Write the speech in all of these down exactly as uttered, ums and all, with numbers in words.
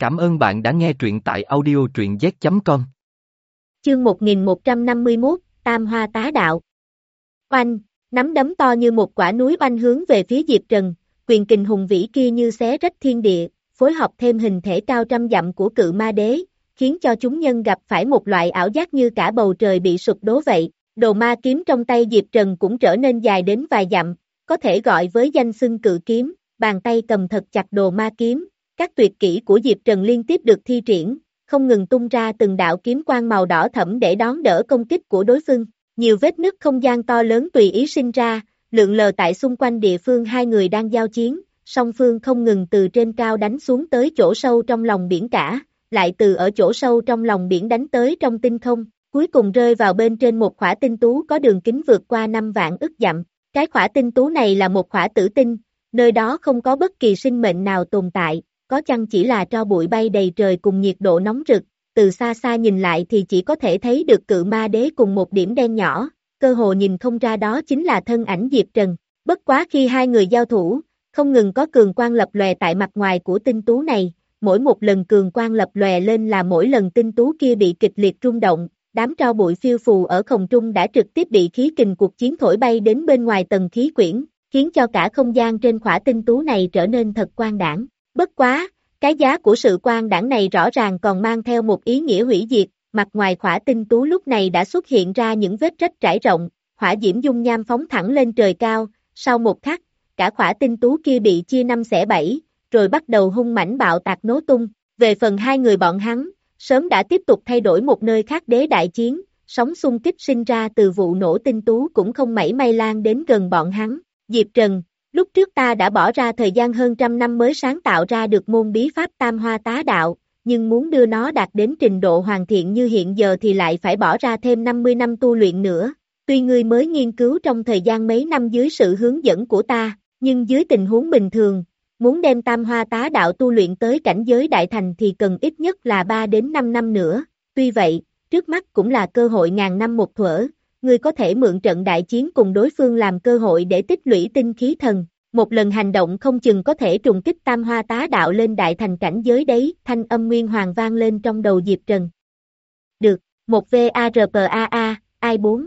Cảm ơn bạn đã nghe truyện tại audio truyện z chấm com. Chương một nghìn một trăm năm mươi mốt, Tam Hoa Tá Đạo. Oanh, nắm đấm to như một quả núi oanh hướng về phía Diệp Trần, quyền kình hùng vĩ kia như xé rách thiên địa, phối hợp thêm hình thể cao trăm dặm của cự ma đế, khiến cho chúng nhân gặp phải một loại ảo giác như cả bầu trời bị sụp đổ vậy. Đồ ma kiếm trong tay Diệp Trần cũng trở nên dài đến vài dặm, có thể gọi với danh xưng cự kiếm, bàn tay cầm thật chặt đồ ma kiếm. Các tuyệt kỹ của Diệp Trần liên tiếp được thi triển, không ngừng tung ra từng đạo kiếm quang màu đỏ thẫm để đón đỡ công kích của đối phương. Nhiều vết nứt không gian to lớn tùy ý sinh ra, lượn lờ tại xung quanh địa phương hai người đang giao chiến, song phương không ngừng từ trên cao đánh xuống tới chỗ sâu trong lòng biển cả, lại từ ở chỗ sâu trong lòng biển đánh tới trong tinh không, cuối cùng rơi vào bên trên một khỏa tinh tú có đường kính vượt qua năm vạn ức dặm. Cái khỏa tinh tú này là một khỏa tử tinh, nơi đó không có bất kỳ sinh mệnh nào tồn tại. Có chăng chỉ là tro bụi bay đầy trời cùng nhiệt độ nóng rực, từ xa xa nhìn lại thì chỉ có thể thấy được cự ma đế cùng một điểm đen nhỏ, cơ hồ nhìn không ra đó chính là thân ảnh Diệp Trần. Bất quá khi hai người giao thủ, không ngừng có cường quang lập lòe tại mặt ngoài của tinh tú này, mỗi một lần cường quang lập lòe lên là mỗi lần tinh tú kia bị kịch liệt rung động, đám tro bụi phiêu phù ở không trung đã trực tiếp bị khí kình cuộc chiến thổi bay đến bên ngoài tầng khí quyển, khiến cho cả không gian trên khỏa tinh tú này trở nên thật quang đãng. Bất quá, cái giá của sự quang đãng này rõ ràng còn mang theo một ý nghĩa hủy diệt, mặt ngoài khỏa tinh tú lúc này đã xuất hiện ra những vết rách trải rộng, hỏa diễm dung nham phóng thẳng lên trời cao, sau một khắc, cả khỏa tinh tú kia bị chia năm xẻ bảy, rồi bắt đầu hung mãnh bạo tạc nổ tung. Về phần hai người bọn hắn, sớm đã tiếp tục thay đổi một nơi khác đế đại chiến, sóng xung kích sinh ra từ vụ nổ tinh tú cũng không mảy may lan đến gần bọn hắn. Diệp Trần, lúc trước ta đã bỏ ra thời gian hơn trăm năm mới sáng tạo ra được môn bí pháp Tam Hoa Tá Đạo, nhưng muốn đưa nó đạt đến trình độ hoàn thiện như hiện giờ thì lại phải bỏ ra thêm năm mươi năm tu luyện nữa. Tuy ngươi mới nghiên cứu trong thời gian mấy năm dưới sự hướng dẫn của ta, nhưng dưới tình huống bình thường, muốn đem Tam Hoa Tá Đạo tu luyện tới cảnh giới đại thành thì cần ít nhất là ba đến năm năm nữa. Tuy vậy, trước mắt cũng là cơ hội ngàn năm một thuở. Ngươi có thể mượn trận đại chiến cùng đối phương làm cơ hội để tích lũy tinh khí thần, một lần hành động không chừng có thể trùng kích Tam Hoa Tá Đạo lên đại thành cảnh giới đấy. Thanh âm Nguyên Hoàng vang lên trong đầu Diệp Trần. Được, một V A R P A A, ai bốn?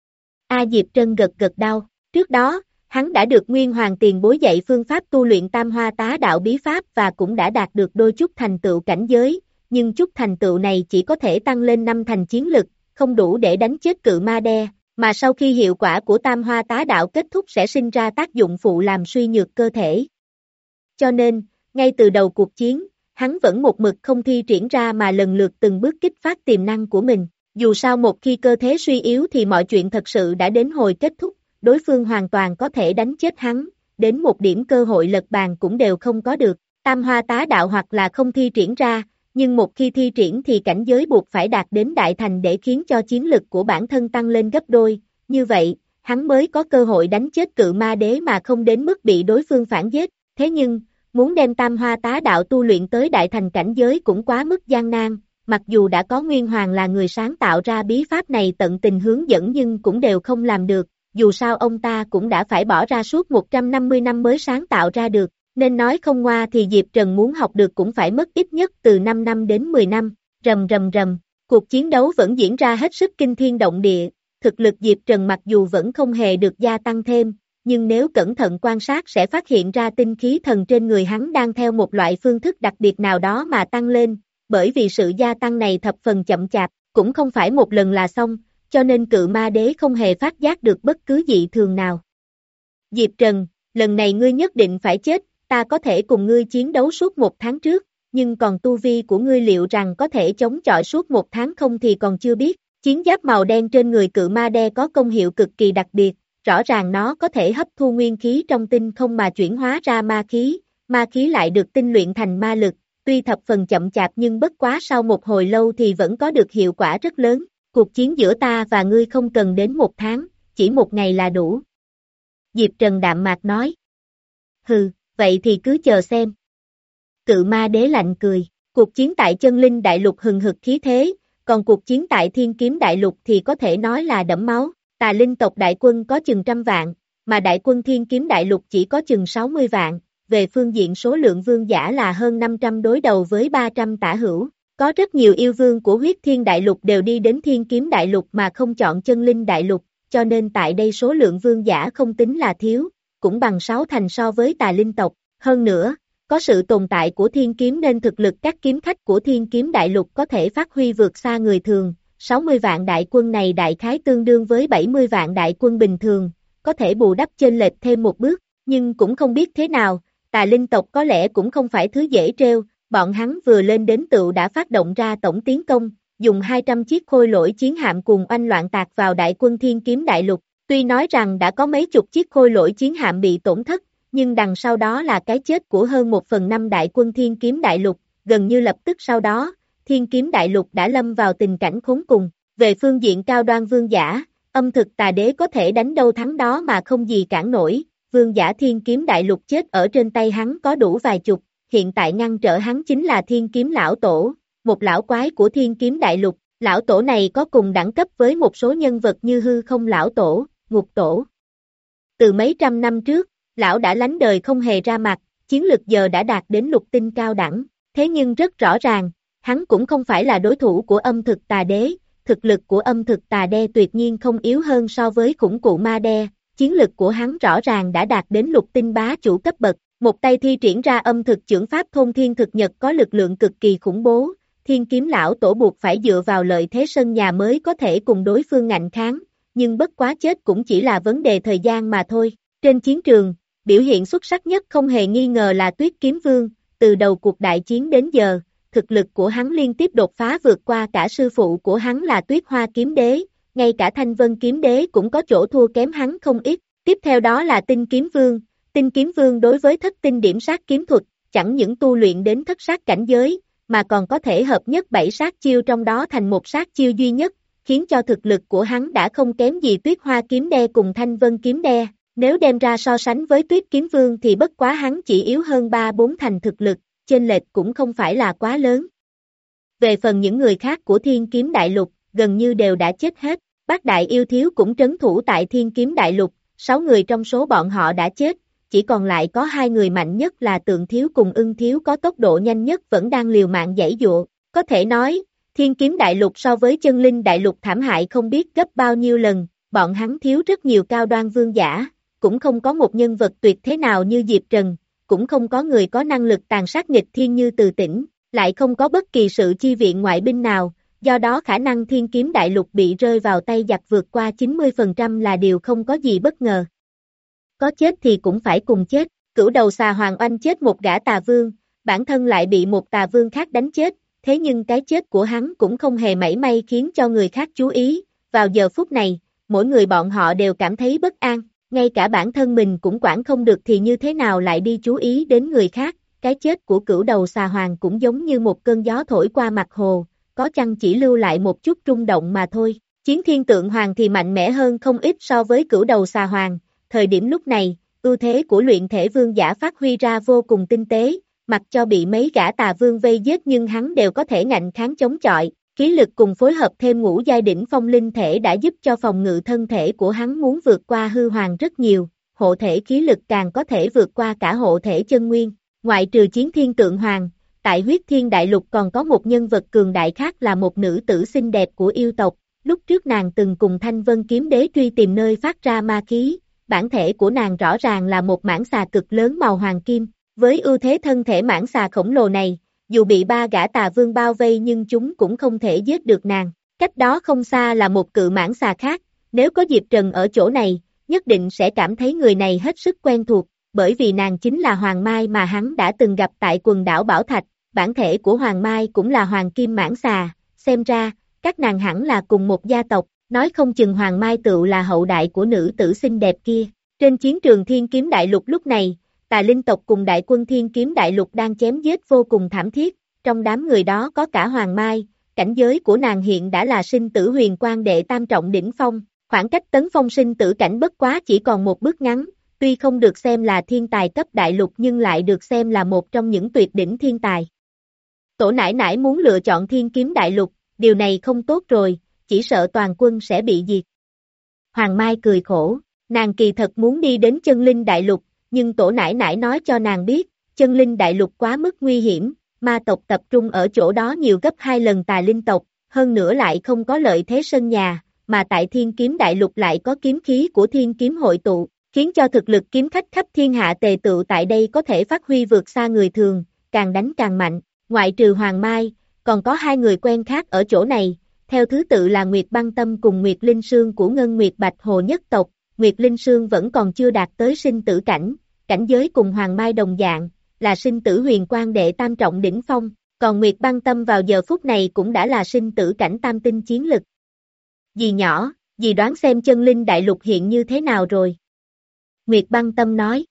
A Diệp Trần gật gật đầu. Trước đó, hắn đã được Nguyên Hoàng tiền bối dạy phương pháp tu luyện Tam Hoa Tá Đạo bí pháp và cũng đã đạt được đôi chút thành tựu cảnh giới, nhưng chút thành tựu này chỉ có thể tăng lên năm thành chiến lực, không đủ để đánh chết cự ma đe, mà sau khi hiệu quả của Tam Hoa Tá Đạo kết thúc sẽ sinh ra tác dụng phụ làm suy nhược cơ thể. Cho nên, ngay từ đầu cuộc chiến, hắn vẫn một mực không thi triển ra mà lần lượt từng bước kích phát tiềm năng của mình. Dù sao một khi cơ thế suy yếu thì mọi chuyện thật sự đã đến hồi kết thúc, đối phương hoàn toàn có thể đánh chết hắn, đến một điểm cơ hội lật bàn cũng đều không có được. Tam Hoa Tá Đạo hoặc là không thi triển ra, nhưng một khi thi triển thì cảnh giới buộc phải đạt đến đại thành để khiến cho chiến lực của bản thân tăng lên gấp đôi, như vậy, hắn mới có cơ hội đánh chết cự ma đế mà không đến mức bị đối phương phản giết. Thế nhưng, muốn đem Tam Hoa Tá Đạo tu luyện tới đại thành cảnh giới cũng quá mức gian nan, mặc dù đã có Nguyên Hoàng là người sáng tạo ra bí pháp này tận tình hướng dẫn nhưng cũng đều không làm được, dù sao ông ta cũng đã phải bỏ ra suốt một trăm năm mươi năm mới sáng tạo ra được. Nên nói không ngoa thì Diệp Trần muốn học được cũng phải mất ít nhất từ năm năm đến mười năm, rầm rầm rầm, cuộc chiến đấu vẫn diễn ra hết sức kinh thiên động địa, thực lực Diệp Trần mặc dù vẫn không hề được gia tăng thêm, nhưng nếu cẩn thận quan sát sẽ phát hiện ra tinh khí thần trên người hắn đang theo một loại phương thức đặc biệt nào đó mà tăng lên, bởi vì sự gia tăng này thập phần chậm chạp, cũng không phải một lần là xong, cho nên cự ma đế không hề phát giác được bất cứ dị thường nào. Diệp Trần, lần này ngươi nhất định phải chết. Ta có thể cùng ngươi chiến đấu suốt một tháng trước, nhưng còn tu vi của ngươi liệu rằng có thể chống chọi suốt một tháng không thì còn chưa biết. Chiến giáp màu đen trên người cự ma đe có công hiệu cực kỳ đặc biệt, rõ ràng nó có thể hấp thu nguyên khí trong tinh không mà chuyển hóa ra ma khí, ma khí lại được tinh luyện thành ma lực, tuy thập phần chậm chạp nhưng bất quá sau một hồi lâu thì vẫn có được hiệu quả rất lớn. Cuộc chiến giữa ta và ngươi không cần đến một tháng, chỉ một ngày là đủ. Diệp Trần đạm mạc nói. Hừ. Vậy thì cứ chờ xem. Cự ma đế lạnh cười, cuộc chiến tại chân linh đại lục hừng hực khí thế, còn cuộc chiến tại thiên kiếm đại lục thì có thể nói là đẫm máu. Tà linh tộc đại quân có chừng trăm vạn, mà đại quân thiên kiếm đại lục chỉ có chừng sáu mươi vạn, về phương diện số lượng vương giả là hơn năm trăm đối đầu với ba trăm tả hữu. Có rất nhiều yêu vương của huyết thiên đại lục đều đi đến thiên kiếm đại lục mà không chọn chân linh đại lục, cho nên tại đây số lượng vương giả không tính là thiếu, cũng bằng sáu thành so với tà linh tộc. Hơn nữa, có sự tồn tại của thiên kiếm nên thực lực các kiếm khách của thiên kiếm đại lục có thể phát huy vượt xa người thường. sáu mươi vạn đại quân này đại khái tương đương với bảy mươi vạn đại quân bình thường, có thể bù đắp chênh lệch thêm một bước, nhưng cũng không biết thế nào, tà linh tộc có lẽ cũng không phải thứ dễ trêu, bọn hắn vừa lên đến tựu đã phát động ra tổng tiến công, dùng hai trăm chiếc khôi lỗi chiến hạm cùng oanh loạn tạc vào đại quân thiên kiếm đại lục, tuy nói rằng đã có mấy chục chiếc khôi lỗi chiến hạm bị tổn thất, nhưng đằng sau đó là cái chết của hơn một phần năm đại quân thiên kiếm đại lục, gần như lập tức sau đó, thiên kiếm đại lục đã lâm vào tình cảnh khốn cùng. Về phương diện cao đoan vương giả, âm thực tà đế có thể đánh đâu thắng đó mà không gì cản nổi, vương giả thiên kiếm đại lục chết ở trên tay hắn có đủ vài chục, hiện tại ngăn trở hắn chính là thiên kiếm lão tổ, một lão quái của thiên kiếm đại lục, lão tổ này có cùng đẳng cấp với một số nhân vật như hư không lão tổ, ngục tổ. Từ mấy trăm năm trước, lão đã lánh đời không hề ra mặt, chiến lực giờ đã đạt đến lục tinh cao đẳng, thế nhưng rất rõ ràng, hắn cũng không phải là đối thủ của âm thực tà đế, thực lực của âm thực tà đe tuyệt nhiên không yếu hơn so với khủng cụ ma đe, chiến lực của hắn rõ ràng đã đạt đến lục tinh bá chủ cấp bậc, một tay thi triển ra âm thực chưởng pháp thôn thiên thực nhật có lực lượng cực kỳ khủng bố, thiên kiếm lão tổ buộc phải dựa vào lợi thế sân nhà mới có thể cùng đối phương ngạnh kháng, nhưng bất quá chết cũng chỉ là vấn đề thời gian mà thôi. Trên chiến trường, biểu hiện xuất sắc nhất không hề nghi ngờ là Tuyết Kiếm Vương, từ đầu cuộc đại chiến đến giờ, thực lực của hắn liên tiếp đột phá vượt qua cả sư phụ của hắn là Tuyết Hoa Kiếm Đế, ngay cả Thanh Vân Kiếm Đế cũng có chỗ thua kém hắn không ít, tiếp theo đó là Tinh Kiếm Vương, Tinh Kiếm Vương đối với thất tinh điểm sát kiếm thuật, chẳng những tu luyện đến thất sát cảnh giới, mà còn có thể hợp nhất bảy sát chiêu trong đó thành một sát chiêu duy nhất, khiến cho thực lực của hắn đã không kém gì Tuyết Hoa Kiếm Đe cùng Thanh Vân Kiếm Đe. Nếu đem ra so sánh với Tuyết Kiếm Vương thì bất quá hắn chỉ yếu hơn ba bốn thành thực lực, chênh lệch cũng không phải là quá lớn. Về phần những người khác của Thiên Kiếm Đại Lục, gần như đều đã chết hết, Bát Đại Yêu Thiếu cũng trấn thủ tại Thiên Kiếm Đại Lục, sáu người trong số bọn họ đã chết, chỉ còn lại có hai người mạnh nhất là Tượng Thiếu cùng Ưng Thiếu có tốc độ nhanh nhất vẫn đang liều mạng giãy giụa, có thể nói, Thiên Kiếm Đại Lục so với Chân Linh Đại Lục thảm hại không biết gấp bao nhiêu lần, bọn hắn thiếu rất nhiều cao đoan vương giả, cũng không có một nhân vật tuyệt thế nào như Diệp Trần, cũng không có người có năng lực tàn sát nghịch thiên như Từ Tĩnh, lại không có bất kỳ sự chi viện ngoại binh nào, do đó khả năng Thiên Kiếm Đại Lục bị rơi vào tay giặc vượt qua chín mươi phần trăm là điều không có gì bất ngờ. Có chết thì cũng phải cùng chết, cửu đầu xà Hoàng Oanh chết một gã tà vương, bản thân lại bị một tà vương khác đánh chết, thế nhưng cái chết của hắn cũng không hề mảy may khiến cho người khác chú ý, vào giờ phút này, mỗi người bọn họ đều cảm thấy bất an. Ngay cả bản thân mình cũng quản không được thì như thế nào lại đi chú ý đến người khác, cái chết của cửu đầu xà hoàng cũng giống như một cơn gió thổi qua mặt hồ, có chăng chỉ lưu lại một chút rung động mà thôi. Chiến thiên tượng hoàng thì mạnh mẽ hơn không ít so với cửu đầu xà hoàng, thời điểm lúc này, ưu thế của luyện thể vương giả phát huy ra vô cùng tinh tế, mặc cho bị mấy gã tà vương vây giết nhưng hắn đều có thể ngạnh kháng chống chọi. Khí lực cùng phối hợp thêm ngũ giai đỉnh phong linh thể đã giúp cho phòng ngự thân thể của hắn muốn vượt qua hư hoàng rất nhiều, hộ thể khí lực càng có thể vượt qua cả hộ thể chân nguyên. Ngoại trừ chiến thiên tượng hoàng, tại huyết thiên đại lục còn có một nhân vật cường đại khác là một nữ tử xinh đẹp của yêu tộc, lúc trước nàng từng cùng Thanh Vân Kiếm Đế truy tìm nơi phát ra ma khí, bản thể của nàng rõ ràng là một mãng xà cực lớn màu hoàng kim, với ưu thế thân thể mãng xà khổng lồ này. Dù bị ba gã tà vương bao vây nhưng chúng cũng không thể giết được nàng, cách đó không xa là một cự mãng xà khác, nếu có Diệp Trần ở chỗ này, nhất định sẽ cảm thấy người này hết sức quen thuộc, bởi vì nàng chính là Hoàng Mai mà hắn đã từng gặp tại quần đảo Bảo Thạch, bản thể của Hoàng Mai cũng là Hoàng Kim Mãng Xà, xem ra, các nàng hẳn là cùng một gia tộc, nói không chừng Hoàng Mai tựu là hậu đại của nữ tử xinh đẹp kia. Trên chiến trường Thiên Kiếm Đại Lục lúc này, Tà Linh tộc cùng đại quân Thiên Kiếm Đại Lục đang chém giết vô cùng thảm thiết, trong đám người đó có cả Hoàng Mai, cảnh giới của nàng hiện đã là sinh tử huyền quang đệ tam trọng đỉnh phong, khoảng cách tấn phong sinh tử cảnh bất quá chỉ còn một bước ngắn, tuy không được xem là thiên tài cấp đại lục nhưng lại được xem là một trong những tuyệt đỉnh thiên tài. Tổ nải nải muốn lựa chọn Thiên Kiếm Đại Lục, điều này không tốt rồi, chỉ sợ toàn quân sẽ bị diệt. Hoàng Mai cười khổ, nàng kỳ thật muốn đi đến Chân Linh Đại Lục, nhưng tổ nải nải nói cho nàng biết, chân linh đại lục quá mức nguy hiểm, ma tộc tập trung ở chỗ đó nhiều gấp hai lần tà linh tộc, hơn nữa lại không có lợi thế sân nhà, mà tại thiên kiếm đại lục lại có kiếm khí của thiên kiếm hội tụ, khiến cho thực lực kiếm khách khắp thiên hạ tề tựu tại đây có thể phát huy vượt xa người thường, càng đánh càng mạnh, ngoại trừ Hoàng Mai, còn có hai người quen khác ở chỗ này, theo thứ tự là Nguyệt Băng Tâm cùng Nguyệt Linh Sương của Ngân Nguyệt Bạch Hồ nhất tộc, Nguyệt Linh Sương vẫn còn chưa đạt tới sinh tử cảnh, cảnh giới cùng Hoàng Mai đồng dạng, là sinh tử huyền quang đệ tam trọng đỉnh phong, còn Nguyệt Băng Tâm vào giờ phút này cũng đã là sinh tử cảnh tam tinh chiến lực. Dì nhỏ, dì đoán xem chân linh đại lục hiện như thế nào rồi? Nguyệt Băng Tâm nói.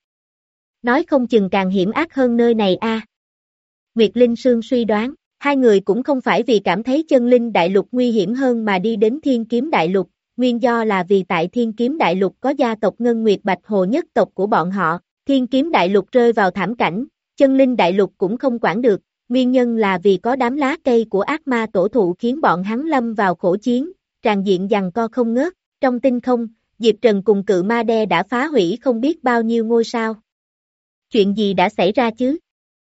Nói không chừng càng hiểm ác hơn nơi này a. À. Nguyệt Linh Sương suy đoán, hai người cũng không phải vì cảm thấy chân linh đại lục nguy hiểm hơn mà đi đến thiên kiếm đại lục, nguyên do là vì tại thiên kiếm đại lục có gia tộc Ngân Nguyệt Bạch Hồ nhất tộc của bọn họ, thiên kiếm đại lục rơi vào thảm cảnh, chân linh đại lục cũng không quản được, nguyên nhân là vì có đám lá cây của ác ma tổ thụ khiến bọn hắn lâm vào khổ chiến, tràn diện giằng co không ngớt, trong tinh không, Diệp Trần cùng cự ma đe đã phá hủy không biết bao nhiêu ngôi sao. Chuyện gì đã xảy ra chứ?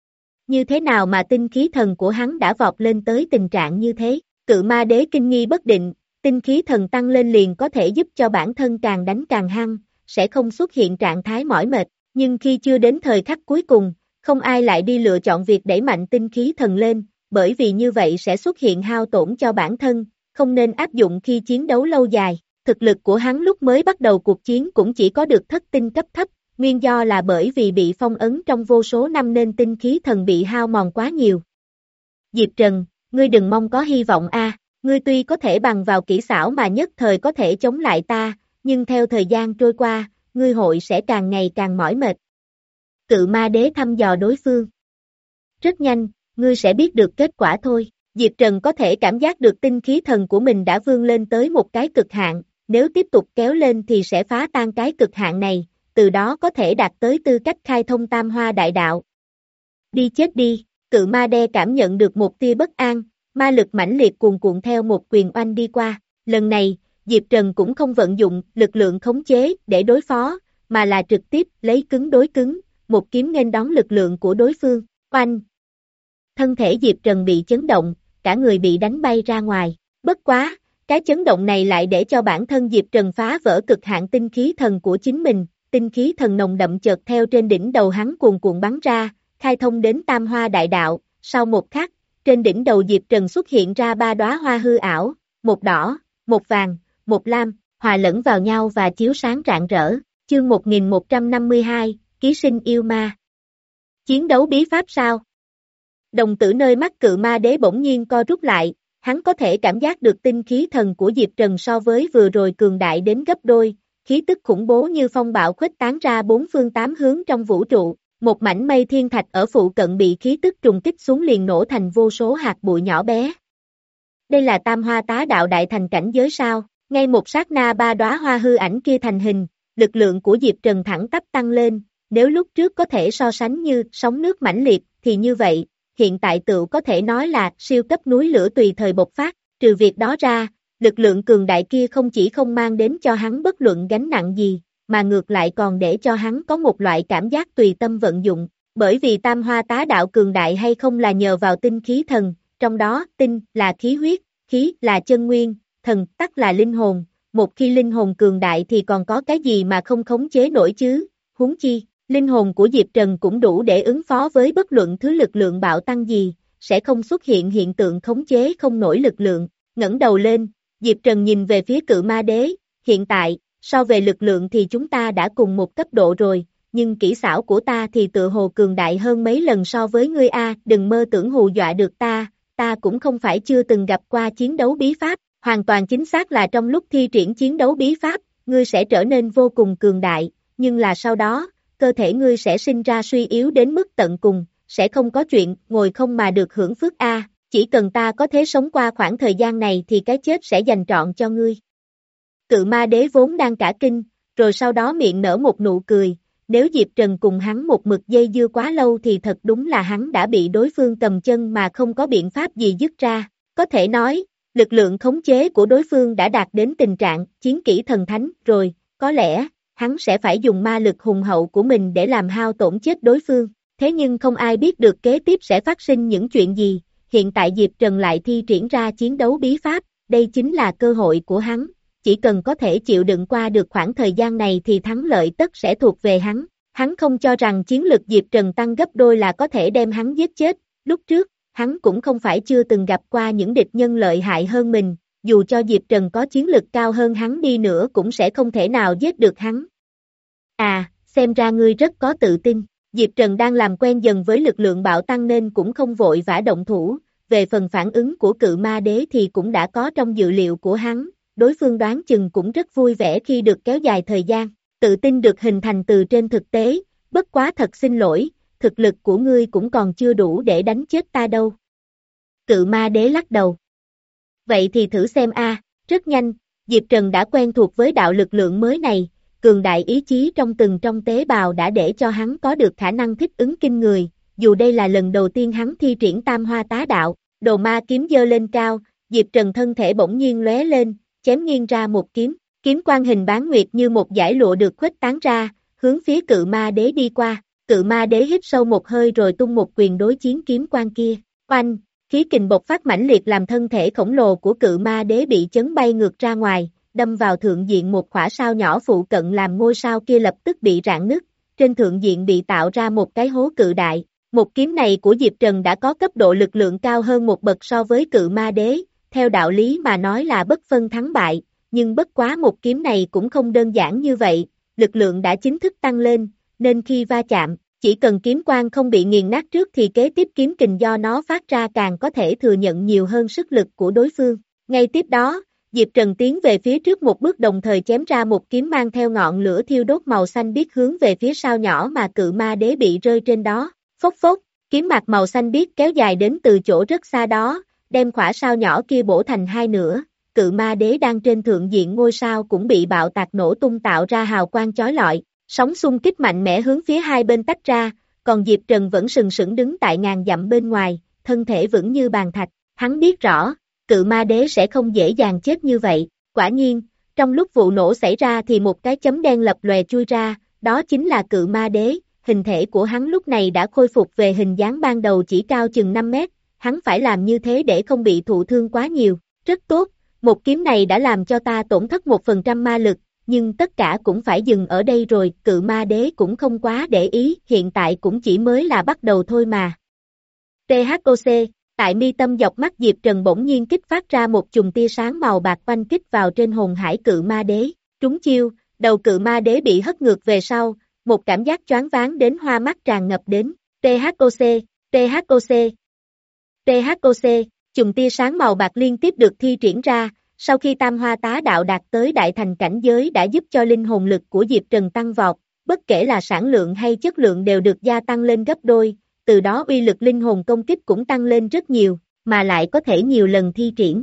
Như thế nào mà tinh khí thần của hắn đã vọt lên tới tình trạng như thế? Cự ma đế kinh nghi bất định, tinh khí thần tăng lên liền có thể giúp cho bản thân càng đánh càng hăng, sẽ không xuất hiện trạng thái mỏi mệt, nhưng khi chưa đến thời khắc cuối cùng, không ai lại đi lựa chọn việc đẩy mạnh tinh khí thần lên, bởi vì như vậy sẽ xuất hiện hao tổn cho bản thân, không nên áp dụng khi chiến đấu lâu dài. Thực lực của hắn lúc mới bắt đầu cuộc chiến cũng chỉ có được thất tinh cấp thấp, nguyên do là bởi vì bị phong ấn trong vô số năm nên tinh khí thần bị hao mòn quá nhiều. Diệp Trần, ngươi đừng mong có hy vọng a, ngươi tuy có thể bằng vào kỹ xảo mà nhất thời có thể chống lại ta, nhưng theo thời gian trôi qua, ngươi hội sẽ càng ngày càng mỏi mệt. Cự ma đế thăm dò đối phương. Rất nhanh, ngươi sẽ biết được kết quả thôi. Diệp Trần có thể cảm giác được tinh khí thần của mình đã vươn lên tới một cái cực hạn, nếu tiếp tục kéo lên thì sẽ phá tan cái cực hạn này, từ đó có thể đạt tới tư cách khai thông tam hoa đại đạo. Đi chết đi, cự ma đe cảm nhận được một tia bất an, ma lực mãnh liệt cuồn cuộn theo một quyền oanh đi qua, lần này, Diệp Trần cũng không vận dụng lực lượng khống chế để đối phó, mà là trực tiếp lấy cứng đối cứng, một kiếm nghênh đón lực lượng của đối phương, oanh. Thân thể Diệp Trần bị chấn động, cả người bị đánh bay ra ngoài, bất quá, cái chấn động này lại để cho bản thân Diệp Trần phá vỡ cực hạn tinh khí thần của chính mình, tinh khí thần nồng đậm chợt theo trên đỉnh đầu hắn cuồn cuộn bắn ra, khai thông đến tam hoa đại đạo, sau một khắc, trên đỉnh đầu Diệp Trần xuất hiện ra ba đóa hoa hư ảo, một đỏ, một vàng, một lam, hòa lẫn vào nhau và chiếu sáng rạng rỡ, chương một nghìn một trăm năm mươi hai, ký sinh yêu ma. Chiến đấu bí pháp sao? Đồng tử nơi mắt cự ma đế bỗng nhiên co rút lại, hắn có thể cảm giác được tinh khí thần của Diệp Trần so với vừa rồi cường đại đến gấp đôi, khí tức khủng bố như phong bạo khuếch tán ra bốn phương tám hướng trong vũ trụ, một mảnh mây thiên thạch ở phụ cận bị khí tức trùng kích xuống liền nổ thành vô số hạt bụi nhỏ bé. Đây là tam hoa tá đạo đại thành cảnh giới sao? Ngay một sát na ba đóa hoa hư ảnh kia thành hình, lực lượng của Diệp Trần thẳng tắp tăng lên, nếu lúc trước có thể so sánh như sóng nước mãnh liệt, thì như vậy, hiện tại tựu có thể nói là siêu cấp núi lửa tùy thời bộc phát, trừ việc đó ra, lực lượng cường đại kia không chỉ không mang đến cho hắn bất luận gánh nặng gì, mà ngược lại còn để cho hắn có một loại cảm giác tùy tâm vận dụng, bởi vì tam hoa tá đạo cường đại hay không là nhờ vào tinh khí thần, trong đó tinh là khí huyết, khí là chân nguyên, thần tắc là linh hồn, một khi linh hồn cường đại thì còn có cái gì mà không khống chế nổi chứ, huống chi, linh hồn của Diệp Trần cũng đủ để ứng phó với bất luận thứ lực lượng bạo tăng gì, sẽ không xuất hiện hiện tượng khống chế không nổi lực lượng, ngẩng đầu lên, Diệp Trần nhìn về phía cự ma đế, hiện tại, so về lực lượng thì chúng ta đã cùng một cấp độ rồi, nhưng kỹ xảo của ta thì tự hồ cường đại hơn mấy lần so với ngươi a, đừng mơ tưởng hù dọa được ta, ta cũng không phải chưa từng gặp qua chiến đấu bí pháp, hoàn toàn chính xác là trong lúc thi triển chiến đấu bí pháp, ngươi sẽ trở nên vô cùng cường đại, nhưng là sau đó, cơ thể ngươi sẽ sinh ra suy yếu đến mức tận cùng, sẽ không có chuyện ngồi không mà được hưởng phước a, chỉ cần ta có thể sống qua khoảng thời gian này thì cái chết sẽ dành trọn cho ngươi. Cự ma đế vốn đang cả kinh, rồi sau đó miệng nở một nụ cười, nếu Diệp Trần cùng hắn một mực dây dưa quá lâu thì thật đúng là hắn đã bị đối phương cầm chân mà không có biện pháp gì dứt ra, có thể nói, lực lượng khống chế của đối phương đã đạt đến tình trạng chiến kỹ thần thánh rồi, có lẽ, hắn sẽ phải dùng ma lực hùng hậu của mình để làm hao tổn chết đối phương. Thế nhưng không ai biết được kế tiếp sẽ phát sinh những chuyện gì, hiện tại Diệp Trần lại thi triển ra chiến đấu bí pháp, đây chính là cơ hội của hắn, chỉ cần có thể chịu đựng qua được khoảng thời gian này thì thắng lợi tất sẽ thuộc về hắn. Hắn không cho rằng chiến lực Diệp Trần tăng gấp đôi là có thể đem hắn giết chết, lúc trước, hắn cũng không phải chưa từng gặp qua những địch nhân lợi hại hơn mình, dù cho Diệp Trần có chiến lực cao hơn hắn đi nữa cũng sẽ không thể nào giết được hắn. À, xem ra ngươi rất có tự tin. Diệp Trần đang làm quen dần với lực lượng bạo tăng nên cũng không vội vã động thủ, về phần phản ứng của cự ma đế thì cũng đã có trong dự liệu của hắn, đối phương đoán chừng cũng rất vui vẻ khi được kéo dài thời gian, tự tin được hình thành từ trên thực tế, bất quá thật xin lỗi, thực lực của ngươi cũng còn chưa đủ để đánh chết ta đâu. Cự ma đế lắc đầu. Vậy thì thử xem a. Rất nhanh, Diệp Trần đã quen thuộc với đạo lực lượng mới này, cường đại ý chí trong từng trong tế bào đã để cho hắn có được khả năng thích ứng kinh người, dù đây là lần đầu tiên hắn thi triển tam hoa tá đạo, đồ ma kiếm giơ lên cao, Diệp Trần thân thể bỗng nhiên lóe lên, chém nghiêng ra một kiếm, kiếm quang hình bán nguyệt như một dải lụa được khuếch tán ra, hướng phía cự ma đế đi qua, cự ma đế hít sâu một hơi rồi tung một quyền đối chiến kiếm quang kia, oanh, khí kình bộc phát mãnh liệt làm thân thể khổng lồ của cự ma đế bị chấn bay ngược ra ngoài, đâm vào thượng diện một khỏa sao nhỏ phụ cận làm ngôi sao kia lập tức bị rạn nứt, trên thượng diện bị tạo ra một cái hố cự đại. Một kiếm này của Diệp Trần đã có cấp độ lực lượng cao hơn một bậc so với cự ma đế, theo đạo lý mà nói là bất phân thắng bại, nhưng bất quá một kiếm này cũng không đơn giản như vậy, lực lượng đã chính thức tăng lên, nên khi va chạm, chỉ cần kiếm quang không bị nghiền nát trước thì kế tiếp kiếm kình do nó phát ra càng có thể thừa nhận nhiều hơn sức lực của đối phương. Ngay tiếp đó, Diệp Trần tiến về phía trước một bước đồng thời chém ra một kiếm mang theo ngọn lửa thiêu đốt màu xanh biếc hướng về phía sao nhỏ mà cự ma đế bị rơi trên đó. Phốc phốc, kiếm mạc màu xanh biếc kéo dài đến từ chỗ rất xa đó, đem khỏa sao nhỏ kia bổ thành hai nửa, cự ma đế đang trên thượng diện ngôi sao cũng bị bạo tạc nổ tung tạo ra hào quang chói lọi, sóng xung kích mạnh mẽ hướng phía hai bên tách ra, còn Diệp Trần vẫn sừng sững đứng tại ngàn dặm bên ngoài, thân thể vững như bàn thạch, hắn biết rõ, cự ma đế sẽ không dễ dàng chết như vậy, quả nhiên, trong lúc vụ nổ xảy ra thì một cái chấm đen lập lòe chui ra, đó chính là cự ma đế. Hình thể của hắn lúc này đã khôi phục về hình dáng ban đầu chỉ cao chừng năm mét, hắn phải làm như thế để không bị thụ thương quá nhiều, rất tốt, một kiếm này đã làm cho ta tổn thất một phần trăm ma lực, nhưng tất cả cũng phải dừng ở đây rồi, cự ma đế cũng không quá để ý, hiện tại cũng chỉ mới là bắt đầu thôi mà. tê hát o xê, tại mi tâm dọc mắt Diệp Trần bỗng nhiên kích phát ra một chùm tia sáng màu bạc oanh kích vào trên hồn hải cự ma đế, trúng chiêu, đầu cự ma đế bị hất ngược về sau, một cảm giác choáng váng đến hoa mắt tràn ngập đến, tê hát o xê, tê hát o xê, tê hát o xê, chùm tia sáng màu bạc liên tiếp được thi triển ra, sau khi tam hoa tá đạo đạt tới đại thành cảnh giới đã giúp cho linh hồn lực của Diệp Trần tăng vọt, bất kể là sản lượng hay chất lượng đều được gia tăng lên gấp đôi, từ đó uy lực linh hồn công kích cũng tăng lên rất nhiều, mà lại có thể nhiều lần thi triển.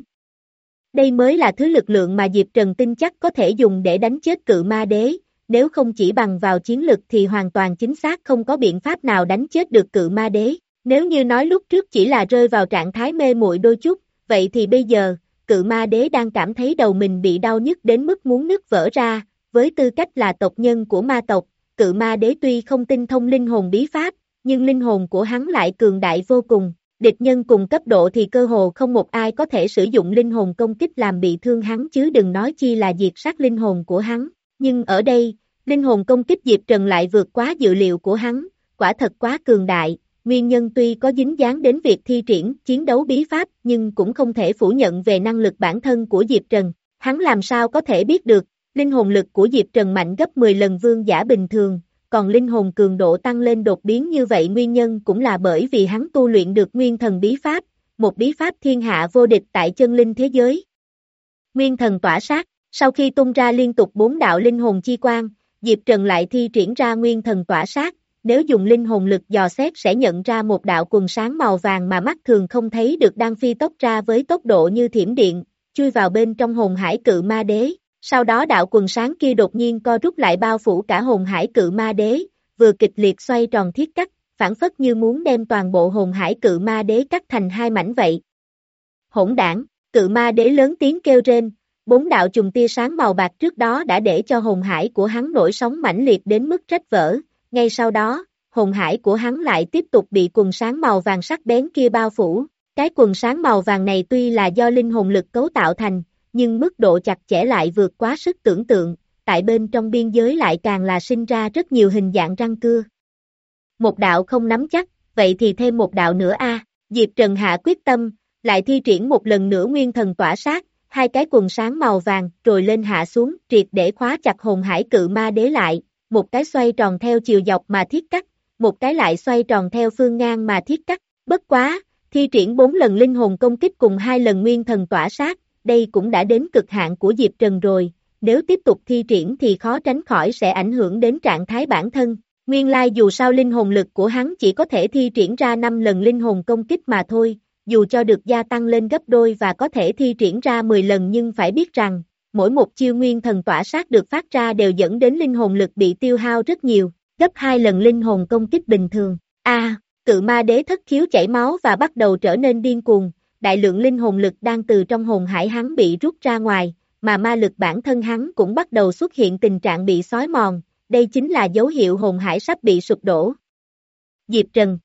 Đây mới là thứ lực lượng mà Diệp Trần tin chắc có thể dùng để đánh chết cự ma đế. Nếu không chỉ bằng vào chiến lực thì hoàn toàn chính xác không có biện pháp nào đánh chết được cự ma đế. Nếu như nói lúc trước chỉ là rơi vào trạng thái mê muội đôi chút, vậy thì bây giờ, cự ma đế đang cảm thấy đầu mình bị đau nhức đến mức muốn nứt vỡ ra, với tư cách là tộc nhân của ma tộc, cự ma đế tuy không tinh thông linh hồn bí pháp, nhưng linh hồn của hắn lại cường đại vô cùng, địch nhân cùng cấp độ thì cơ hồ không một ai có thể sử dụng linh hồn công kích làm bị thương hắn chứ đừng nói chi là diệt sát linh hồn của hắn. Nhưng ở đây, linh hồn công kích Diệp Trần lại vượt quá dự liệu của hắn, quả thật quá cường đại, nguyên nhân tuy có dính dáng đến việc thi triển chiến đấu bí pháp nhưng cũng không thể phủ nhận về năng lực bản thân của Diệp Trần, hắn làm sao có thể biết được, linh hồn lực của Diệp Trần mạnh gấp mười lần vương giả bình thường, còn linh hồn cường độ tăng lên đột biến như vậy nguyên nhân cũng là bởi vì hắn tu luyện được nguyên thần bí pháp, một bí pháp thiên hạ vô địch tại chân linh thế giới. Nguyên thần tỏa sát. Sau khi tung ra liên tục bốn đạo linh hồn chi quang, Diệp Trần lại thi triển ra nguyên thần tỏa sát, nếu dùng linh hồn lực dò xét sẽ nhận ra một đạo quần sáng màu vàng mà mắt thường không thấy được đang phi tốc ra với tốc độ như thiểm điện, chui vào bên trong hồn hải cự ma đế, sau đó đạo quần sáng kia đột nhiên co rút lại bao phủ cả hồn hải cự ma đế, vừa kịch liệt xoay tròn thiết cắt, phản phất như muốn đem toàn bộ hồn hải cự ma đế cắt thành hai mảnh vậy. Hỗn đảng, cự ma đế lớn tiếng kêu rên, Bốn đạo chùm tia sáng màu bạc trước đó đã để cho hồn hải của hắn nổi sóng mãnh liệt đến mức rách vỡ, ngay sau đó, hồn hải của hắn lại tiếp tục bị quần sáng màu vàng sắc bén kia bao phủ. Cái quần sáng màu vàng này tuy là do linh hồn lực cấu tạo thành, nhưng mức độ chặt chẽ lại vượt quá sức tưởng tượng, tại bên trong biên giới lại càng là sinh ra rất nhiều hình dạng răng cưa. Một đạo không nắm chắc, vậy thì thêm một đạo nữa a. Diệp Trần hạ quyết tâm, lại thi triển một lần nữa nguyên thần tỏa sát, hai cái quần sáng màu vàng rồi lên hạ xuống, triệt để khóa chặt hồn hải cự ma đế lại, một cái xoay tròn theo chiều dọc mà thiết cắt, một cái lại xoay tròn theo phương ngang mà thiết cắt, bất quá, thi triển bốn lần linh hồn công kích cùng hai lần nguyên thần tỏa sát, đây cũng đã đến cực hạn của Diệp Trần rồi, nếu tiếp tục thi triển thì khó tránh khỏi sẽ ảnh hưởng đến trạng thái bản thân. Nguyên lai dù sao linh hồn lực của hắn chỉ có thể thi triển ra năm lần linh hồn công kích mà thôi, dù cho được gia tăng lên gấp đôi và có thể thi triển ra mười lần nhưng phải biết rằng, mỗi một chiêu nguyên thần tỏa sát được phát ra đều dẫn đến linh hồn lực bị tiêu hao rất nhiều, gấp hai lần linh hồn công kích bình thường. A, à, cự ma đế thất khiếu chảy máu và bắt đầu trở nên điên cuồng, đại lượng linh hồn lực đang từ trong hồn hải hắn bị rút ra ngoài, mà ma lực bản thân hắn cũng bắt đầu xuất hiện tình trạng bị xói mòn, đây chính là dấu hiệu hồn hải sắp bị sụp đổ. Diệp Trần,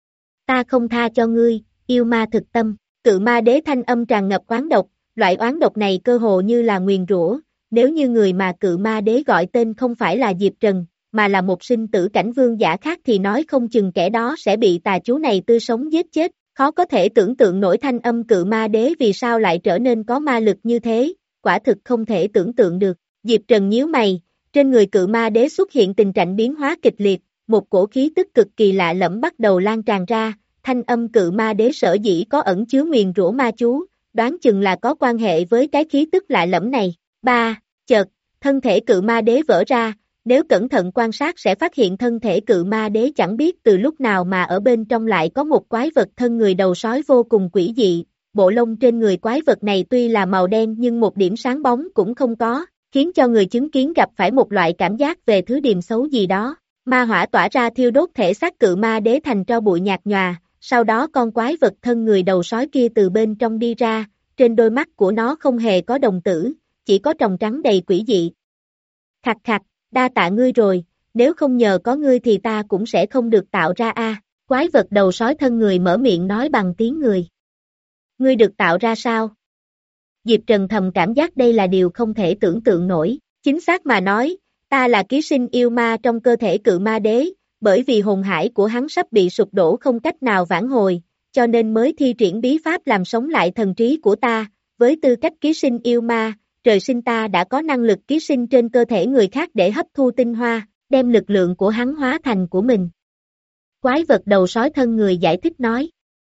ta không tha cho ngươi, yêu ma thực tâm, cự ma đế thanh âm tràn ngập oán độc, loại oán độc này cơ hồ như là nguyền rủa, nếu như người mà cự ma đế gọi tên không phải là Diệp Trần, mà là một sinh tử cảnh vương giả khác thì nói không chừng kẻ đó sẽ bị tà chú này tươi sống giết chết, khó có thể tưởng tượng nổi thanh âm cự ma đế vì sao lại trở nên có ma lực như thế, quả thực không thể tưởng tượng được. Diệp Trần nhíu mày, trên người cự ma đế xuất hiện tình trạng biến hóa kịch liệt, một cổ khí tức cực kỳ lạ lẫm bắt đầu lan tràn ra, thanh âm cự ma đế sở dĩ có ẩn chứa nguyền rủa ma chú, đoán chừng là có quan hệ với cái khí tức lạ lẫm này. Ba, chợt, thân thể cự ma đế vỡ ra, nếu cẩn thận quan sát sẽ phát hiện thân thể cự ma đế chẳng biết từ lúc nào mà ở bên trong lại có một quái vật thân người đầu sói vô cùng quỷ dị, bộ lông trên người quái vật này tuy là màu đen nhưng một điểm sáng bóng cũng không có, khiến cho người chứng kiến gặp phải một loại cảm giác về thứ điềm xấu gì đó. Ma hỏa tỏa ra thiêu đốt thể xác cự ma đế thành tro bụi nhạt nhòa, sau đó con quái vật thân người đầu sói kia từ bên trong đi ra, trên đôi mắt của nó không hề có đồng tử, chỉ có tròng trắng đầy quỷ dị. Khặt khặt, đa tạ ngươi rồi, nếu không nhờ có ngươi thì ta cũng sẽ không được tạo ra a. Quái vật đầu sói thân người mở miệng nói bằng tiếng người. Ngươi được tạo ra sao? Diệp Trần thầm cảm giác đây là điều không thể tưởng tượng nổi, chính xác mà nói, ta là ký sinh yêu ma trong cơ thể cự ma đế, bởi vì hồn hải của hắn sắp bị sụp đổ không cách nào vãn hồi, cho nên mới thi triển bí pháp làm sống lại thần trí của ta, với tư cách ký sinh yêu ma, trời sinh ta đã có năng lực ký sinh trên cơ thể người khác để hấp thu tinh hoa, đem lực lượng của hắn hóa thành của mình. Quái vật đầu sói thân người giải thích nói.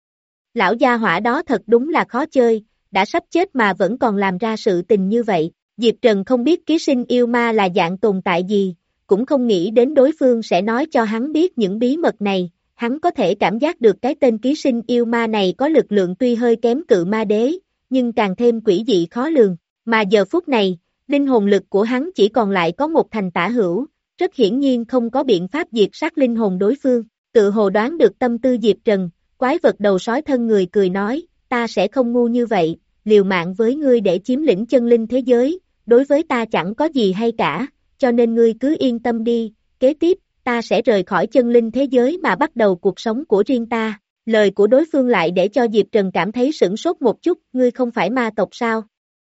Lão gia hỏa đó thật đúng là khó chơi, đã sắp chết mà vẫn còn làm ra sự tình như vậy. Diệp Trần không biết ký sinh yêu ma là dạng tồn tại gì, cũng không nghĩ đến đối phương sẽ nói cho hắn biết những bí mật này, hắn có thể cảm giác được cái tên ký sinh yêu ma này có lực lượng tuy hơi kém cự ma đế, nhưng càng thêm quỷ dị khó lường, mà giờ phút này, linh hồn lực của hắn chỉ còn lại có một thành tả hữu, rất hiển nhiên không có biện pháp diệt sát linh hồn đối phương, tự hồ đoán được tâm tư Diệp Trần, quái vật đầu sói thân người cười nói, ta sẽ không ngu như vậy, liều mạng với ngươi để chiếm lĩnh chân linh thế giới, đối với ta chẳng có gì hay cả, cho nên ngươi cứ yên tâm đi, kế tiếp, ta sẽ rời khỏi chân linh thế giới mà bắt đầu cuộc sống của riêng ta. Lời của đối phương lại để cho Diệp Trần cảm thấy sửng sốt một chút, ngươi không phải ma tộc sao?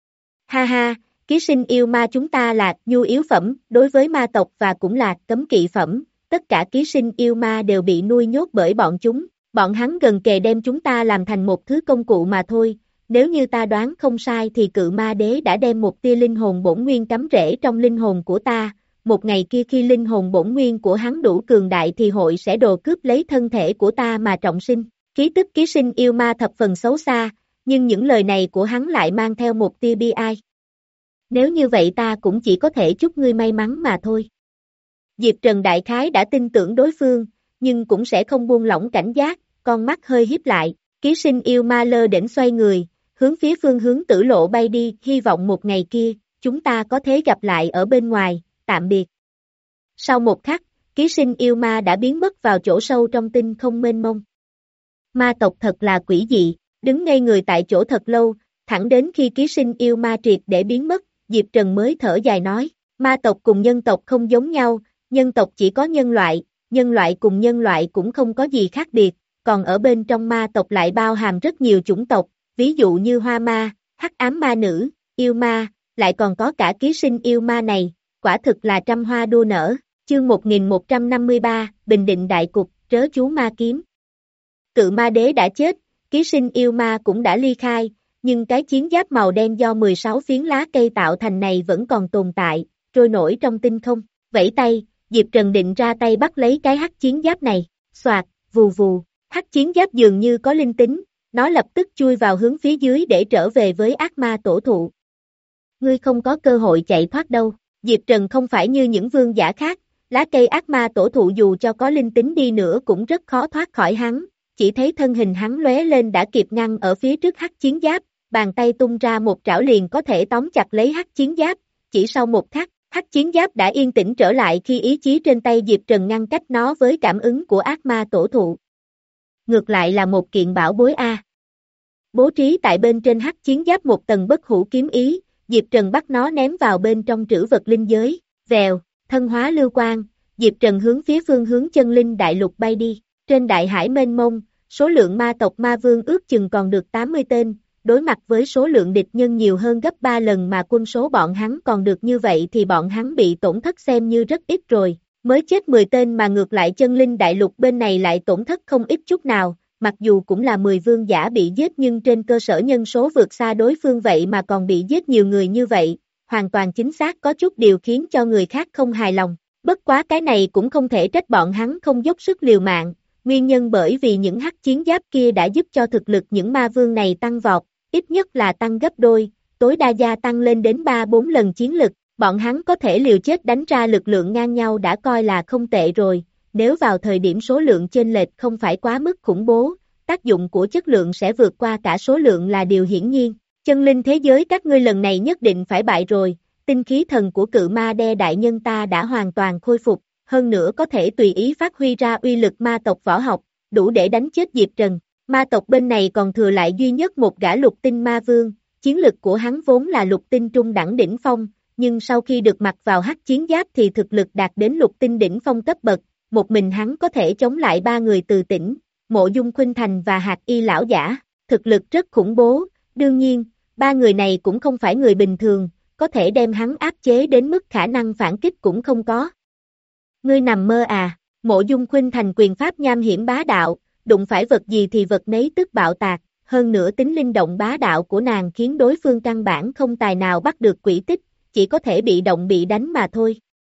Ha ha, ký sinh yêu ma chúng ta là nhu yếu phẩm, đối với ma tộc và cũng là cấm kỵ phẩm, tất cả ký sinh yêu ma đều bị nuôi nhốt bởi bọn chúng, bọn hắn gần kề đem chúng ta làm thành một thứ công cụ mà thôi. Nếu như ta đoán không sai thì cự ma đế đã đem một tia linh hồn bổn nguyên cắm rễ trong linh hồn của ta, một ngày kia khi linh hồn bổn nguyên của hắn đủ cường đại thì hội sẽ đồ cướp lấy thân thể của ta mà trọng sinh. Khí tức ký sinh yêu ma thập phần xấu xa, nhưng những lời này của hắn lại mang theo một tia bi ai. Nếu như vậy ta cũng chỉ có thể chúc ngươi may mắn mà thôi. Diệp Trần đại khái đã tin tưởng đối phương, nhưng cũng sẽ không buông lỏng cảnh giác, con mắt hơi híp lại, ký sinh yêu ma lơ đễnh xoay người, hướng phía phương hướng tử lộ bay đi, hy vọng một ngày kia, chúng ta có thể gặp lại ở bên ngoài, tạm biệt. Sau một khắc, ký sinh yêu ma đã biến mất vào chỗ sâu trong tinh không mênh mông. Ma tộc thật là quỷ dị, đứng ngây người tại chỗ thật lâu, Thẳng đến khi ký sinh yêu ma triệt để biến mất, Diệp Trần mới thở dài nói, ma tộc cùng nhân tộc không giống nhau, nhân tộc chỉ có nhân loại, nhân loại cùng nhân loại cũng không có gì khác biệt, còn ở bên trong ma tộc lại bao hàm rất nhiều chủng tộc, ví dụ như hoa ma, hắc ám ma nữ, yêu ma, lại còn có cả ký sinh yêu ma này, quả thực là trăm hoa đua nở. Chương một nghìn một trăm năm mươi ba, Bình định đại cục, trớ chú ma kiếm. Cự ma đế đã chết, ký sinh yêu ma cũng đã ly khai, nhưng cái chiến giáp màu đen do mười sáu phiến lá cây tạo thành này vẫn còn tồn tại, trôi nổi trong tinh không. Vẫy tay, Diệp Trần định ra tay bắt lấy cái hắc chiến giáp này, xoạt, vù vù, hắc chiến giáp dường như có linh tính, nó lập tức chui vào hướng phía dưới để trở về với ác ma tổ thụ. Ngươi không có cơ hội chạy thoát đâu, Diệp Trần không phải như những vương giả khác, lá cây ác ma tổ thụ dù cho có linh tính đi nữa cũng rất khó thoát khỏi hắn, chỉ thấy thân hình hắn lóe lên đã kịp ngăn ở phía trước hắc chiến giáp, bàn tay tung ra một trảo liền có thể tóm chặt lấy hắc chiến giáp, chỉ sau một khắc, hắc chiến giáp đã yên tĩnh trở lại khi ý chí trên tay Diệp Trần ngăn cách nó với cảm ứng của ác ma tổ thụ. Ngược lại là một kiện bảo bối A. Bố trí tại bên trên hắc chiến giáp một tầng bất hủ kiếm ý, Diệp Trần bắt nó ném vào bên trong trữ vật linh giới, vèo, thân hóa lưu quang, Diệp Trần hướng phía phương hướng chân linh đại lục bay đi, trên đại hải mênh mông, số lượng ma tộc ma vương ước chừng còn được tám mươi tên, đối mặt với số lượng địch nhân nhiều hơn gấp ba lần mà quân số bọn hắn còn được như vậy thì bọn hắn bị tổn thất xem như rất ít rồi, mới chết mười tên mà ngược lại chân linh đại lục bên này lại tổn thất không ít chút nào, mặc dù cũng là mười vương giả bị giết nhưng trên cơ sở nhân số vượt xa đối phương vậy mà còn bị giết nhiều người như vậy, hoàn toàn chính xác có chút điều khiến cho người khác không hài lòng, bất quá cái này cũng không thể trách bọn hắn không dốc sức liều mạng, nguyên nhân bởi vì những hắc chiến giáp kia đã giúp cho thực lực những ma vương này tăng vọt, ít nhất là tăng gấp đôi, tối đa gia tăng lên đến ba bốn lần chiến lực, bọn hắn có thể liều chết đánh ra lực lượng ngang nhau đã coi là không tệ rồi, nếu vào thời điểm số lượng chênh lệch không phải quá mức khủng bố, tác dụng của chất lượng sẽ vượt qua cả số lượng là điều hiển nhiên. Chân linh thế giới các ngươi lần này nhất định phải bại rồi, tinh khí thần của cự ma đe đại nhân ta đã hoàn toàn khôi phục, hơn nữa có thể tùy ý phát huy ra uy lực ma tộc võ học, đủ để đánh chết Diệp Trần. Ma tộc bên này còn thừa lại duy nhất một gã lục tinh ma vương, chiến lực của hắn vốn là lục tinh trung đẳng đỉnh phong, nhưng sau khi được mặc vào hắc chiến giáp thì thực lực đạt đến lục tinh đỉnh phong cấp bậc, một mình hắn có thể chống lại ba người từ tỉnh, Mộ Dung Khuynh Thành và Hạc Y lão giả, thực lực rất khủng bố, đương nhiên, ba người này cũng không phải người bình thường, có thể đem hắn áp chế đến mức khả năng phản kích cũng không có. Ngươi nằm mơ à, Mộ Dung Khuynh Thành quyền pháp nham hiểm bá đạo, đụng phải vật gì thì vật nấy tức bạo tạc, hơn nữa tính linh động bá đạo của nàng khiến đối phương căn bản không tài nào bắt được quỹ tích, chỉ có thể bị động bị đánh mà thôi.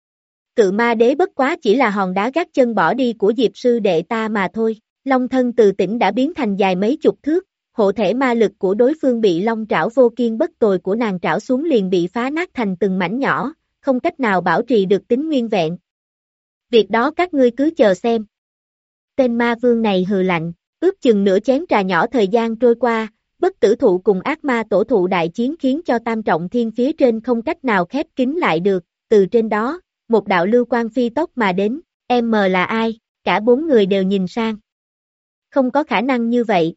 Cự ma đế bất quá chỉ là hòn đá gác chân bỏ đi của Diệp sư đệ ta mà thôi, long thân từ tỉnh đã biến thành dài mấy chục thước, hộ thể ma lực của đối phương bị long trảo vô kiên bất tồi của nàng trảo xuống liền bị phá nát thành từng mảnh nhỏ, không cách nào bảo trì được tính nguyên vẹn. Việc đó các ngươi cứ chờ xem. Tên ma vương này hừ lạnh, ước chừng nửa chén trà nhỏ thời gian trôi qua, bất tử thụ cùng ác ma tổ thụ đại chiến khiến cho tam trọng thiên phía trên không cách nào khép kín lại được, từ trên đó, một đạo lưu quang phi tốc mà đến, em mờ là ai, cả bốn người đều nhìn sang. Không có khả năng như vậy.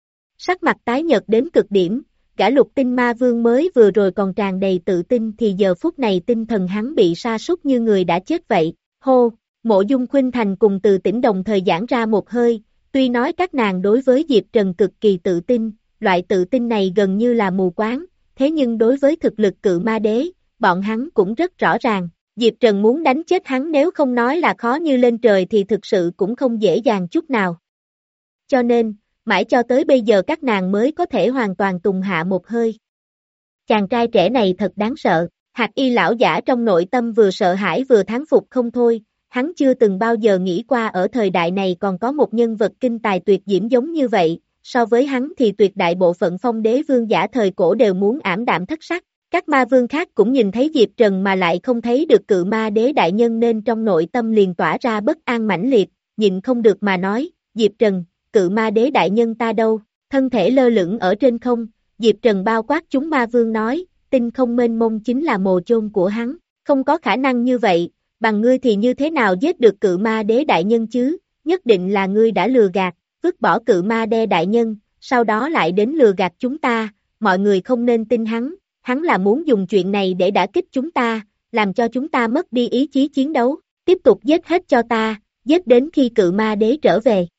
Sắc mặt tái nhợt đến cực điểm, gã lục tinh ma vương mới vừa rồi còn tràn đầy tự tin thì giờ phút này tinh thần hắn bị sa sút như người đã chết vậy, hô. Mộ Dung Khuynh Thành cùng Từ Tỉnh đồng thời giãn ra một hơi, tuy nói các nàng đối với Diệp Trần cực kỳ tự tin, loại tự tin này gần như là mù quáng, thế nhưng đối với thực lực cự ma đế, bọn hắn cũng rất rõ ràng, Diệp Trần muốn đánh chết hắn nếu không nói là khó như lên trời thì thực sự cũng không dễ dàng chút nào. Cho nên, mãi cho tới bây giờ các nàng mới có thể hoàn toàn tùng hạ một hơi. Chàng trai trẻ này thật đáng sợ, Hạc Y lão giả trong nội tâm vừa sợ hãi vừa thán phục không thôi. Hắn chưa từng bao giờ nghĩ qua ở thời đại này còn có một nhân vật kinh tài tuyệt diễm giống như vậy, so với hắn thì tuyệt đại bộ phận phong đế vương giả thời cổ đều muốn ảm đạm thất sắc. Các ma vương khác cũng nhìn thấy Diệp Trần mà lại không thấy được cự ma đế đại nhân nên trong nội tâm liền tỏa ra bất an mãnh liệt, nhịn không được mà nói, Diệp Trần, cự ma đế đại nhân ta đâu, thân thể lơ lửng ở trên không, Diệp Trần bao quát chúng ma vương nói, tinh không mênh mông chính là mồ chôn của hắn, không có khả năng như vậy. Bằng ngươi thì như thế nào giết được cự ma đế đại nhân chứ, nhất định là ngươi đã lừa gạt, vứt bỏ cự ma đế đại nhân, sau đó lại đến lừa gạt chúng ta, mọi người không nên tin hắn, hắn là muốn dùng chuyện này để đả kích chúng ta, làm cho chúng ta mất đi ý chí chiến đấu, tiếp tục giết hết cho ta, giết đến khi cự ma đế trở về.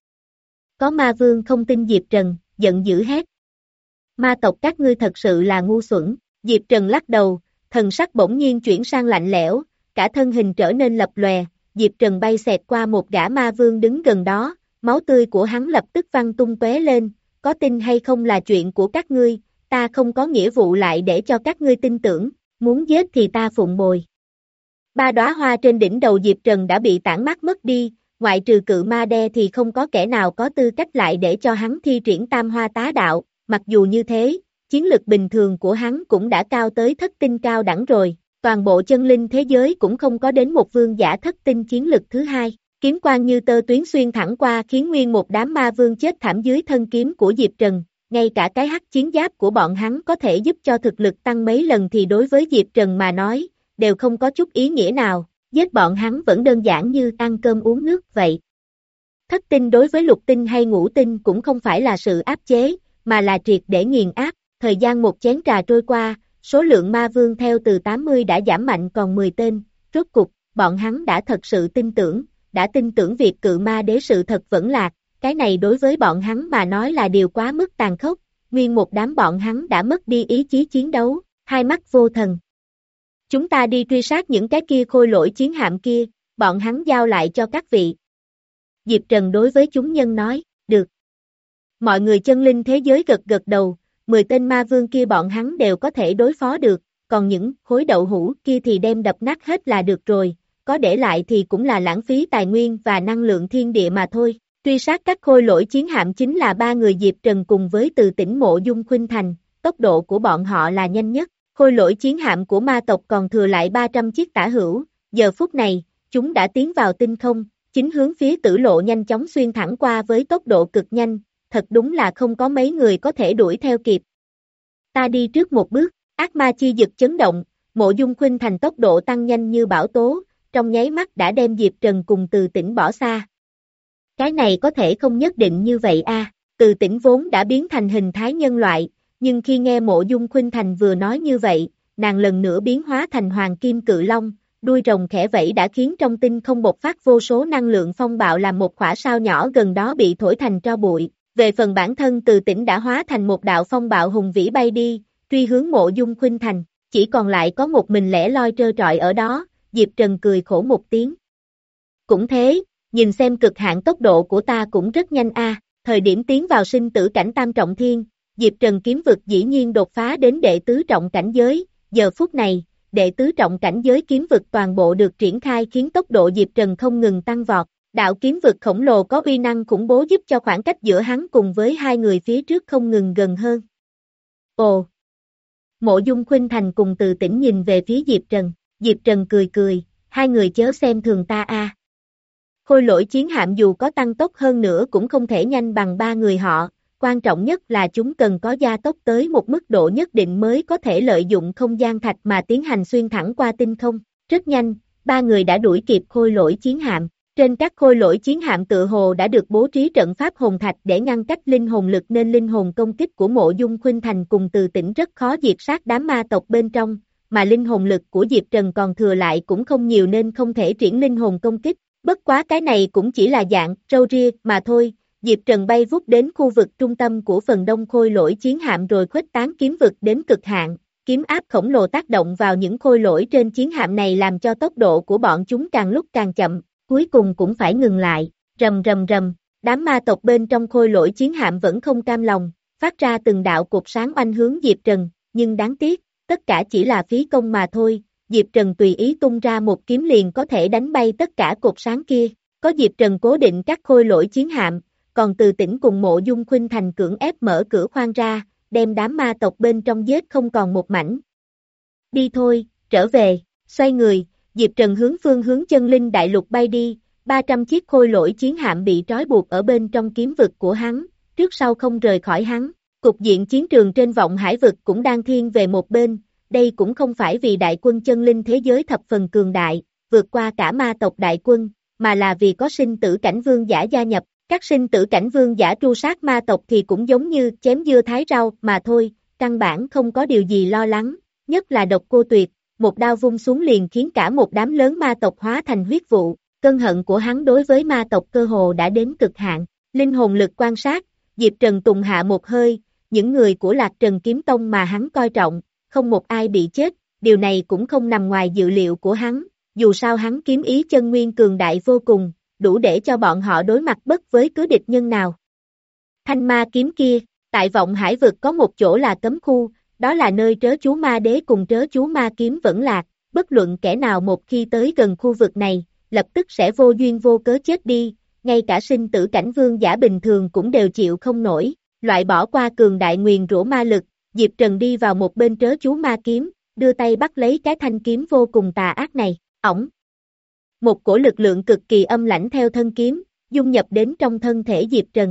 Có ma vương không tin Diệp Trần, giận dữ hét. Ma tộc các ngươi thật sự là ngu xuẩn, Diệp Trần lắc đầu, thần sắc bỗng nhiên chuyển sang lạnh lẽo, cả thân hình trở nên lập lòe, Diệp Trần bay xẹt qua một gã ma vương đứng gần đó, máu tươi của hắn lập tức văng tung tóe lên, có tin hay không là chuyện của các ngươi, ta không có nghĩa vụ lại để cho các ngươi tin tưởng, muốn giết thì ta phụng bồi. Ba đóa hoa trên đỉnh đầu Diệp Trần đã bị tản mát mất đi, ngoại trừ cự ma đe thì không có kẻ nào có tư cách lại để cho hắn thi triển tam hoa tá đạo, mặc dù như thế, chiến lực bình thường của hắn cũng đã cao tới thất tinh cao đẳng rồi, toàn bộ chân linh thế giới cũng không có đến một vương giả thất tinh chiến lực thứ hai, kiếm quang như tơ tuyến xuyên thẳng qua khiến nguyên một đám ma vương chết thảm dưới thân kiếm của Diệp Trần, ngay cả cái hắc chiến giáp của bọn hắn có thể giúp cho thực lực tăng mấy lần thì đối với Diệp Trần mà nói, đều không có chút ý nghĩa nào, giết bọn hắn vẫn đơn giản như ăn cơm uống nước vậy. Thất tinh đối với lục tinh hay ngũ tinh cũng không phải là sự áp chế, mà là triệt để nghiền áp, thời gian một chén trà trôi qua, số lượng ma vương theo từ tám mươi đã giảm mạnh còn mười tên, rốt cục, bọn hắn đã thật sự tin tưởng, đã tin tưởng việc cự ma đế sự thật vẫn lạc, cái này đối với bọn hắn mà nói là điều quá mức tàn khốc, nguyên một đám bọn hắn đã mất đi ý chí chiến đấu, hai mắt vô thần. Chúng ta đi truy sát những cái kia khôi lỗi chiến hạm kia, bọn hắn giao lại cho các vị. Diệp Trần đối với chúng nhân nói, được. Mọi người chân linh thế giới gật gật đầu, mười tên ma vương kia bọn hắn đều có thể đối phó được, còn những khối đậu hũ kia thì đem đập nát hết là được rồi, có để lại thì cũng là lãng phí tài nguyên và năng lượng thiên địa mà thôi. Truy sát các khôi lỗi chiến hạm chính là ba người Diệp Trần cùng với từ tỉnh Mộ Dung Khuynh Thành, tốc độ của bọn họ là nhanh nhất. Khôi lỗi chiến hạm của ma tộc còn thừa lại ba trăm chiếc tả hữu, giờ phút này, chúng đã tiến vào tinh không, chính hướng phía tử lộ nhanh chóng xuyên thẳng qua với tốc độ cực nhanh, thật đúng là không có mấy người có thể đuổi theo kịp. Ta đi trước một bước, ác ma chi dực chấn động, Mộ Dung Khuynh Thành tốc độ tăng nhanh như bão tố, trong nháy mắt đã đem Diệp Trần cùng Từ Tỉnh bỏ xa. Cái này có thể không nhất định như vậy a, à. Từ Tỉnh vốn đã biến thành hình thái nhân loại, nhưng khi nghe Mộ Dung Khuynh Thành vừa nói như vậy, nàng lần nữa biến hóa thành hoàng kim cự long, đuôi rồng khẽ vẫy đã khiến trong tinh không bộc phát vô số năng lượng phong bạo làm một khỏa sao nhỏ gần đó bị thổi thành tro bụi. Về phần bản thân Từ Tỉnh đã hóa thành một đạo phong bạo hùng vĩ bay đi, truy hướng Mộ Dung Khuynh Thành, chỉ còn lại có một mình lẻ loi trơ trọi ở đó, Diệp Trần cười khổ một tiếng. Cũng thế, nhìn xem cực hạn tốc độ của ta cũng rất nhanh a, à. Thời điểm tiến vào sinh tử cảnh tam trọng thiên, Diệp Trần kiếm vực dĩ nhiên đột phá đến đệ tứ trọng cảnh giới, giờ phút này, đệ tứ trọng cảnh giới kiếm vực toàn bộ được triển khai khiến tốc độ Diệp Trần không ngừng tăng vọt, đạo kiếm vực khổng lồ có uy năng khủng bố giúp cho khoảng cách giữa hắn cùng với hai người phía trước không ngừng gần hơn. Ồ! Mộ Dung Khuynh Thành cùng Từ Tỉnh nhìn về phía Diệp Trần, Diệp Trần cười cười, hai người chớ xem thường ta a. À. Khôi lỗi chiến hạm dù có tăng tốc hơn nữa cũng không thể nhanh bằng ba người họ, quan trọng nhất là chúng cần có gia tốc tới một mức độ nhất định mới có thể lợi dụng không gian thạch mà tiến hành xuyên thẳng qua tinh không. Rất nhanh, ba người đã đuổi kịp khôi lỗi chiến hạm. Trên các khôi lỗi chiến hạm tự hồ đã được bố trí trận pháp hồn thạch để ngăn cách linh hồn lực nên linh hồn công kích của Mộ Dung Khuynh Thành cùng Từ Tỉnh rất khó diệt sát đám ma tộc bên trong, mà linh hồn lực của Diệp Trần còn thừa lại cũng không nhiều nên không thể triển linh hồn công kích. Bất quá cái này cũng chỉ là dạng râu ria mà thôi. Diệp Trần bay vút đến khu vực trung tâm của phần đông khôi lỗi chiến hạm rồi khuếch tán kiếm vực đến cực hạn, kiếm áp khổng lồ tác động vào những khôi lỗi trên chiến hạm này làm cho tốc độ của bọn chúng càng lúc càng chậm, cuối cùng cũng phải ngừng lại, rầm rầm rầm, đám ma tộc bên trong khôi lỗi chiến hạm vẫn không cam lòng, phát ra từng đạo cột sáng oanh hướng Diệp Trần, nhưng đáng tiếc, tất cả chỉ là phí công mà thôi, Diệp Trần tùy ý tung ra một kiếm liền có thể đánh bay tất cả cột sáng kia, có Diệp Trần cố định các khôi lỗi chiến hạm, còn Từ Tỉnh cùng Mộ Dung Khuynh Thành cưỡng ép mở cửa khoang ra, đem đám ma tộc bên trong giết không còn một mảnh. Đi thôi, trở về, xoay người, Diệp Trần hướng phương hướng chân linh đại lục bay đi, ba trăm chiếc khôi lỗi chiến hạm bị trói buộc ở bên trong kiếm vực của hắn, trước sau không rời khỏi hắn. Cục diện chiến trường trên vọng hải vực cũng đang thiên về một bên, đây cũng không phải vì đại quân chân linh thế giới thập phần cường đại, vượt qua cả ma tộc đại quân, mà là vì có sinh tử cảnh vương giả gia nhập. Các sinh tử cảnh vương giả tru sát ma tộc thì cũng giống như chém dưa thái rau mà thôi, căn bản không có điều gì lo lắng, nhất là Độc Cô Tuyệt, một đao vung xuống liền khiến cả một đám lớn ma tộc hóa thành huyết vụ, cơn hận của hắn đối với ma tộc cơ hồ đã đến cực hạn, linh hồn lực quan sát, Diệp Trần tùng hạ một hơi, những người của Lạc Trần Kiếm Tông mà hắn coi trọng, không một ai bị chết, điều này cũng không nằm ngoài dự liệu của hắn, dù sao hắn kiếm ý chân nguyên cường đại vô cùng, đủ để cho bọn họ đối mặt bất với cứ địch nhân nào. Thanh ma kiếm kia, tại Vọng Hải vực có một chỗ là cấm khu, đó là nơi trớ chú ma đế cùng trớ chú ma kiếm vẫn lạc, bất luận kẻ nào một khi tới gần khu vực này, lập tức sẽ vô duyên vô cớ chết đi, ngay cả sinh tử cảnh vương giả bình thường cũng đều chịu không nổi, loại bỏ qua cường đại nguyền rủa ma lực, Diệp Trần đi vào một bên trớ chú ma kiếm, đưa tay bắt lấy cái thanh kiếm vô cùng tà ác này, ổng. Một cổ lực lượng cực kỳ âm lãnh theo thân kiếm, dung nhập đến trong thân thể Diệp Trần.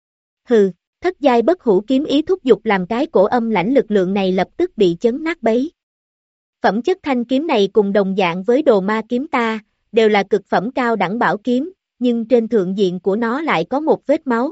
Hừ, thất giai bất hủ kiếm ý thúc giục làm cái cổ âm lãnh lực lượng này lập tức bị chấn nát bấy. Phẩm chất thanh kiếm này cùng đồng dạng với đồ ma kiếm ta, đều là cực phẩm cao đẳng bảo kiếm, nhưng trên thượng diện của nó lại có một vết máu.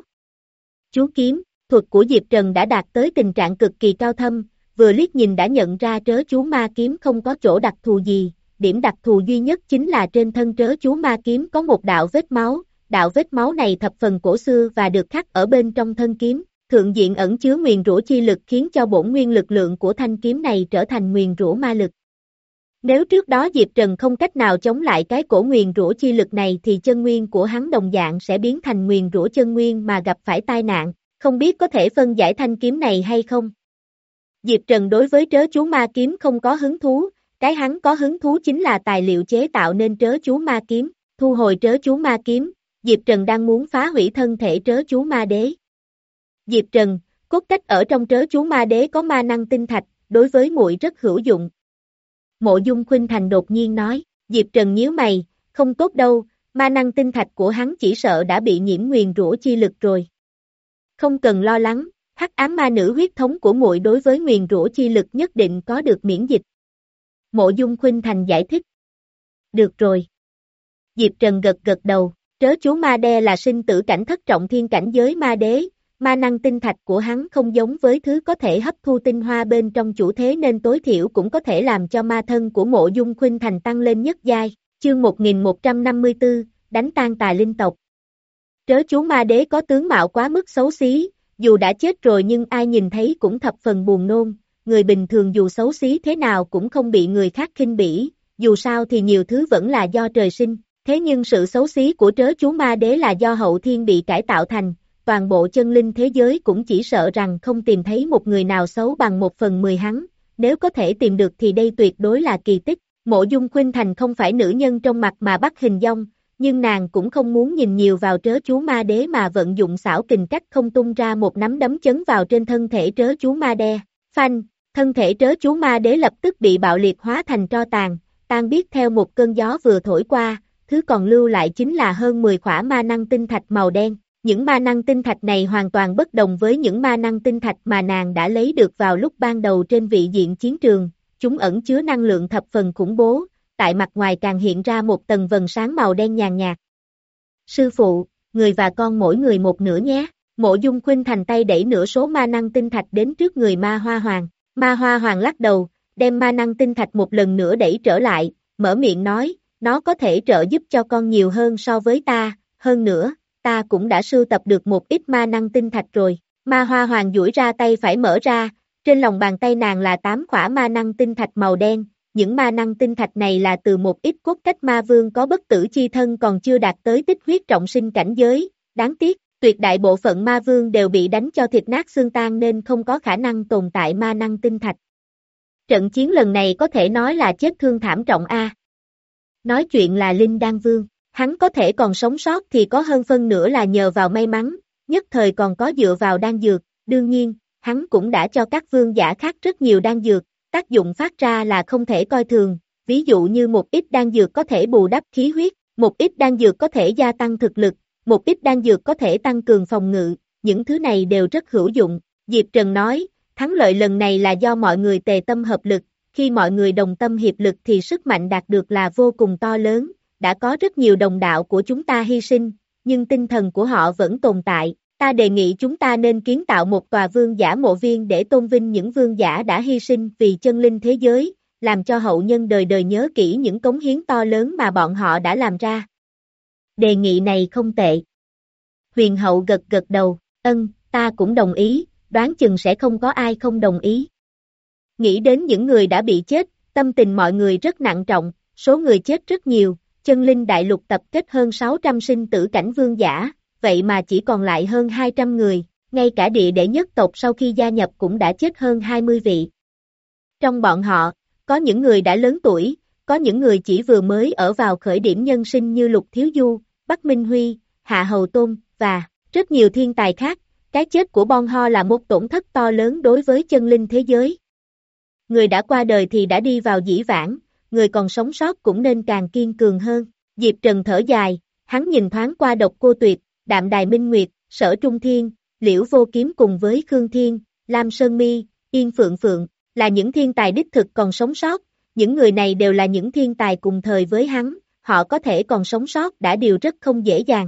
Chú kiếm, thuật của Diệp Trần đã đạt tới tình trạng cực kỳ cao thâm, vừa liếc nhìn đã nhận ra trớ chú ma kiếm không có chỗ đặc thù gì, điểm đặc thù duy nhất chính là trên thân trớ chú ma kiếm có một đạo vết máu, đạo vết máu này thập phần cổ xưa và được khắc ở bên trong thân kiếm, thượng diện ẩn chứa nguyền rủa chi lực khiến cho bổn nguyên lực lượng của thanh kiếm này trở thành nguyền rủa ma lực. Nếu trước đó Diệp Trần không cách nào chống lại cái cổ nguyền rủa chi lực này thì chân nguyên của hắn đồng dạng sẽ biến thành nguyền rủa chân nguyên mà gặp phải tai nạn, không biết có thể phân giải thanh kiếm này hay không. Diệp Trần đối với trớ chú ma kiếm không có hứng thú, cái hắn có hứng thú chính là tài liệu chế tạo nên trớ chú ma kiếm, thu hồi trớ chú ma kiếm, Diệp Trần đang muốn phá hủy thân thể trớ chú ma đế. Diệp Trần, cốt cách ở trong trớ chú ma đế có ma năng tinh thạch, đối với muội rất hữu dụng. Mộ Dung Khuynh Thành đột nhiên nói, Diệp Trần nhíu mày, không tốt đâu, ma năng tinh thạch của hắn chỉ sợ đã bị nhiễm nguyền rủa chi lực rồi. Không cần lo lắng, hắc ám ma nữ huyết thống của muội đối với nguyền rủa chi lực nhất định có được miễn dịch. Mộ Dung Khuynh Thành giải thích. Được rồi. Diệp Trần gật gật đầu, trớ chú ma đe là sinh tử cảnh thất trọng thiên cảnh giới ma đế, ma năng tinh thạch của hắn không giống với thứ có thể hấp thu tinh hoa bên trong chủ thế nên tối thiểu cũng có thể làm cho ma thân của Mộ Dung Khuynh Thành tăng lên nhất giai, chương một nghìn một trăm năm mươi tư, đánh tan tà linh tộc. Trớ chú ma đế có tướng mạo quá mức xấu xí, dù đã chết rồi nhưng ai nhìn thấy cũng thập phần buồn nôn, người bình thường dù xấu xí thế nào cũng không bị người khác khinh bỉ, dù sao thì nhiều thứ vẫn là do trời sinh, thế nhưng sự xấu xí của trớ chú ma đế là do hậu thiên bị cải tạo thành, toàn bộ chân linh thế giới cũng chỉ sợ rằng không tìm thấy một người nào xấu bằng một phần mười hắn, nếu có thể tìm được thì đây tuyệt đối là kỳ tích. Mộ Dung Khuynh Thành không phải nữ nhân trong mặt mà bắt hình dong, nhưng nàng cũng không muốn nhìn nhiều vào trớ chú ma đế mà vận dụng xảo kình cách không tung ra một nắm đấm chấn vào trên thân thể trớ chú ma đe. Phanh, thân thể trớ chú ma đế lập tức bị bạo liệt hóa thành tro tàn, tan biết theo một cơn gió vừa thổi qua, thứ còn lưu lại chính là hơn mười khỏa ma năng tinh thạch màu đen. Những ma năng tinh thạch này hoàn toàn bất đồng với những ma năng tinh thạch mà nàng đã lấy được vào lúc ban đầu trên vị diện chiến trường, chúng ẩn chứa năng lượng thập phần khủng bố, tại mặt ngoài càng hiện ra một tầng vầng sáng màu đen nhàn nhạt. Sư phụ, người và con mỗi người một nửa nhé. Mộ Dung Khuynh Thành tay đẩy nửa số ma năng tinh thạch đến trước người Ma Hoa Hoàng. Ma Hoa Hoàng lắc đầu, đem ma năng tinh thạch một lần nữa đẩy trở lại, mở miệng nói, nó có thể trợ giúp cho con nhiều hơn so với ta, hơn nữa, ta cũng đã sưu tập được một ít ma năng tinh thạch rồi. Ma Hoa Hoàng duỗi ra tay phải mở ra, trên lòng bàn tay nàng là tám khỏa ma năng tinh thạch màu đen, những ma năng tinh thạch này là từ một ít cốt cách ma vương có bất tử chi thân còn chưa đạt tới tích huyết trọng sinh cảnh giới, đáng tiếc, tuyệt đại bộ phận ma vương đều bị đánh cho thịt nát xương tan nên không có khả năng tồn tại ma năng tinh thạch. Trận chiến lần này có thể nói là chết thương thảm trọng a. Nói chuyện là Linh Đan Vương, hắn có thể còn sống sót thì có hơn phân nửa là nhờ vào may mắn, nhất thời còn có dựa vào đan dược, đương nhiên, hắn cũng đã cho các vương giả khác rất nhiều đan dược, tác dụng phát ra là không thể coi thường, ví dụ như một ít đan dược có thể bù đắp khí huyết, một ít đan dược có thể gia tăng thực lực, một ít đan dược có thể tăng cường phòng ngự, những thứ này đều rất hữu dụng. Diệp Trần nói, thắng lợi lần này là do mọi người tề tâm hợp lực, khi mọi người đồng tâm hiệp lực thì sức mạnh đạt được là vô cùng to lớn, đã có rất nhiều đồng đạo của chúng ta hy sinh, nhưng tinh thần của họ vẫn tồn tại, Ta đề nghị chúng ta nên kiến tạo một tòa vương giả mộ viên để tôn vinh những vương giả đã hy sinh vì chân linh thế giới, làm cho hậu nhân đời đời nhớ kỹ những cống hiến to lớn mà bọn họ đã làm ra. Đề nghị này không tệ. Huyền hậu gật gật đầu, ân, ta cũng đồng ý, đoán chừng sẽ không có ai không đồng ý. Nghĩ đến những người đã bị chết, tâm tình mọi người rất nặng trọng, số người chết rất nhiều, chân linh đại lục tập kết hơn sáu trăm sinh tử cảnh vương giả, vậy mà chỉ còn lại hơn hai trăm người, ngay cả địa đệ nhất tộc sau khi gia nhập cũng đã chết hơn hai mươi vị. Trong bọn họ, có những người đã lớn tuổi, có những người chỉ vừa mới ở vào khởi điểm nhân sinh như Lục Thiếu Du, Bắc Minh Huy, Hạ Hầu Tôn, và rất nhiều thiên tài khác. Cái chết của Bon Ho là một tổn thất to lớn đối với chân linh thế giới. Người đã qua đời thì đã đi vào dĩ vãng, người còn sống sót cũng nên càng kiên cường hơn. Diệp Trần thở dài, hắn nhìn thoáng qua Độc Cô Tuyệt, Đạm Đài Minh Nguyệt, Sở Trung Thiên, Liễu Vô Kiếm cùng với Khương Thiên, Lam Sơn Mi, Yên Phượng Phượng, là những thiên tài đích thực còn sống sót, những người này đều là những thiên tài cùng thời với hắn, họ có thể còn sống sót đã điều rất không dễ dàng.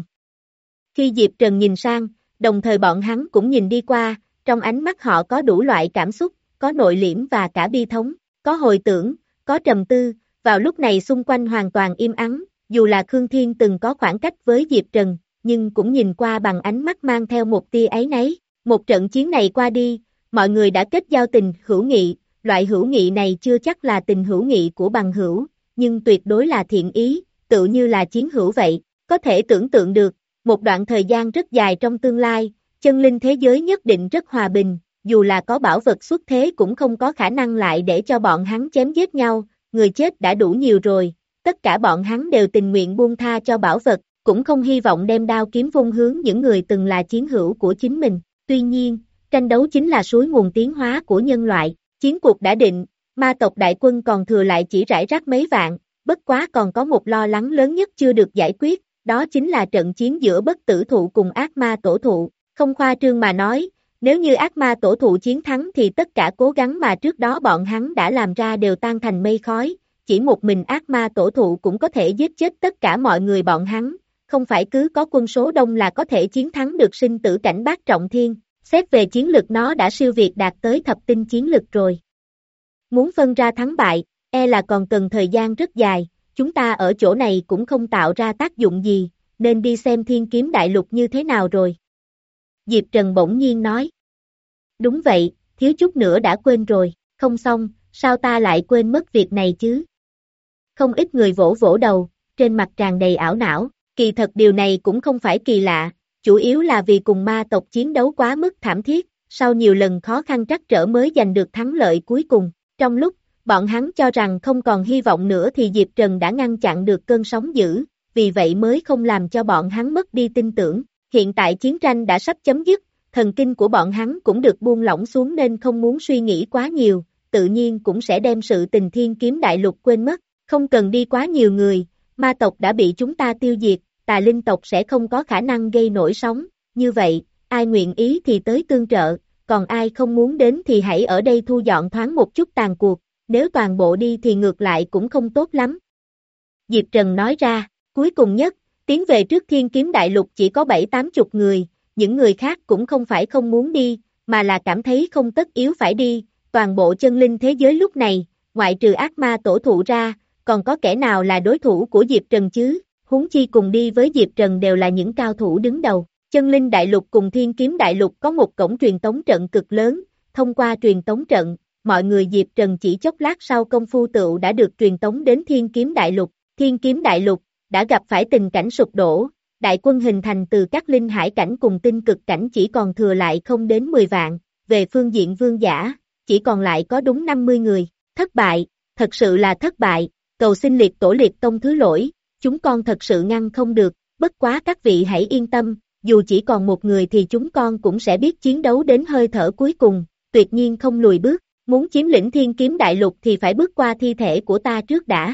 Khi Diệp Trần nhìn sang, đồng thời bọn hắn cũng nhìn đi qua, trong ánh mắt họ có đủ loại cảm xúc, có nội liễm và cả bi thống, có hồi tưởng, có trầm tư, vào lúc này xung quanh hoàn toàn im ắng, dù là Khương Thiên từng có khoảng cách với Diệp Trần, nhưng cũng nhìn qua bằng ánh mắt mang theo một tia áy náy. Một trận chiến này qua đi, mọi người đã kết giao tình hữu nghị, loại hữu nghị này chưa chắc là tình hữu nghị của bằng hữu, nhưng tuyệt đối là thiện ý, tự như là chiến hữu vậy, có thể tưởng tượng được, một đoạn thời gian rất dài trong tương lai, chân linh thế giới nhất định rất hòa bình, dù là có bảo vật xuất thế cũng không có khả năng lại để cho bọn hắn chém giết nhau, người chết đã đủ nhiều rồi, tất cả bọn hắn đều tình nguyện buông tha cho bảo vật, cũng không hy vọng đem đao kiếm vung hướng những người từng là chiến hữu của chính mình. Tuy nhiên, tranh đấu chính là suối nguồn tiến hóa của nhân loại, chiến cuộc đã định, ma tộc đại quân còn thừa lại chỉ rải rác mấy vạn, bất quá còn có một lo lắng lớn nhất chưa được giải quyết, đó chính là trận chiến giữa bất tử thụ cùng ác ma tổ thụ, không khoa trương mà nói, nếu như ác ma tổ thụ chiến thắng thì tất cả cố gắng mà trước đó bọn hắn đã làm ra đều tan thành mây khói, chỉ một mình ác ma tổ thụ cũng có thể giết chết tất cả mọi người bọn hắn, không phải cứ có quân số đông là có thể chiến thắng được sinh tử cảnh bát trọng thiên, xét về chiến lực nó đã siêu việt đạt tới thập tinh chiến lực rồi. Muốn phân ra thắng bại, e là còn cần thời gian rất dài, chúng ta ở chỗ này cũng không tạo ra tác dụng gì, nên đi xem Thiên Kiếm Đại Lục như thế nào rồi. Diệp Trần bỗng nhiên nói. Đúng vậy, thiếu chút nữa đã quên rồi, không xong, sao ta lại quên mất việc này chứ? Không ít người vỗ vỗ đầu, trên mặt tràn đầy ảo não, kỳ thật điều này cũng không phải kỳ lạ, chủ yếu là vì cùng ma tộc chiến đấu quá mức thảm thiết, sau nhiều lần khó khăn trắc trở mới giành được thắng lợi cuối cùng. Trong lúc, bọn hắn cho rằng không còn hy vọng nữa thì Diệp Trần đã ngăn chặn được cơn sóng dữ, vì vậy mới không làm cho bọn hắn mất đi tin tưởng. Hiện tại chiến tranh đã sắp chấm dứt, thần kinh của bọn hắn cũng được buông lỏng xuống nên không muốn suy nghĩ quá nhiều, tự nhiên cũng sẽ đem sự tình Thiên Kiếm Đại Lục quên mất, không cần đi quá nhiều người, ma tộc đã bị chúng ta tiêu diệt, tà linh tộc sẽ không có khả năng gây nổi sóng, như vậy, ai nguyện ý thì tới tương trợ, còn ai không muốn đến thì hãy ở đây thu dọn thoáng một chút tàn cuộc, nếu toàn bộ đi thì ngược lại cũng không tốt lắm. Diệp Trần nói ra, cuối cùng nhất, tiến về trước Thiên Kiếm Đại Lục chỉ có bảy tám chục người, những người khác cũng không phải không muốn đi, mà là cảm thấy không tất yếu phải đi, toàn bộ chân linh thế giới lúc này, ngoại trừ ác ma tổ thụ ra, còn có kẻ nào là đối thủ của Diệp Trần chứ, huống chi cùng đi với Diệp Trần đều là những cao thủ đứng đầu. Chân linh đại lục cùng Thiên Kiếm Đại Lục có một cổng truyền tống trận cực lớn, thông qua truyền tống trận, mọi người Diệp Trần chỉ chốc lát sau công phu tựu đã được truyền tống đến Thiên Kiếm Đại Lục. Thiên Kiếm Đại Lục đã gặp phải tình cảnh sụp đổ, đại quân hình thành từ các linh hải cảnh cùng tinh cực cảnh chỉ còn thừa lại không đến mười vạn, về phương diện vương giả, chỉ còn lại có đúng năm mươi người, thất bại, thật sự là thất bại, cầu xin liệt tổ liệt tông thứ lỗi, chúng con thật sự ngăn không được, bất quá các vị hãy yên tâm, dù chỉ còn một người thì chúng con cũng sẽ biết chiến đấu đến hơi thở cuối cùng, tuyệt nhiên không lùi bước, muốn chiếm lĩnh Thiên Kiếm Đại Lục thì phải bước qua thi thể của ta trước đã.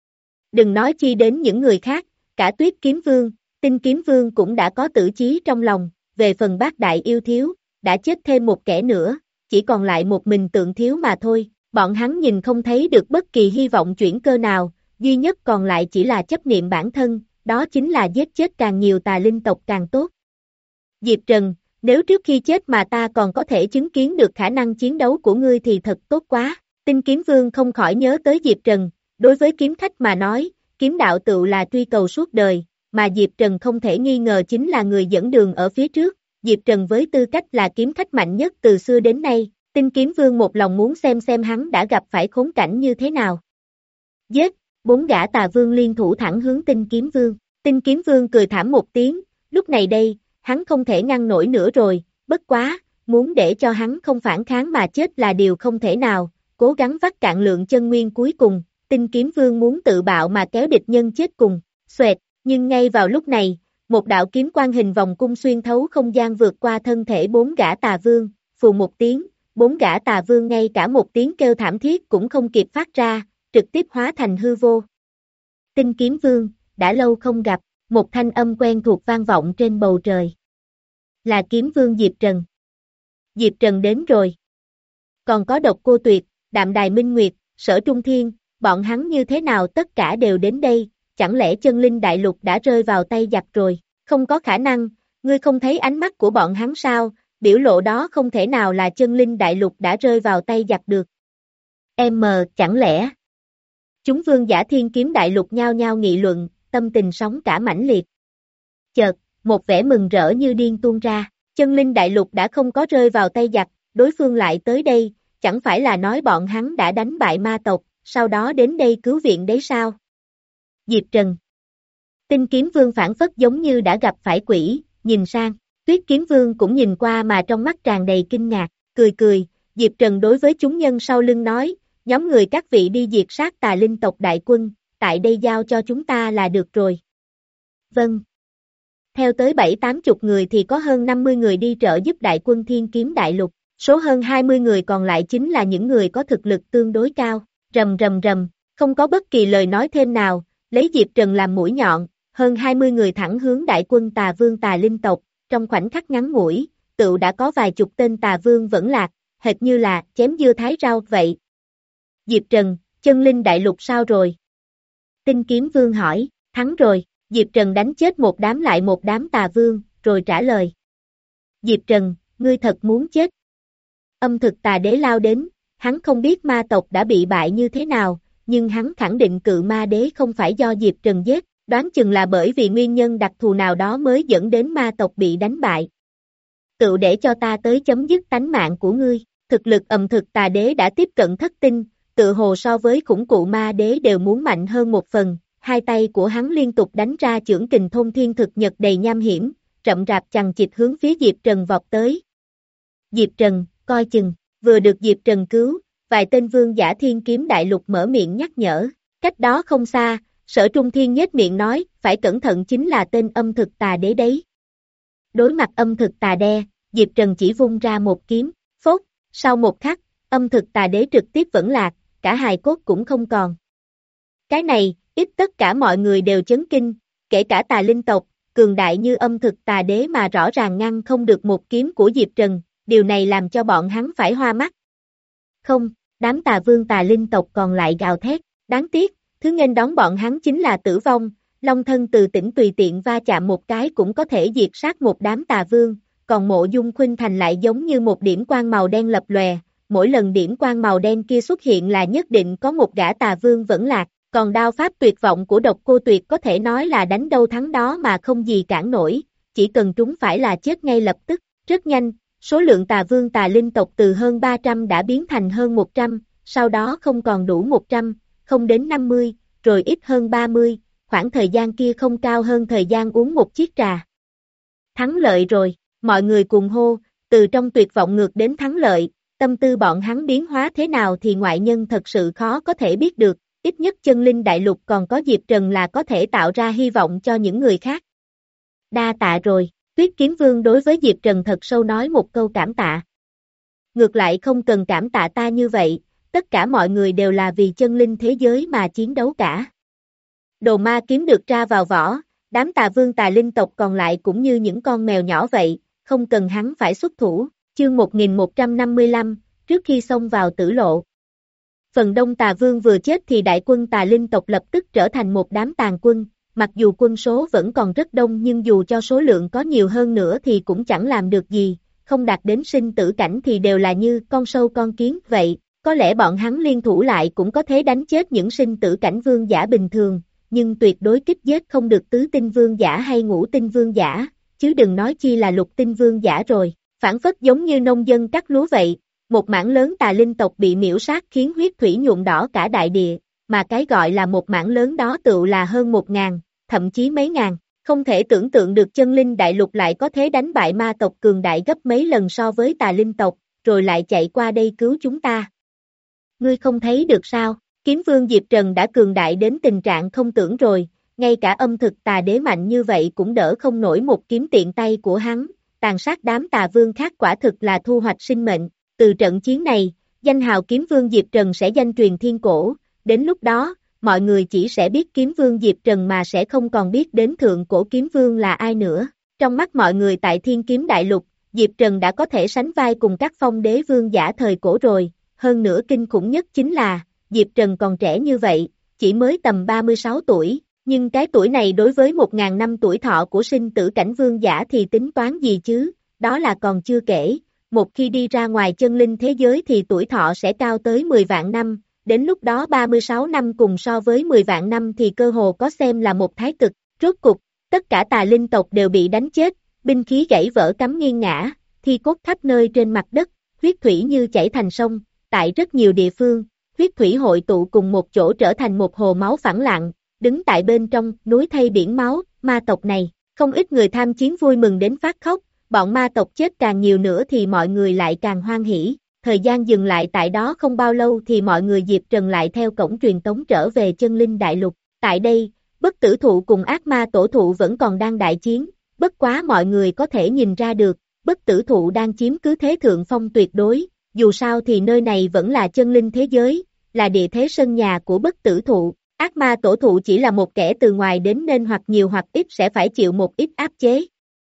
Đừng nói chi đến những người khác, cả Tuyết Kiếm Vương, Tinh Kiếm Vương cũng đã có tử chí trong lòng, về phần Bát Đại Yêu Thiếu, đã chết thêm một kẻ nữa, chỉ còn lại một mình Tượng Thiếu mà thôi, bọn hắn nhìn không thấy được bất kỳ hy vọng chuyển cơ nào, duy nhất còn lại chỉ là chấp niệm bản thân, đó chính là giết chết càng nhiều tà linh tộc càng tốt. Diệp Trần, Nếu trước khi chết mà ta còn có thể chứng kiến được khả năng chiến đấu của ngươi thì thật tốt quá. Tinh Kiếm Vương không khỏi nhớ tới Diệp Trần, đối với kiếm khách mà nói, kiếm đạo tựu là truy cầu suốt đời, mà Diệp Trần không thể nghi ngờ chính là người dẫn đường ở phía trước. Diệp Trần với tư cách là kiếm khách mạnh nhất từ xưa đến nay, Tinh Kiếm Vương một lòng muốn xem xem hắn đã gặp phải khốn cảnh như thế nào. Giết, bốn gã tà vương liên thủ thẳng hướng Tinh Kiếm Vương. Tinh Kiếm Vương cười thảm một tiếng, lúc này đây, hắn không thể ngăn nổi nữa rồi, bất quá, muốn để cho hắn không phản kháng mà chết là điều không thể nào, cố gắng vắt cạn lượng chân nguyên cuối cùng, Tinh Kiếm Vương muốn tự bạo mà kéo địch nhân chết cùng, xoẹt, nhưng ngay vào lúc này, một đạo kiếm quang hình vòng cung xuyên thấu không gian vượt qua thân thể bốn gã tà vương, phù một tiếng, bốn gã tà vương ngay cả một tiếng kêu thảm thiết cũng không kịp phát ra, trực tiếp hóa thành hư vô. Tinh Kiếm Vương, đã lâu không gặp, một thanh âm quen thuộc vang vọng trên bầu trời. Là Kiếm Vương Diệp Trần. Diệp Trần đến rồi. Còn có Độc Cô Tuyệt, Đạm Đài Minh Nguyệt, Sở Trung Thiên, bọn hắn như thế nào tất cả đều đến đây, chẳng lẽ chân linh đại lục đã rơi vào tay giặc rồi, không có khả năng, ngươi không thấy ánh mắt của bọn hắn sao, biểu lộ đó không thể nào là chân linh đại lục đã rơi vào tay giặc được. Em mờ, chẳng lẽ? Chúng vương giả thiên kiếm đại lục nhao nhao nghị luận, tâm tình sóng cả mãnh liệt. Chợt, một vẻ mừng rỡ như điên tuôn ra, chân linh đại lục đã không có rơi vào tay giặc, đối phương lại tới đây, chẳng phải là nói bọn hắn đã đánh bại ma tộc, sau đó đến đây cứu viện đấy sao? Diệp Trần. Tinh Kiếm Vương phản phất giống như đã gặp phải quỷ, nhìn sang, Tuyết Kiếm Vương cũng nhìn qua mà trong mắt tràn đầy kinh ngạc, cười cười, Diệp Trần đối với chúng nhân sau lưng nói, nhóm người các vị đi diệt sát tà linh tộc đại quân, tại đây giao cho chúng ta là được rồi. Vâng. Theo tới bảy tám chục người thì có hơn năm mươi người đi trợ giúp đại quân Thiên Kiếm Đại Lục, số hơn hai mươi người còn lại chính là những người có thực lực tương đối cao, rầm rầm rầm, không có bất kỳ lời nói thêm nào, lấy Diệp Trần làm mũi nhọn, hơn hai mươi người thẳng hướng đại quân tà vương tà linh tộc, trong khoảnh khắc ngắn ngủi, tựu đã có vài chục tên tà vương vẫn lạc, hệt như là chém dưa thái rau vậy. Diệp Trần, chân linh đại lục sao rồi? Tinh Kiếm Vương hỏi, thắng rồi, Diệp Trần đánh chết một đám lại một đám tà vương, rồi trả lời. Diệp Trần, ngươi thật muốn chết. Âm thực tà đế lao đến, hắn không biết ma tộc đã bị bại như thế nào, nhưng hắn khẳng định cự ma đế không phải do Diệp Trần giết, đoán chừng là bởi vì nguyên nhân đặc thù nào đó mới dẫn đến ma tộc bị đánh bại. Tự để cho ta tới chấm dứt tánh mạng của ngươi, thực lực ầm thực tà đế đã tiếp cận thất tinh, tự hồ so với khủng cụ ma đế đều muốn mạnh hơn một phần, hai tay của hắn liên tục đánh ra chưởng kình thôn thiên thực nhật đầy nham hiểm, rậm rạp chằng chịt hướng phía Diệp Trần vọt tới. Diệp Trần, coi chừng, vừa được Diệp Trần cứu, vài tên vương giả thiên kiếm đại lục mở miệng nhắc nhở, cách đó không xa, Sở Trung Thiên nhếch miệng nói, phải cẩn thận chính là tên âm thực tà đế đấy. Đối mặt âm thực tà đe, Diệp Trần chỉ vung ra một kiếm, phốt, sau một khắc, âm thực tà đế trực tiếp vẫn lạc, cả hài cốt cũng không còn. Cái này, ít tất cả mọi người đều chấn kinh, kể cả tà linh tộc, cường đại như âm thực tà đế mà rõ ràng ngăn không được một kiếm của Diệp Trần, điều này làm cho bọn hắn phải hoa mắt. Không, đám tà vương tà linh tộc còn lại gào thét, đáng tiếc, thứ nghênh đón bọn hắn chính là tử vong, Long Thân từ tỉnh tùy tiện va chạm một cái cũng có thể diệt sát một đám tà vương, còn Mộ Dung Khuynh Thành lại giống như một điểm quang màu đen lập lòe, mỗi lần điểm quang màu đen kia xuất hiện là nhất định có một gã tà vương vẫn lạc, còn đao pháp tuyệt vọng của Độc Cô Tuyệt có thể nói là đánh đâu thắng đó mà không gì cản nổi, chỉ cần trúng phải là chết ngay lập tức, rất nhanh, số lượng tà vương tà linh tộc từ hơn ba trăm đã biến thành hơn một trăm, sau đó không còn đủ một trăm, không đến năm mươi, rồi ít hơn ba mươi, khoảng thời gian kia không cao hơn thời gian uống một chiếc trà. Thắng lợi rồi, mọi người cùng hô, từ trong tuyệt vọng ngược đến thắng lợi, tâm tư bọn hắn biến hóa thế nào thì ngoại nhân thật sự khó có thể biết được, ít nhất chân linh đại lục còn có Diệp Trần là có thể tạo ra hy vọng cho những người khác. Đa tạ rồi, Tuyết Kiếm Vương đối với Diệp Trần thật sâu nói một câu cảm tạ. Ngược lại không cần cảm tạ ta như vậy, tất cả mọi người đều là vì chân linh thế giới mà chiến đấu cả. Đồ ma kiếm được ra vào vỏ, đám tà vương tà linh tộc còn lại cũng như những con mèo nhỏ vậy, không cần hắn phải xuất thủ, chương một nghìn một trăm năm mươi lăm, trước khi xông vào tử lộ. Phần đông tà vương vừa chết thì đại quân tà linh tộc lập tức trở thành một đám tàn quân, mặc dù quân số vẫn còn rất đông nhưng dù cho số lượng có nhiều hơn nữa thì cũng chẳng làm được gì, không đạt đến sinh tử cảnh thì đều là như con sâu con kiến vậy, có lẽ bọn hắn liên thủ lại cũng có thể đánh chết những sinh tử cảnh vương giả bình thường, nhưng tuyệt đối kích giết không được tứ tinh vương giả hay ngũ tinh vương giả, chứ đừng nói chi là lục tinh vương giả rồi, phản phất giống như nông dân cắt lúa vậy, một mảng lớn tà linh tộc bị miễu sát khiến huyết thủy nhuộm đỏ cả đại địa, mà cái gọi là một mảng lớn đó tựu là hơn một ngàn, thậm chí mấy ngàn, không thể tưởng tượng được chân linh đại lục lại có thể đánh bại ma tộc cường đại gấp mấy lần so với tà linh tộc, rồi lại chạy qua đây cứu chúng ta. Ngươi không thấy được sao, kiếm vương Diệp Trần đã cường đại đến tình trạng không tưởng rồi, ngay cả âm thực tà đế mạnh như vậy cũng đỡ không nổi một kiếm tiện tay của hắn, tàn sát đám tà vương khác quả thực là thu hoạch sinh mệnh, từ trận chiến này, danh hào kiếm vương Diệp Trần sẽ danh truyền thiên cổ, đến lúc đó, mọi người chỉ sẽ biết kiếm vương Diệp Trần mà sẽ không còn biết đến thượng cổ kiếm vương là ai nữa, trong mắt mọi người tại thiên kiếm đại lục, Diệp Trần đã có thể sánh vai cùng các phong đế vương giả thời cổ rồi, hơn nữa kinh khủng nhất chính là, Diệp Trần còn trẻ như vậy, chỉ mới tầm ba mươi sáu tuổi, nhưng cái tuổi này đối với một ngàn năm tuổi thọ của sinh tử cảnh vương giả thì tính toán gì chứ, đó là còn chưa kể, một khi đi ra ngoài chân linh thế giới thì tuổi thọ sẽ cao tới mười vạn năm, đến lúc đó ba mươi sáu năm cùng so với mười vạn năm thì cơ hồ có xem là một thái cực, rốt cục, tất cả tà linh tộc đều bị đánh chết, binh khí gãy vỡ cắm nghiêng ngã, thi cốt khắp nơi trên mặt đất, huyết thủy như chảy thành sông, tại rất nhiều địa phương, huyết thủy hội tụ cùng một chỗ trở thành một hồ máu phẳng lặng, đứng tại bên trong núi thay biển máu, ma tộc này, không ít người tham chiến vui mừng đến phát khóc, bọn ma tộc chết càng nhiều nữa thì mọi người lại càng hoan hỉ, thời gian dừng lại tại đó không bao lâu thì mọi người Diệp Trần lại theo cổng truyền tống trở về chân linh đại lục, tại đây, bất tử thụ cùng ác ma tổ thụ vẫn còn đang đại chiến, bất quá mọi người có thể nhìn ra được, bất tử thụ đang chiếm cứ thế thượng phong tuyệt đối, dù sao thì nơi này vẫn là chân linh thế giới, là địa thế sân nhà của bất tử thụ, ác ma tổ thụ chỉ là một kẻ từ ngoài đến nên hoặc nhiều hoặc ít sẽ phải chịu một ít áp chế.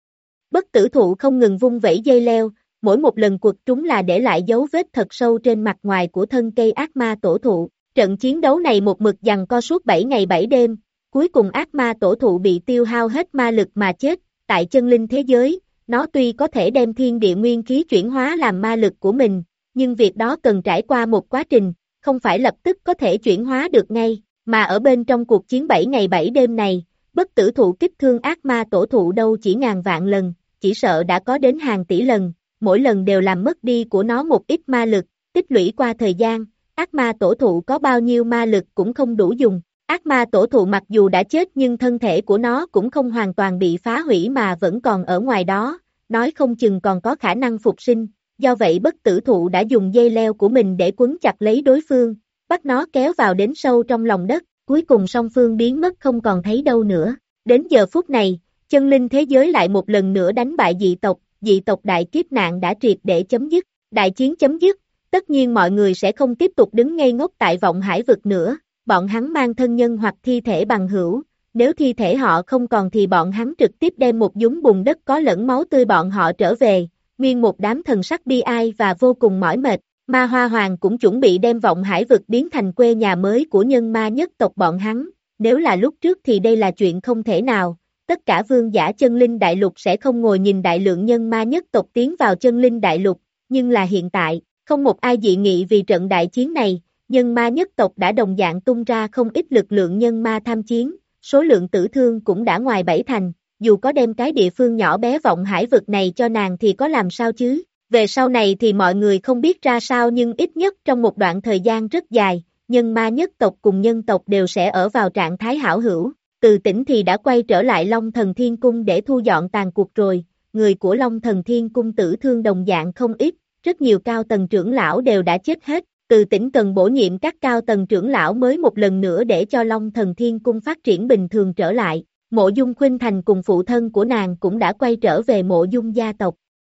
Bất tử thụ không ngừng vung vẩy dây leo, mỗi một lần quật trúng là để lại dấu vết thật sâu trên mặt ngoài của thân cây ác ma tổ thụ. Trận chiến đấu này một mực giằng co suốt bảy ngày bảy đêm, cuối cùng ác ma tổ thụ bị tiêu hao hết ma lực mà chết, tại chân linh thế giới, nó tuy có thể đem thiên địa nguyên khí chuyển hóa làm ma lực của mình, nhưng việc đó cần trải qua một quá trình, không phải lập tức có thể chuyển hóa được ngay, mà ở bên trong cuộc chiến bảy ngày bảy đêm này, bất tử thụ kích thương ác ma tổ thụ đâu chỉ ngàn vạn lần, chỉ sợ đã có đến hàng tỷ lần, mỗi lần đều làm mất đi của nó một ít ma lực, tích lũy qua thời gian, ác ma tổ thụ có bao nhiêu ma lực cũng không đủ dùng. Ác ma tổ thụ mặc dù đã chết nhưng thân thể của nó cũng không hoàn toàn bị phá hủy mà vẫn còn ở ngoài đó, nói không chừng còn có khả năng phục sinh, do vậy bất tử thụ đã dùng dây leo của mình để quấn chặt lấy đối phương, bắt nó kéo vào đến sâu trong lòng đất, cuối cùng song phương biến mất không còn thấy đâu nữa. Đến giờ phút này, chân linh thế giới lại một lần nữa đánh bại dị tộc, dị tộc đại kiếp nạn đã triệt để chấm dứt, đại chiến chấm dứt, tất nhiên mọi người sẽ không tiếp tục đứng ngây ngốc tại vọng hải vực nữa. Bọn hắn mang thân nhân hoặc thi thể bằng hữu, nếu thi thể họ không còn thì bọn hắn trực tiếp đem một dúng bùn đất có lẫn máu tươi bọn họ trở về, nguyên một đám thần sắc bi ai và vô cùng mỏi mệt, Ma Hoa Hoàng cũng chuẩn bị đem vọng hải vực biến thành quê nhà mới của nhân ma nhất tộc bọn hắn, nếu là lúc trước thì đây là chuyện không thể nào, tất cả vương giả chân linh đại lục sẽ không ngồi nhìn đại lượng nhân ma nhất tộc tiến vào chân linh đại lục, nhưng là hiện tại, không một ai dị nghị vì trận đại chiến này. Nhân ma nhất tộc đã đồng dạng tung ra không ít lực lượng nhân ma tham chiến, số lượng tử thương cũng đã ngoài bảy thành, dù có đem cái địa phương nhỏ bé vọng hải vực này cho nàng thì có làm sao chứ, về sau này thì mọi người không biết ra sao nhưng ít nhất trong một đoạn thời gian rất dài, nhân ma nhất tộc cùng nhân tộc đều sẽ ở vào trạng thái hảo hữu, Từ Tĩnh thì đã quay trở lại Long Thần Thiên Cung để thu dọn tàn cuộc rồi, người của Long Thần Thiên Cung tử thương đồng dạng không ít, rất nhiều cao tầng trưởng lão đều đã chết hết. Từ Tĩnh cần bổ nhiệm các cao tầng trưởng lão mới một lần nữa để cho Long Thần Thiên Cung phát triển bình thường trở lại. Mộ Dung Khuynh Thành cùng phụ thân của nàng cũng đã quay trở về Mộ Dung gia tộc.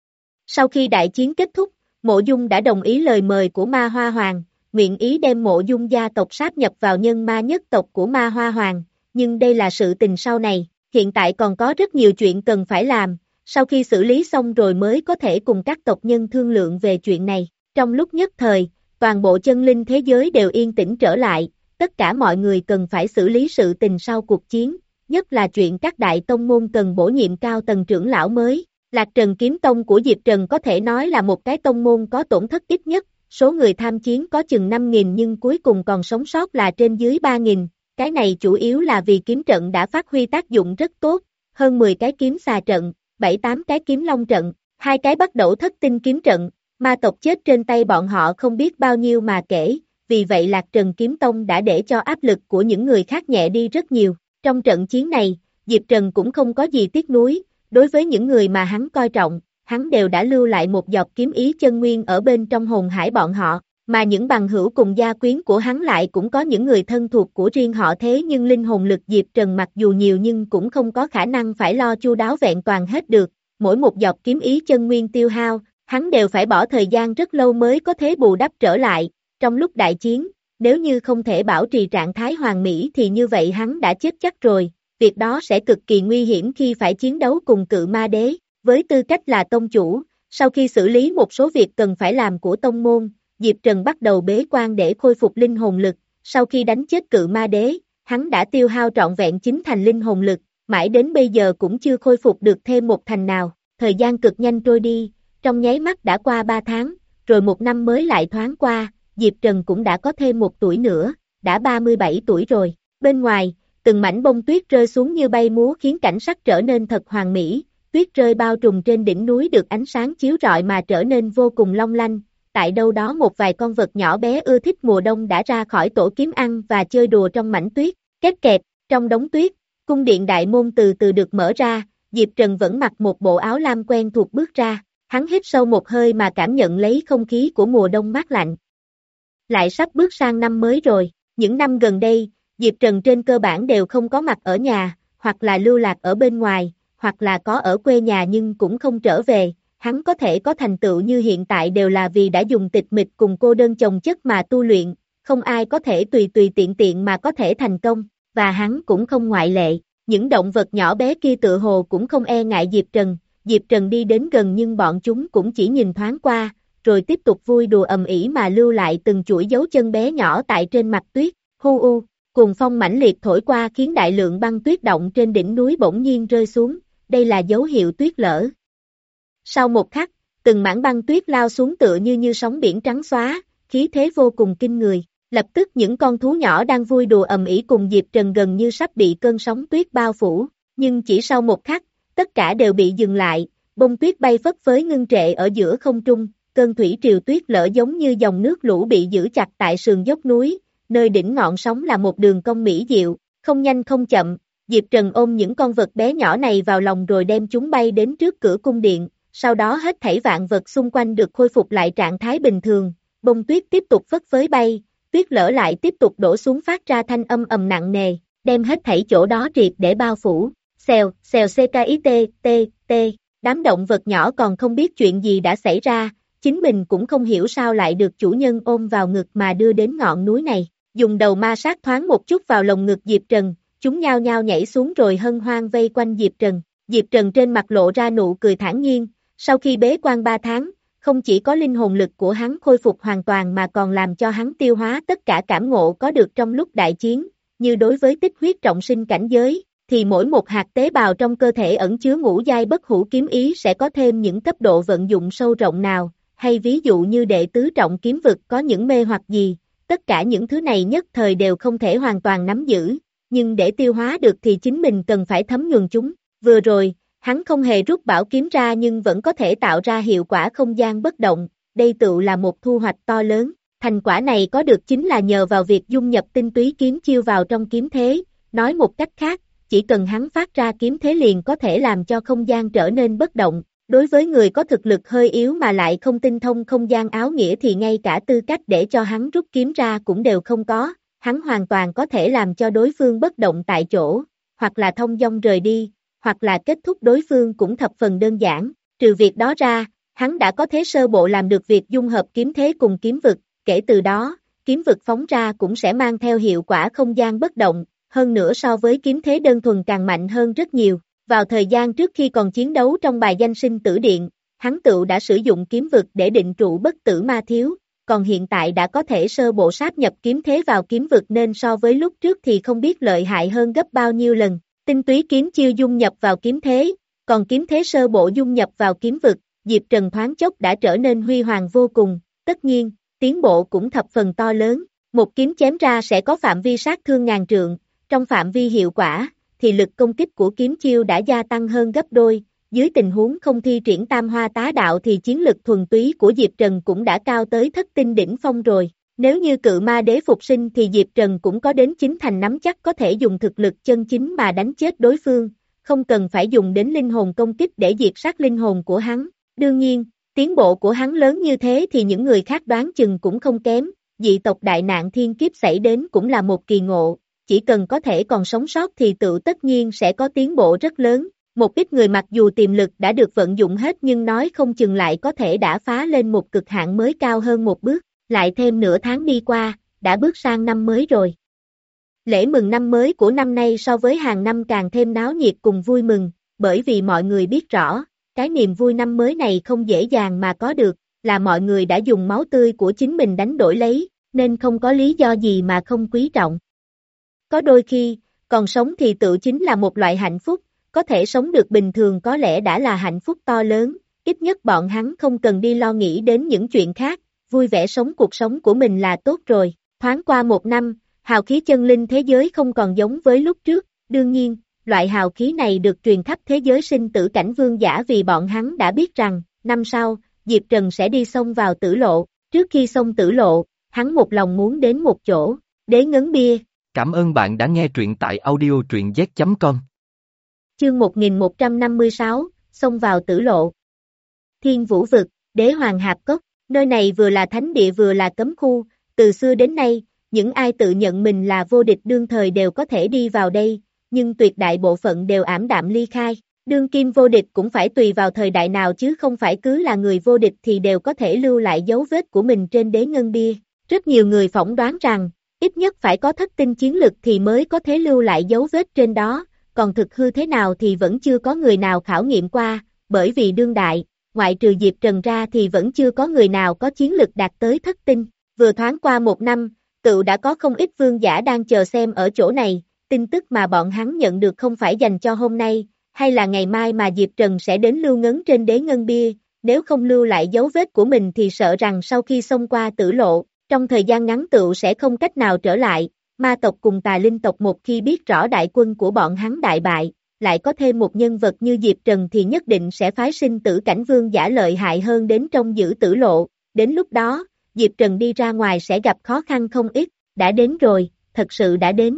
Sau khi đại chiến kết thúc, Mộ Dung đã đồng ý lời mời của Ma Hoa Hoàng, nguyện ý đem Mộ Dung gia tộc sáp nhập vào nhân ma nhất tộc của Ma Hoa Hoàng, nhưng đây là sự tình sau này, hiện tại còn có rất nhiều chuyện cần phải làm, sau khi xử lý xong rồi mới có thể cùng các tộc nhân thương lượng về chuyện này. Trong lúc nhất thời, toàn bộ chân linh thế giới đều yên tĩnh trở lại, tất cả mọi người cần phải xử lý sự tình sau cuộc chiến, nhất là chuyện các đại tông môn cần bổ nhiệm cao tầng trưởng lão mới. Lạc Trần Kiếm Tông của Diệp Trần có thể nói là một cái tông môn có tổn thất ít nhất, số người tham chiến có chừng năm nghìn nhưng cuối cùng còn sống sót là trên dưới ba nghìn, cái này chủ yếu là vì kiếm trận đã phát huy tác dụng rất tốt, hơn mười cái kiếm xà trận, bảy tám cái kiếm long trận, hai cái bắt đầu thất tinh kiếm trận, ma tộc chết trên tay bọn họ không biết bao nhiêu mà kể, vì vậy Lạc Trần Kiếm Tông đã để cho áp lực của những người khác nhẹ đi rất nhiều. Trong trận chiến này, Diệp Trần cũng không có gì tiếc nuối, đối với những người mà hắn coi trọng, hắn đều đã lưu lại một giọt kiếm ý chân nguyên ở bên trong hồn hải bọn họ, mà những bằng hữu cùng gia quyến của hắn lại cũng có những người thân thuộc của riêng họ thế nhưng linh hồn lực Diệp Trần mặc dù nhiều nhưng cũng không có khả năng phải lo chu đáo vẹn toàn hết được, mỗi một giọt kiếm ý chân nguyên tiêu hao, hắn đều phải bỏ thời gian rất lâu mới có thể bù đắp trở lại, trong lúc đại chiến, nếu như không thể bảo trì trạng thái hoàn mỹ thì như vậy hắn đã chết chắc rồi, việc đó sẽ cực kỳ nguy hiểm khi phải chiến đấu cùng cự ma đế, với tư cách là tông chủ, sau khi xử lý một số việc cần phải làm của tông môn, Diệp Trần bắt đầu bế quan để khôi phục linh hồn lực, sau khi đánh chết cự ma đế, hắn đã tiêu hao trọn vẹn chín thành linh hồn lực, mãi đến bây giờ cũng chưa khôi phục được thêm một thành nào, thời gian cực nhanh trôi đi, trong nháy mắt đã qua ba tháng, rồi một năm mới lại thoáng qua, Diệp Trần cũng đã có thêm một tuổi nữa, đã ba mươi bảy tuổi rồi, bên ngoài, từng mảnh bông tuyết rơi xuống như bay múa khiến cảnh sắc trở nên thật hoàn mỹ, tuyết rơi bao trùm trên đỉnh núi được ánh sáng chiếu rọi mà trở nên vô cùng long lanh, tại đâu đó một vài con vật nhỏ bé ưa thích mùa đông đã ra khỏi tổ kiếm ăn và chơi đùa trong mảnh tuyết, két kẹt, trong đống tuyết, cung điện đại môn từ từ được mở ra, Diệp Trần vẫn mặc một bộ áo lam quen thuộc bước ra, hắn hít sâu một hơi mà cảm nhận lấy không khí của mùa đông mát lạnh. Lại sắp bước sang năm mới rồi, những năm gần đây, Diệp Trần trên cơ bản đều không có mặt ở nhà, hoặc là lưu lạc ở bên ngoài, hoặc là có ở quê nhà nhưng cũng không trở về, hắn có thể có thành tựu như hiện tại đều là vì đã dùng tịch mịch cùng cô đơn chồng chất mà tu luyện, không ai có thể tùy tùy tiện tiện mà có thể thành công, và hắn cũng không ngoại lệ, những động vật nhỏ bé kia tự hồ cũng không e ngại Diệp Trần, Diệp Trần đi đến gần nhưng bọn chúng cũng chỉ nhìn thoáng qua, rồi tiếp tục vui đùa ầm ĩ mà lưu lại từng chuỗi dấu chân bé nhỏ tại trên mặt tuyết, hu u, cuồng phong mãnh liệt thổi qua khiến đại lượng băng tuyết động trên đỉnh núi bỗng nhiên rơi xuống, đây là dấu hiệu tuyết lở. Sau một khắc, từng mảng băng tuyết lao xuống tựa như như sóng biển trắng xóa, khí thế vô cùng kinh người, lập tức những con thú nhỏ đang vui đùa ầm ĩ cùng Diệp Trần gần như sắp bị cơn sóng tuyết bao phủ, nhưng chỉ sau một khắc, tất cả đều bị dừng lại, bông tuyết bay phất phới ngưng trệ ở giữa không trung, cơn thủy triều tuyết lở giống như dòng nước lũ bị giữ chặt tại sườn dốc núi, nơi đỉnh ngọn sóng là một đường cong mỹ diệu, không nhanh không chậm, Diệp Trần ôm những con vật bé nhỏ này vào lòng rồi đem chúng bay đến trước cửa cung điện, sau đó hết thảy vạn vật xung quanh được khôi phục lại trạng thái bình thường, bông tuyết tiếp tục phất phới bay, tuyết lở lại tiếp tục đổ xuống phát ra thanh âm ầm nặng nề, đem hết thảy chỗ đó triệt để bao phủ, xèo, xèo ckit, t, t, đám động vật nhỏ còn không biết chuyện gì đã xảy ra, chính mình cũng không hiểu sao lại được chủ nhân ôm vào ngực mà đưa đến ngọn núi này, dùng đầu ma sát thoáng một chút vào lồng ngực Diệp Trần, chúng nhao nhao nhảy xuống rồi hân hoan vây quanh Diệp Trần, Diệp Trần trên mặt lộ ra nụ cười thản nhiên, sau khi bế quan ba tháng, không chỉ có linh hồn lực của hắn khôi phục hoàn toàn mà còn làm cho hắn tiêu hóa tất cả cảm ngộ có được trong lúc đại chiến, như đối với tích huyết trọng sinh cảnh giới, thì mỗi một hạt tế bào trong cơ thể ẩn chứa ngũ giai bất hủ kiếm ý sẽ có thêm những cấp độ vận dụng sâu rộng nào, hay ví dụ như đệ tứ trọng kiếm vực có những mê hoặc gì, tất cả những thứ này nhất thời đều không thể hoàn toàn nắm giữ, nhưng để tiêu hóa được thì chính mình cần phải thấm nhuần chúng, vừa rồi, hắn không hề rút bảo kiếm ra nhưng vẫn có thể tạo ra hiệu quả không gian bất động, đây tự là một thu hoạch to lớn, thành quả này có được chính là nhờ vào việc dung nhập tinh túy kiếm chiêu vào trong kiếm thế, nói một cách khác, chỉ cần hắn phát ra kiếm thế liền có thể làm cho không gian trở nên bất động, đối với người có thực lực hơi yếu mà lại không tinh thông không gian áo nghĩa thì ngay cả tư cách để cho hắn rút kiếm ra cũng đều không có, hắn hoàn toàn có thể làm cho đối phương bất động tại chỗ, hoặc là thông dong rời đi, hoặc là kết thúc đối phương cũng thập phần đơn giản, trừ việc đó ra, hắn đã có thế sơ bộ làm được việc dung hợp kiếm thế cùng kiếm vực, kể từ đó, kiếm vực phóng ra cũng sẽ mang theo hiệu quả không gian bất động, hơn nữa so với kiếm thế đơn thuần càng mạnh hơn rất nhiều. Vào thời gian trước khi còn chiến đấu trong bài danh sinh tử điện, hắn tự đã sử dụng kiếm vực để định trụ bất tử ma thiếu, còn hiện tại đã có thể sơ bộ sáp nhập kiếm thế vào kiếm vực nên so với lúc trước thì không biết lợi hại hơn gấp bao nhiêu lần. Tinh túy kiếm chiêu dung nhập vào kiếm thế, còn kiếm thế sơ bộ dung nhập vào kiếm vực, Diệp Trần thoáng chốc đã trở nên huy hoàng vô cùng, tất nhiên, tiến bộ cũng thập phần to lớn, một kiếm chém ra sẽ có phạm vi sát thương ngàn trượng, trong phạm vi hiệu quả, thì lực công kích của kiếm chiêu đã gia tăng hơn gấp đôi, dưới tình huống không thi triển tam hoa tá đạo thì chiến lực thuần túy của Diệp Trần cũng đã cao tới thất tinh đỉnh phong rồi. Nếu như cự ma đế phục sinh thì Diệp Trần cũng có đến chín thành nắm chắc có thể dùng thực lực chân chính mà đánh chết đối phương, không cần phải dùng đến linh hồn công kích để diệt sát linh hồn của hắn. Đương nhiên, tiến bộ của hắn lớn như thế thì những người khác đoán chừng cũng không kém, dị tộc đại nạn thiên kiếp xảy đến cũng là một kỳ ngộ, chỉ cần có thể còn sống sót thì tự tất nhiên sẽ có tiến bộ rất lớn. Một ít người mặc dù tiềm lực đã được vận dụng hết nhưng nói không chừng lại có thể đã phá lên một cực hạn mới cao hơn một bước. Lại thêm nửa tháng đi qua, đã bước sang năm mới rồi. Lễ mừng năm mới của năm nay so với hàng năm càng thêm náo nhiệt cùng vui mừng, bởi vì mọi người biết rõ, cái niềm vui năm mới này không dễ dàng mà có được, là mọi người đã dùng máu tươi của chính mình đánh đổi lấy, nên không có lý do gì mà không quý trọng. Có đôi khi, còn sống thì tự chính là một loại hạnh phúc, có thể sống được bình thường có lẽ đã là hạnh phúc to lớn, ít nhất bọn hắn không cần đi lo nghĩ đến những chuyện khác. Vui vẻ sống cuộc sống của mình là tốt rồi. Thoáng qua một năm, hào khí chân linh thế giới không còn giống với lúc trước, đương nhiên, loại hào khí này được truyền khắp thế giới sinh tử cảnh vương giả vì bọn hắn đã biết rằng, năm sau, Diệp Trần sẽ đi xông vào tử lộ, trước khi xông tử lộ, hắn một lòng muốn đến một chỗ, đế ngấn bia. Cảm ơn bạn đã nghe truyện tại audio truyện z chấm com. Chương một nghìn một trăm năm mươi sáu, xông vào tử lộ. Thiên Vũ Vực, Đế Hoàng Hạp Cốc. Nơi này vừa là thánh địa vừa là cấm khu, từ xưa đến nay, những ai tự nhận mình là vô địch đương thời đều có thể đi vào đây, nhưng tuyệt đại bộ phận đều ảm đạm ly khai. Đương kim vô địch cũng phải tùy vào thời đại nào chứ không phải cứ là người vô địch thì đều có thể lưu lại dấu vết của mình trên đế ngân bia. Rất nhiều người phỏng đoán rằng, ít nhất phải có thất tinh chiến lực thì mới có thể lưu lại dấu vết trên đó, còn thực hư thế nào thì vẫn chưa có người nào khảo nghiệm qua, bởi vì đương đại, ngoại trừ Diệp Trần ra thì vẫn chưa có người nào có chiến lực đạt tới thất tinh. Vừa thoáng qua một năm, tự đã có không ít vương giả đang chờ xem ở chỗ này, tin tức mà bọn hắn nhận được không phải dành cho hôm nay, hay là ngày mai mà Diệp Trần sẽ đến lưu ngấn trên đế ngân bia, nếu không lưu lại dấu vết của mình thì sợ rằng sau khi xông qua tử lộ, trong thời gian ngắn tựu sẽ không cách nào trở lại. Ma tộc cùng tà linh tộc một khi biết rõ đại quân của bọn hắn đại bại, lại có thêm một nhân vật như Diệp Trần thì nhất định sẽ phái sinh tử cảnh vương giả lợi hại hơn đến trong giữ tử lộ, đến lúc đó, Diệp Trần đi ra ngoài sẽ gặp khó khăn không ít, đã đến rồi, thật sự đã đến.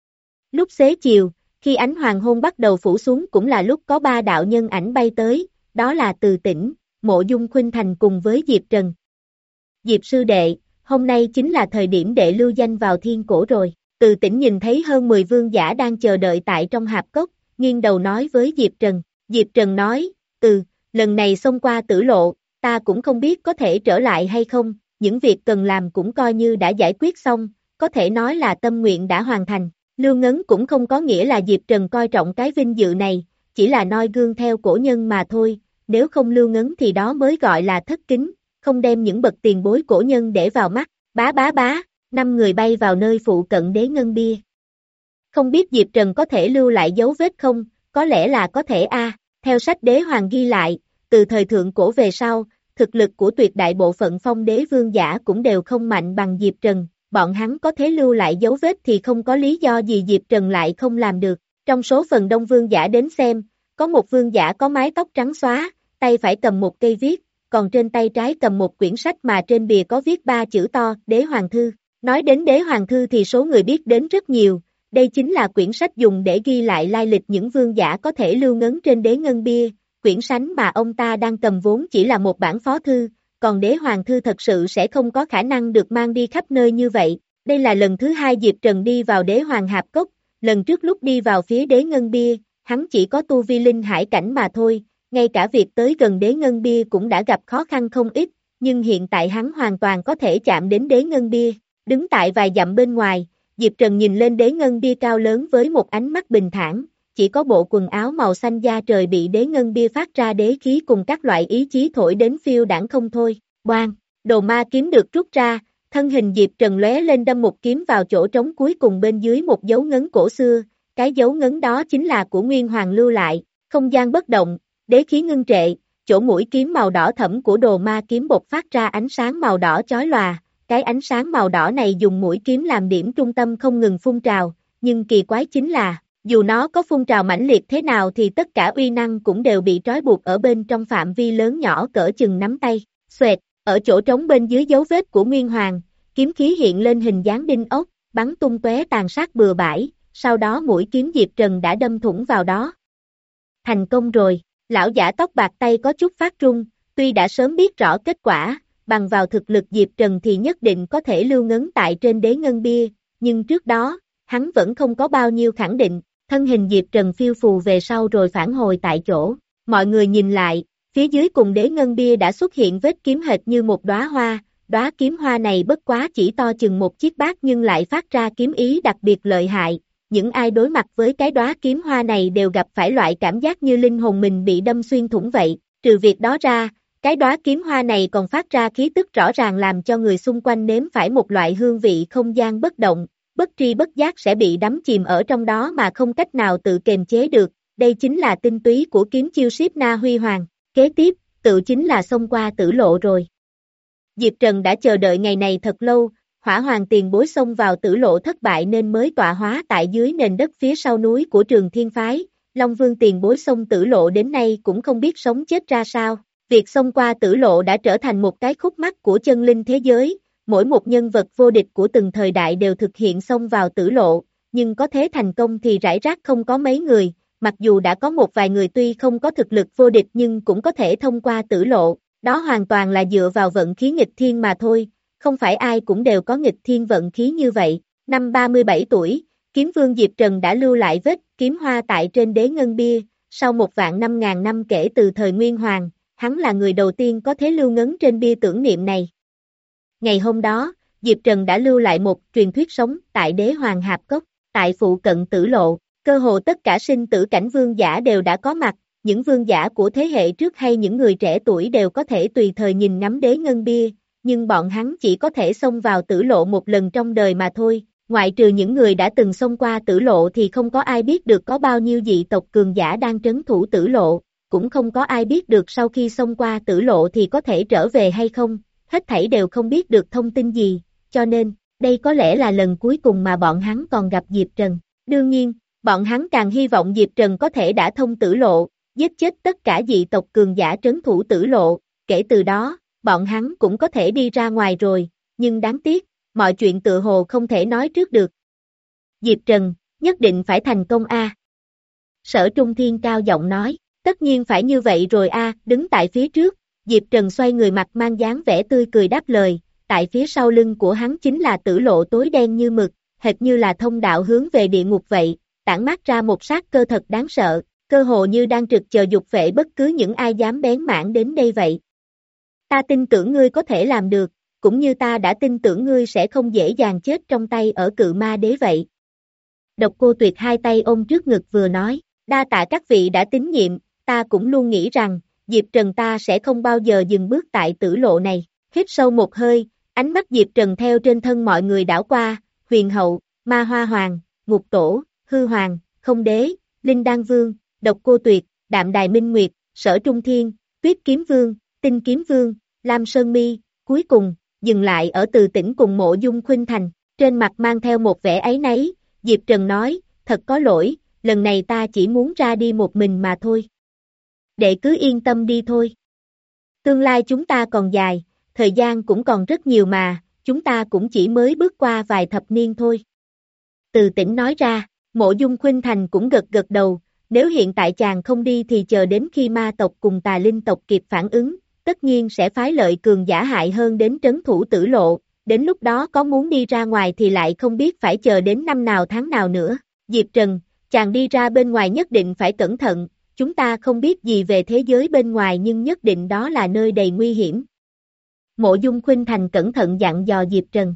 Lúc xế chiều, khi ánh hoàng hôn bắt đầu phủ xuống cũng là lúc có ba đạo nhân ảnh bay tới, đó là Từ Tĩnh, Mộ Dung Khuynh Thành cùng với Diệp Trần. Diệp sư đệ, hôm nay chính là thời điểm đệ lưu danh vào thiên cổ rồi. Từ Tĩnh nhìn thấy hơn mười vương giả đang chờ đợi tại trong hạp cốc, nghiêng đầu nói với Diệp Trần. Diệp Trần nói, từ, lần này xông qua tử lộ, ta cũng không biết có thể trở lại hay không, những việc cần làm cũng coi như đã giải quyết xong, có thể nói là tâm nguyện đã hoàn thành. Lưu ngấn cũng không có nghĩa là Diệp Trần coi trọng cái vinh dự này, chỉ là noi gương theo cổ nhân mà thôi, nếu không lưu ngấn thì đó mới gọi là thất kính, không đem những bậc tiền bối cổ nhân để vào mắt. Bá bá bá, năm người bay vào nơi phụ cận đế ngân bia. Không biết Diệp Trần có thể lưu lại dấu vết không, có lẽ là có thể a. Theo sách đế hoàng ghi lại, từ thời thượng cổ về sau, thực lực của tuyệt đại bộ phận phong đế vương giả cũng đều không mạnh bằng Diệp Trần, bọn hắn có thể lưu lại dấu vết thì không có lý do gì Diệp Trần lại không làm được. Trong số phần đông vương giả đến xem, có một vương giả có mái tóc trắng xóa, tay phải cầm một cây viết, còn trên tay trái cầm một quyển sách mà trên bìa có viết ba chữ to, Đế Hoàng Thư. Nói đến Đế Hoàng Thư thì số người biết đến rất nhiều, đây chính là quyển sách dùng để ghi lại lai lịch những vương giả có thể lưu ngấn trên đế ngân bia, quyển sánh mà ông ta đang cầm vốn chỉ là một bản phó thư, còn Đế Hoàng Thư thật sự sẽ không có khả năng được mang đi khắp nơi như vậy. Đây là lần thứ hai Diệp Trần đi vào Đế Hoàng Hạp Cốc, lần trước lúc đi vào phía đế ngân bia, hắn chỉ có tu vi linh hải cảnh mà thôi. Ngay cả việc tới gần đế ngân bia cũng đã gặp khó khăn không ít, nhưng hiện tại hắn hoàn toàn có thể chạm đến đế ngân bia. Đứng tại vài dặm bên ngoài, Diệp Trần nhìn lên đế ngân bia cao lớn với một ánh mắt bình thản, chỉ có bộ quần áo màu xanh da trời bị đế ngân bia phát ra đế khí cùng các loại ý chí thổi đến phiêu đãng không thôi. Boang, đồ ma kiếm được rút ra, thân hình Diệp Trần lóe lên đâm một kiếm vào chỗ trống cuối cùng bên dưới một dấu ngấn cổ xưa, cái dấu ngấn đó chính là của Nguyên Hoàng lưu lại, không gian bất động, đế khí ngưng trệ, chỗ mũi kiếm màu đỏ thẫm của đồ ma kiếm bộc phát ra ánh sáng màu đỏ chói lòa, cái ánh sáng màu đỏ này dùng mũi kiếm làm điểm trung tâm không ngừng phun trào, nhưng kỳ quái chính là, dù nó có phun trào mãnh liệt thế nào thì tất cả uy năng cũng đều bị trói buộc ở bên trong phạm vi lớn nhỏ cỡ chừng nắm tay, xoẹt, ở chỗ trống bên dưới dấu vết của Nguyên Hoàng, kiếm khí hiện lên hình dáng đinh ốc, bắn tung tóe tàn sát bừa bãi, sau đó mũi kiếm Diệp Trần đã đâm thủng vào đó. Thành công rồi, lão giả tóc bạc tay có chút phát run, tuy đã sớm biết rõ kết quả, bằng vào thực lực Diệp Trần thì nhất định có thể lưu ngấn tại trên đế ngân bia, nhưng trước đó, hắn vẫn không có bao nhiêu khẳng định, thân hình Diệp Trần phiêu phù về sau rồi phản hồi tại chỗ, mọi người nhìn lại, phía dưới cùng đế ngân bia đã xuất hiện vết kiếm hệt như một đóa hoa, đóa kiếm hoa này bất quá chỉ to chừng một chiếc bát nhưng lại phát ra kiếm ý đặc biệt lợi hại, những ai đối mặt với cái đóa kiếm hoa này đều gặp phải loại cảm giác như linh hồn mình bị đâm xuyên thủng vậy, trừ việc đó ra, cái đóa kiếm hoa này còn phát ra khí tức rõ ràng làm cho người xung quanh nếm phải một loại hương vị không gian bất động, bất tri bất giác sẽ bị đắm chìm ở trong đó mà không cách nào tự kiềm chế được, đây chính là tinh túy của kiếm chiêu Siết Na Huy Hoàng, kế tiếp, tự chính là xông qua tử lộ rồi. Diệp Trần đã chờ đợi ngày này thật lâu, Hỏa Hoàng tiền bối xông vào tử lộ thất bại nên mới tọa hóa tại dưới nền đất phía sau núi của Trường Thiên Phái, Long Vương tiền bối xông tử lộ đến nay cũng không biết sống chết ra sao, việc xông qua tử lộ đã trở thành một cái khúc mắc của chân linh thế giới, mỗi một nhân vật vô địch của từng thời đại đều thực hiện xông vào tử lộ, nhưng có thế thành công thì rải rác không có mấy người, mặc dù đã có một vài người tuy không có thực lực vô địch nhưng cũng có thể thông qua tử lộ, đó hoàn toàn là dựa vào vận khí nghịch thiên mà thôi, không phải ai cũng đều có nghịch thiên vận khí như vậy. Năm ba mươi bảy tuổi, kiếm vương Diệp Trần đã lưu lại vết kiếm hoa tại trên đế ngân bia, sau một vạn năm ngàn năm kể từ thời Nguyên Hoàng, hắn là người đầu tiên có thế lưu ngấn trên bia tưởng niệm này. Ngày hôm đó, Diệp Trần đã lưu lại một truyền thuyết sống tại đế hoàng hạp cốc, tại phụ cận tử lộ, cơ hồ tất cả sinh tử cảnh vương giả đều đã có mặt, những vương giả của thế hệ trước hay những người trẻ tuổi đều có thể tùy thời nhìn ngắm đế ngân bia, nhưng bọn hắn chỉ có thể xông vào tử lộ một lần trong đời mà thôi, ngoại trừ những người đã từng xông qua tử lộ thì không có ai biết được có bao nhiêu dị tộc cường giả đang trấn thủ tử lộ, cũng không có ai biết được sau khi xông qua tử lộ thì có thể trở về hay không, hết thảy đều không biết được thông tin gì, cho nên, đây có lẽ là lần cuối cùng mà bọn hắn còn gặp Diệp Trần. Đương nhiên, bọn hắn càng hy vọng Diệp Trần có thể đã thông tử lộ, giết chết tất cả dị tộc cường giả trấn thủ tử lộ, kể từ đó, bọn hắn cũng có thể đi ra ngoài rồi, nhưng đáng tiếc, mọi chuyện tự hồ không thể nói trước được. Diệp Trần, nhất định phải thành công a. Sở Trung Thiên cao giọng nói, tất nhiên phải như vậy rồi a, đứng tại phía trước, Diệp Trần xoay người mặt mang dáng vẻ tươi cười đáp lời, tại phía sau lưng của hắn chính là tử lộ tối đen như mực, hệt như là thông đạo hướng về địa ngục vậy, tản mát ra một sát cơ thật đáng sợ, cơ hồ như đang trực chờ dục vệ bất cứ những ai dám bén mảng đến đây vậy. Ta tin tưởng ngươi có thể làm được, cũng như ta đã tin tưởng ngươi sẽ không dễ dàng chết trong tay ở cự ma đế vậy. Độc Cô Tuyệt hai tay ôm trước ngực vừa nói, đa tạ các vị đã tín nhiệm, ta cũng luôn nghĩ rằng, Diệp Trần ta sẽ không bao giờ dừng bước tại tử lộ này, hít sâu một hơi, ánh mắt Diệp Trần theo trên thân mọi người đảo qua, Huyền Hậu, Ma Hoa Hoàng, Ngục Tổ, Hư Hoàng, Không Đế, Linh Đan Vương, Độc Cô Tuyệt, Đạm Đài Minh Nguyệt, Sở Trung Thiên, Tuyết Kiếm Vương, Tinh Kiếm Vương, Lam Sơn Mi, cuối cùng, dừng lại ở Từ Tĩnh cùng Mộ Dung Khuynh Thành, trên mặt mang theo một vẻ áy náy, Diệp Trần nói, thật có lỗi, lần này ta chỉ muốn ra đi một mình mà thôi. Đệ cứ yên tâm đi thôi. Tương lai chúng ta còn dài, thời gian cũng còn rất nhiều mà, chúng ta cũng chỉ mới bước qua vài thập niên thôi. Từ Tĩnh nói ra, Mộ Dung Khuynh Thành cũng gật gật đầu, nếu hiện tại chàng không đi thì chờ đến khi ma tộc cùng tà linh tộc kịp phản ứng, tất nhiên sẽ phái lợi cường giả hại hơn đến trấn thủ tử lộ, đến lúc đó có muốn đi ra ngoài thì lại không biết phải chờ đến năm nào tháng nào nữa. Diệp Trần, chàng đi ra bên ngoài nhất định phải cẩn thận, chúng ta không biết gì về thế giới bên ngoài nhưng nhất định đó là nơi đầy nguy hiểm. Mộ Dung Khuynh Thành cẩn thận dặn dò Diệp Trần.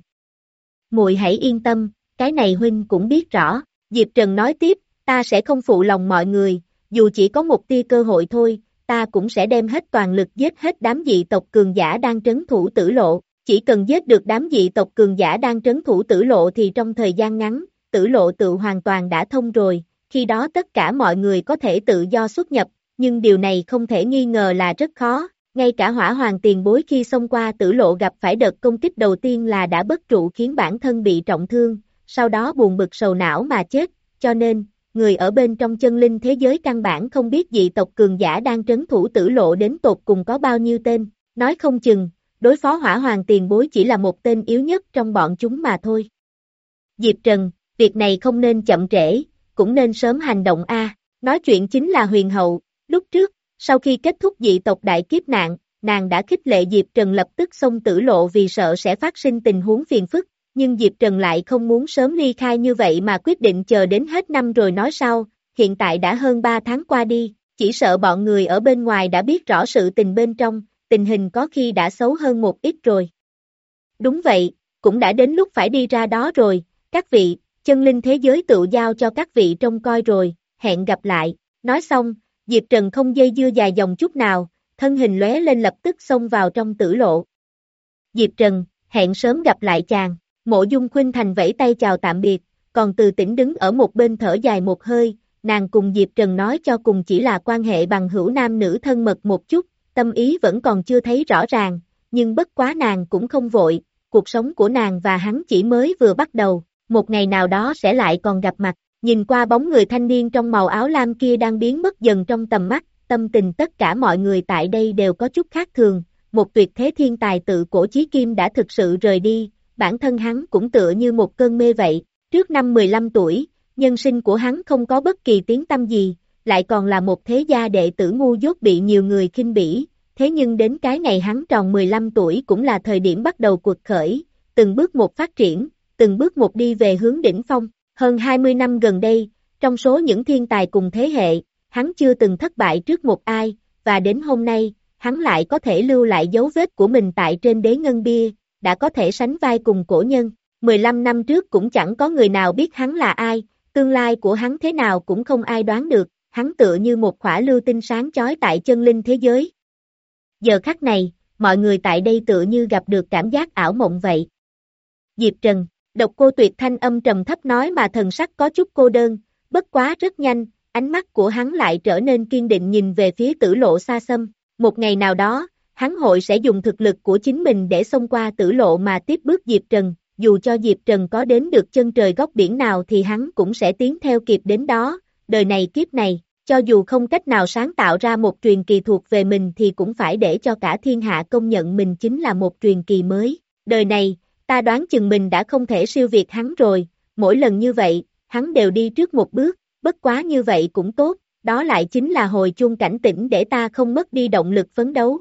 Muội hãy yên tâm, cái này huynh cũng biết rõ, Diệp Trần nói tiếp, ta sẽ không phụ lòng mọi người, dù chỉ có một tia cơ hội thôi, ta cũng sẽ đem hết toàn lực giết hết đám dị tộc cường giả đang trấn thủ tử lộ, chỉ cần giết được đám dị tộc cường giả đang trấn thủ tử lộ thì trong thời gian ngắn, tử lộ tự hoàn toàn đã thông rồi, khi đó tất cả mọi người có thể tự do xuất nhập, nhưng điều này không thể nghi ngờ là rất khó, ngay cả Hỏa Hoàng tiền bối khi xông qua tử lộ gặp phải đợt công kích đầu tiên là đã bất trụ khiến bản thân bị trọng thương, sau đó buồn bực sầu não mà chết, cho nên, người ở bên trong chân linh thế giới căn bản không biết dị tộc cường giả đang trấn thủ tử lộ đến tột cùng có bao nhiêu tên, nói không chừng, đối phó Hỏa Hoàng tiền bối chỉ là một tên yếu nhất trong bọn chúng mà thôi. Diệp Trần, việc này không nên chậm trễ, cũng nên sớm hành động a. Nói chuyện chính là Huyền Hậu, lúc trước, sau khi kết thúc dị tộc đại kiếp nạn, nàng đã khích lệ Diệp Trần lập tức xông tử lộ vì sợ sẽ phát sinh tình huống phiền phức, nhưng Diệp Trần lại không muốn sớm ly khai như vậy mà quyết định chờ đến hết năm rồi nói sau, hiện tại đã hơn ba tháng qua đi, chỉ sợ bọn người ở bên ngoài đã biết rõ sự tình bên trong, tình hình có khi đã xấu hơn một ít rồi. Đúng vậy, cũng đã đến lúc phải đi ra đó rồi, các vị, chân linh thế giới tự giao cho các vị trông coi rồi, hẹn gặp lại, nói xong, Diệp Trần không dây dưa dài dòng chút nào, thân hình lóe lên lập tức xông vào trong tử lộ. Diệp Trần, hẹn sớm gặp lại chàng, Mộ Dung Khuynh Thành vẫy tay chào tạm biệt, còn Từ Tĩnh đứng ở một bên thở dài một hơi, nàng cùng Diệp Trần nói cho cùng chỉ là quan hệ bằng hữu nam nữ thân mật một chút, tâm ý vẫn còn chưa thấy rõ ràng, nhưng bất quá nàng cũng không vội, cuộc sống của nàng và hắn chỉ mới vừa bắt đầu, một ngày nào đó sẽ lại còn gặp mặt, nhìn qua bóng người thanh niên trong màu áo lam kia đang biến mất dần trong tầm mắt, tâm tình tất cả mọi người tại đây đều có chút khác thường, một tuyệt thế thiên tài tự cổ chí kim đã thực sự rời đi, bản thân hắn cũng tựa như một cơn mê vậy, trước năm mười lăm tuổi, nhân sinh của hắn không có bất kỳ tiếng tăm gì, lại còn là một thế gia đệ tử ngu dốt bị nhiều người khinh bỉ, thế nhưng đến cái ngày hắn tròn mười lăm tuổi cũng là thời điểm bắt đầu cuộc khởi, từng bước một phát triển, từng bước một đi về hướng đỉnh phong, hơn hai mươi năm gần đây, trong số những thiên tài cùng thế hệ, hắn chưa từng thất bại trước một ai, và đến hôm nay, hắn lại có thể lưu lại dấu vết của mình tại trên đế ngân bia, đã có thể sánh vai cùng cổ nhân, mười lăm năm trước cũng chẳng có người nào biết hắn là ai, tương lai của hắn thế nào cũng không ai đoán được, hắn tựa như một khỏa lưu tinh sáng chói tại chân linh thế giới. Giờ khắc này, mọi người tại đây tựa như gặp được cảm giác ảo mộng vậy. Diệp Trần, Độc Cô Tuyệt thanh âm trầm thấp nói mà thần sắc có chút cô đơn, bất quá rất nhanh, ánh mắt của hắn lại trở nên kiên định nhìn về phía tử lộ xa xăm, một ngày nào đó, hắn hội sẽ dùng thực lực của chính mình để xông qua tử lộ mà tiếp bước Diệp Trần, dù cho Diệp Trần có đến được chân trời góc biển nào thì hắn cũng sẽ tiến theo kịp đến đó, đời này kiếp này, cho dù không cách nào sáng tạo ra một truyền kỳ thuộc về mình thì cũng phải để cho cả thiên hạ công nhận mình chính là một truyền kỳ mới, đời này, ta đoán chừng mình đã không thể siêu việt hắn rồi, mỗi lần như vậy, hắn đều đi trước một bước, bất quá như vậy cũng tốt, đó lại chính là hồi chuông cảnh tỉnh để ta không mất đi động lực phấn đấu.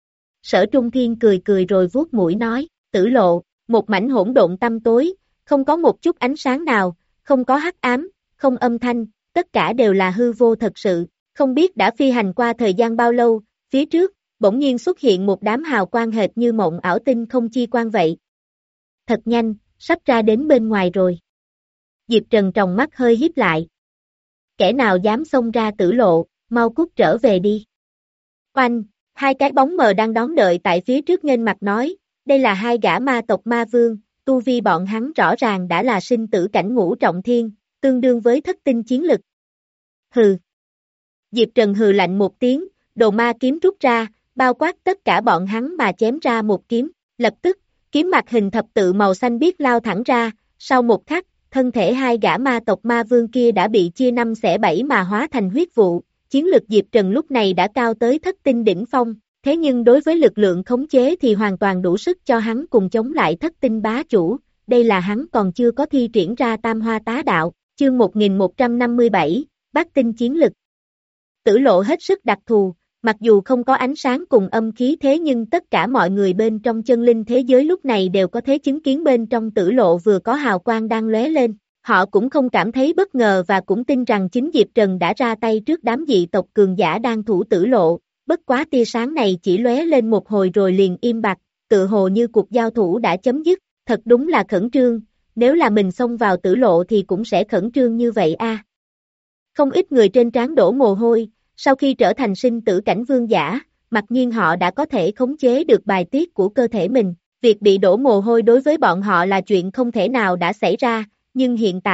Sở Trung Thiên cười cười rồi vuốt mũi nói, tử lộ, một mảnh hỗn độn tăm tối, không có một chút ánh sáng nào, không có hắc ám, không âm thanh, tất cả đều là hư vô thật sự, không biết đã phi hành qua thời gian bao lâu, phía trước, bỗng nhiên xuất hiện một đám hào quang hệt như mộng ảo tinh không chi quang vậy. Thật nhanh, sắp ra đến bên ngoài rồi. Diệp Trần tròng mắt hơi híp lại. Kẻ nào dám xông ra tử lộ, mau cút trở về đi. Oanh, hai cái bóng mờ đang đón đợi tại phía trước nghênh mặt nói, đây là hai gã ma tộc ma vương, tu vi bọn hắn rõ ràng đã là sinh tử cảnh ngũ trọng thiên, tương đương với thất tinh chiến lực. Hừ. Diệp Trần hừ lạnh một tiếng, đồ ma kiếm rút ra, bao quát tất cả bọn hắn mà chém ra một kiếm, lập tức, kiếm mặt hình thập tự màu xanh biếc lao thẳng ra, sau một khắc, thân thể hai gã ma tộc ma vương kia đã bị chia năm xẻ bảy mà hóa thành huyết vụ, chiến lực Diệp Trần lúc này đã cao tới thất tinh đỉnh phong, thế nhưng đối với lực lượng khống chế thì hoàn toàn đủ sức cho hắn cùng chống lại thất tinh bá chủ, đây là hắn còn chưa có thi triển ra tam hoa tá đạo, chương một nghìn một trăm năm mươi bảy, bát tinh chiến lực. Tử lộ hết sức đặc thù, mặc dù không có ánh sáng cùng âm khí thế nhưng tất cả mọi người bên trong chân linh thế giới lúc này đều có thể chứng kiến bên trong tử lộ vừa có hào quang đang lóe lên, họ cũng không cảm thấy bất ngờ và cũng tin rằng chính Diệp Trần đã ra tay trước đám dị tộc cường giả đang thủ tử lộ, bất quá tia sáng này chỉ lóe lên một hồi rồi liền im bặt, tự hồ như cuộc giao thủ đã chấm dứt, thật đúng là khẩn trương, nếu là mình xông vào tử lộ thì cũng sẽ khẩn trương như vậy a. Không ít người trên trán đổ mồ hôi, sau khi trở thành sinh tử cảnh vương giả, mặc nhiên họ đã có thể khống chế được bài tiết của cơ thể mình, việc bị đổ mồ hôi đối với bọn họ là chuyện không thể nào đã xảy ra, nhưng hiện tại,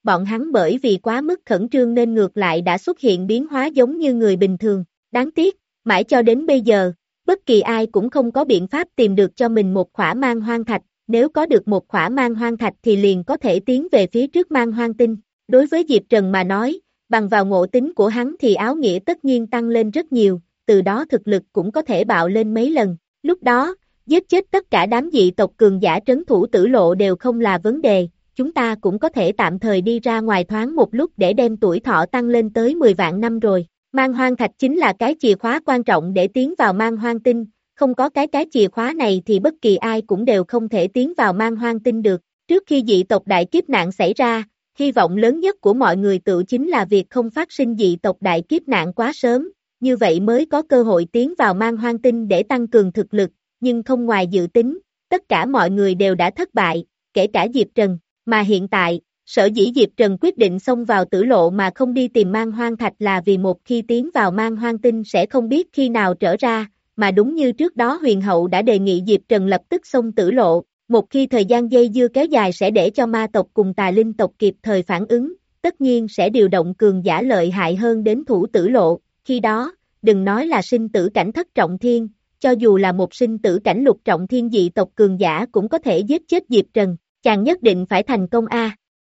bọn hắn bởi vì quá mức khẩn trương nên ngược lại đã xuất hiện biến hóa giống như người bình thường. Đáng tiếc, mãi cho đến bây giờ, bất kỳ ai cũng không có biện pháp tìm được cho mình một khỏa mang hoang thạch, nếu có được một khỏa mang hoang thạch thì liền có thể tiến về phía trước mang hoang tinh. Đối với Diệp Trần mà nói, bằng vào ngộ tính của hắn thì áo nghĩa tất nhiên tăng lên rất nhiều, từ đó thực lực cũng có thể bạo lên mấy lần. Lúc đó, giết chết tất cả đám dị tộc cường giả trấn thủ tử lộ đều không là vấn đề, chúng ta cũng có thể tạm thời đi ra ngoài thoáng một lúc để đem tuổi thọ tăng lên tới mười vạn năm rồi. Mang hoang thạch chính là cái chìa khóa quan trọng để tiến vào mang hoang tinh, không có cái cái chìa khóa này thì bất kỳ ai cũng đều không thể tiến vào mang hoang tinh được. Trước khi dị tộc đại kiếp nạn xảy ra, hy vọng lớn nhất của mọi người tự chính là việc không phát sinh dị tộc đại kiếp nạn quá sớm, như vậy mới có cơ hội tiến vào mang hoang tinh để tăng cường thực lực, nhưng không ngoài dự tính, tất cả mọi người đều đã thất bại, kể cả Diệp Trần, mà hiện tại, sở dĩ Diệp Trần quyết định xông vào tử lộ mà không đi tìm mang hoang thạch là vì một khi tiến vào mang hoang tinh sẽ không biết khi nào trở ra, mà đúng như trước đó huyền hậu đã đề nghị Diệp Trần lập tức xông tử lộ, một khi thời gian dây dưa kéo dài sẽ để cho ma tộc cùng tà linh tộc kịp thời phản ứng, tất nhiên sẽ điều động cường giả lợi hại hơn đến thủ tử lộ, khi đó, đừng nói là sinh tử cảnh thất trọng thiên, cho dù là một sinh tử cảnh lục trọng thiên dị tộc cường giả cũng có thể giết chết Diệp Trần, chàng nhất định phải thành công a.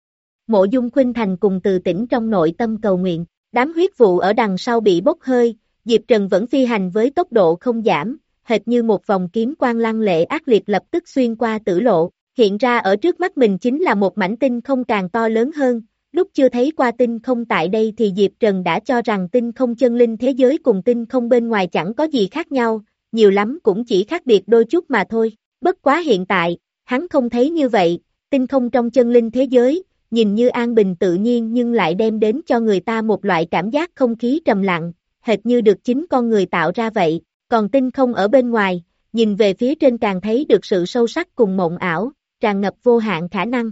Mộ Dung Khuynh Thành cùng Từ Tĩnh trong nội tâm cầu nguyện, đám huyết vụ ở đằng sau bị bốc hơi, Diệp Trần vẫn phi hành với tốc độ không giảm, hệt như một vòng kiếm quang lăng lệ ác liệt lập tức xuyên qua tử lộ, hiện ra ở trước mắt mình chính là một mảnh tinh không càng to lớn hơn, lúc chưa thấy qua tinh không tại đây thì Diệp Trần đã cho rằng tinh không chân linh thế giới cùng tinh không bên ngoài chẳng có gì khác nhau, nhiều lắm cũng chỉ khác biệt đôi chút mà thôi, bất quá hiện tại, hắn không thấy như vậy, tinh không trong chân linh thế giới, nhìn như an bình tự nhiên nhưng lại đem đến cho người ta một loại cảm giác không khí trầm lặng, hệt như được chính con người tạo ra vậy, còn tinh không ở bên ngoài, nhìn về phía trên càng thấy được sự sâu sắc cùng mộng ảo, tràn ngập vô hạn khả năng.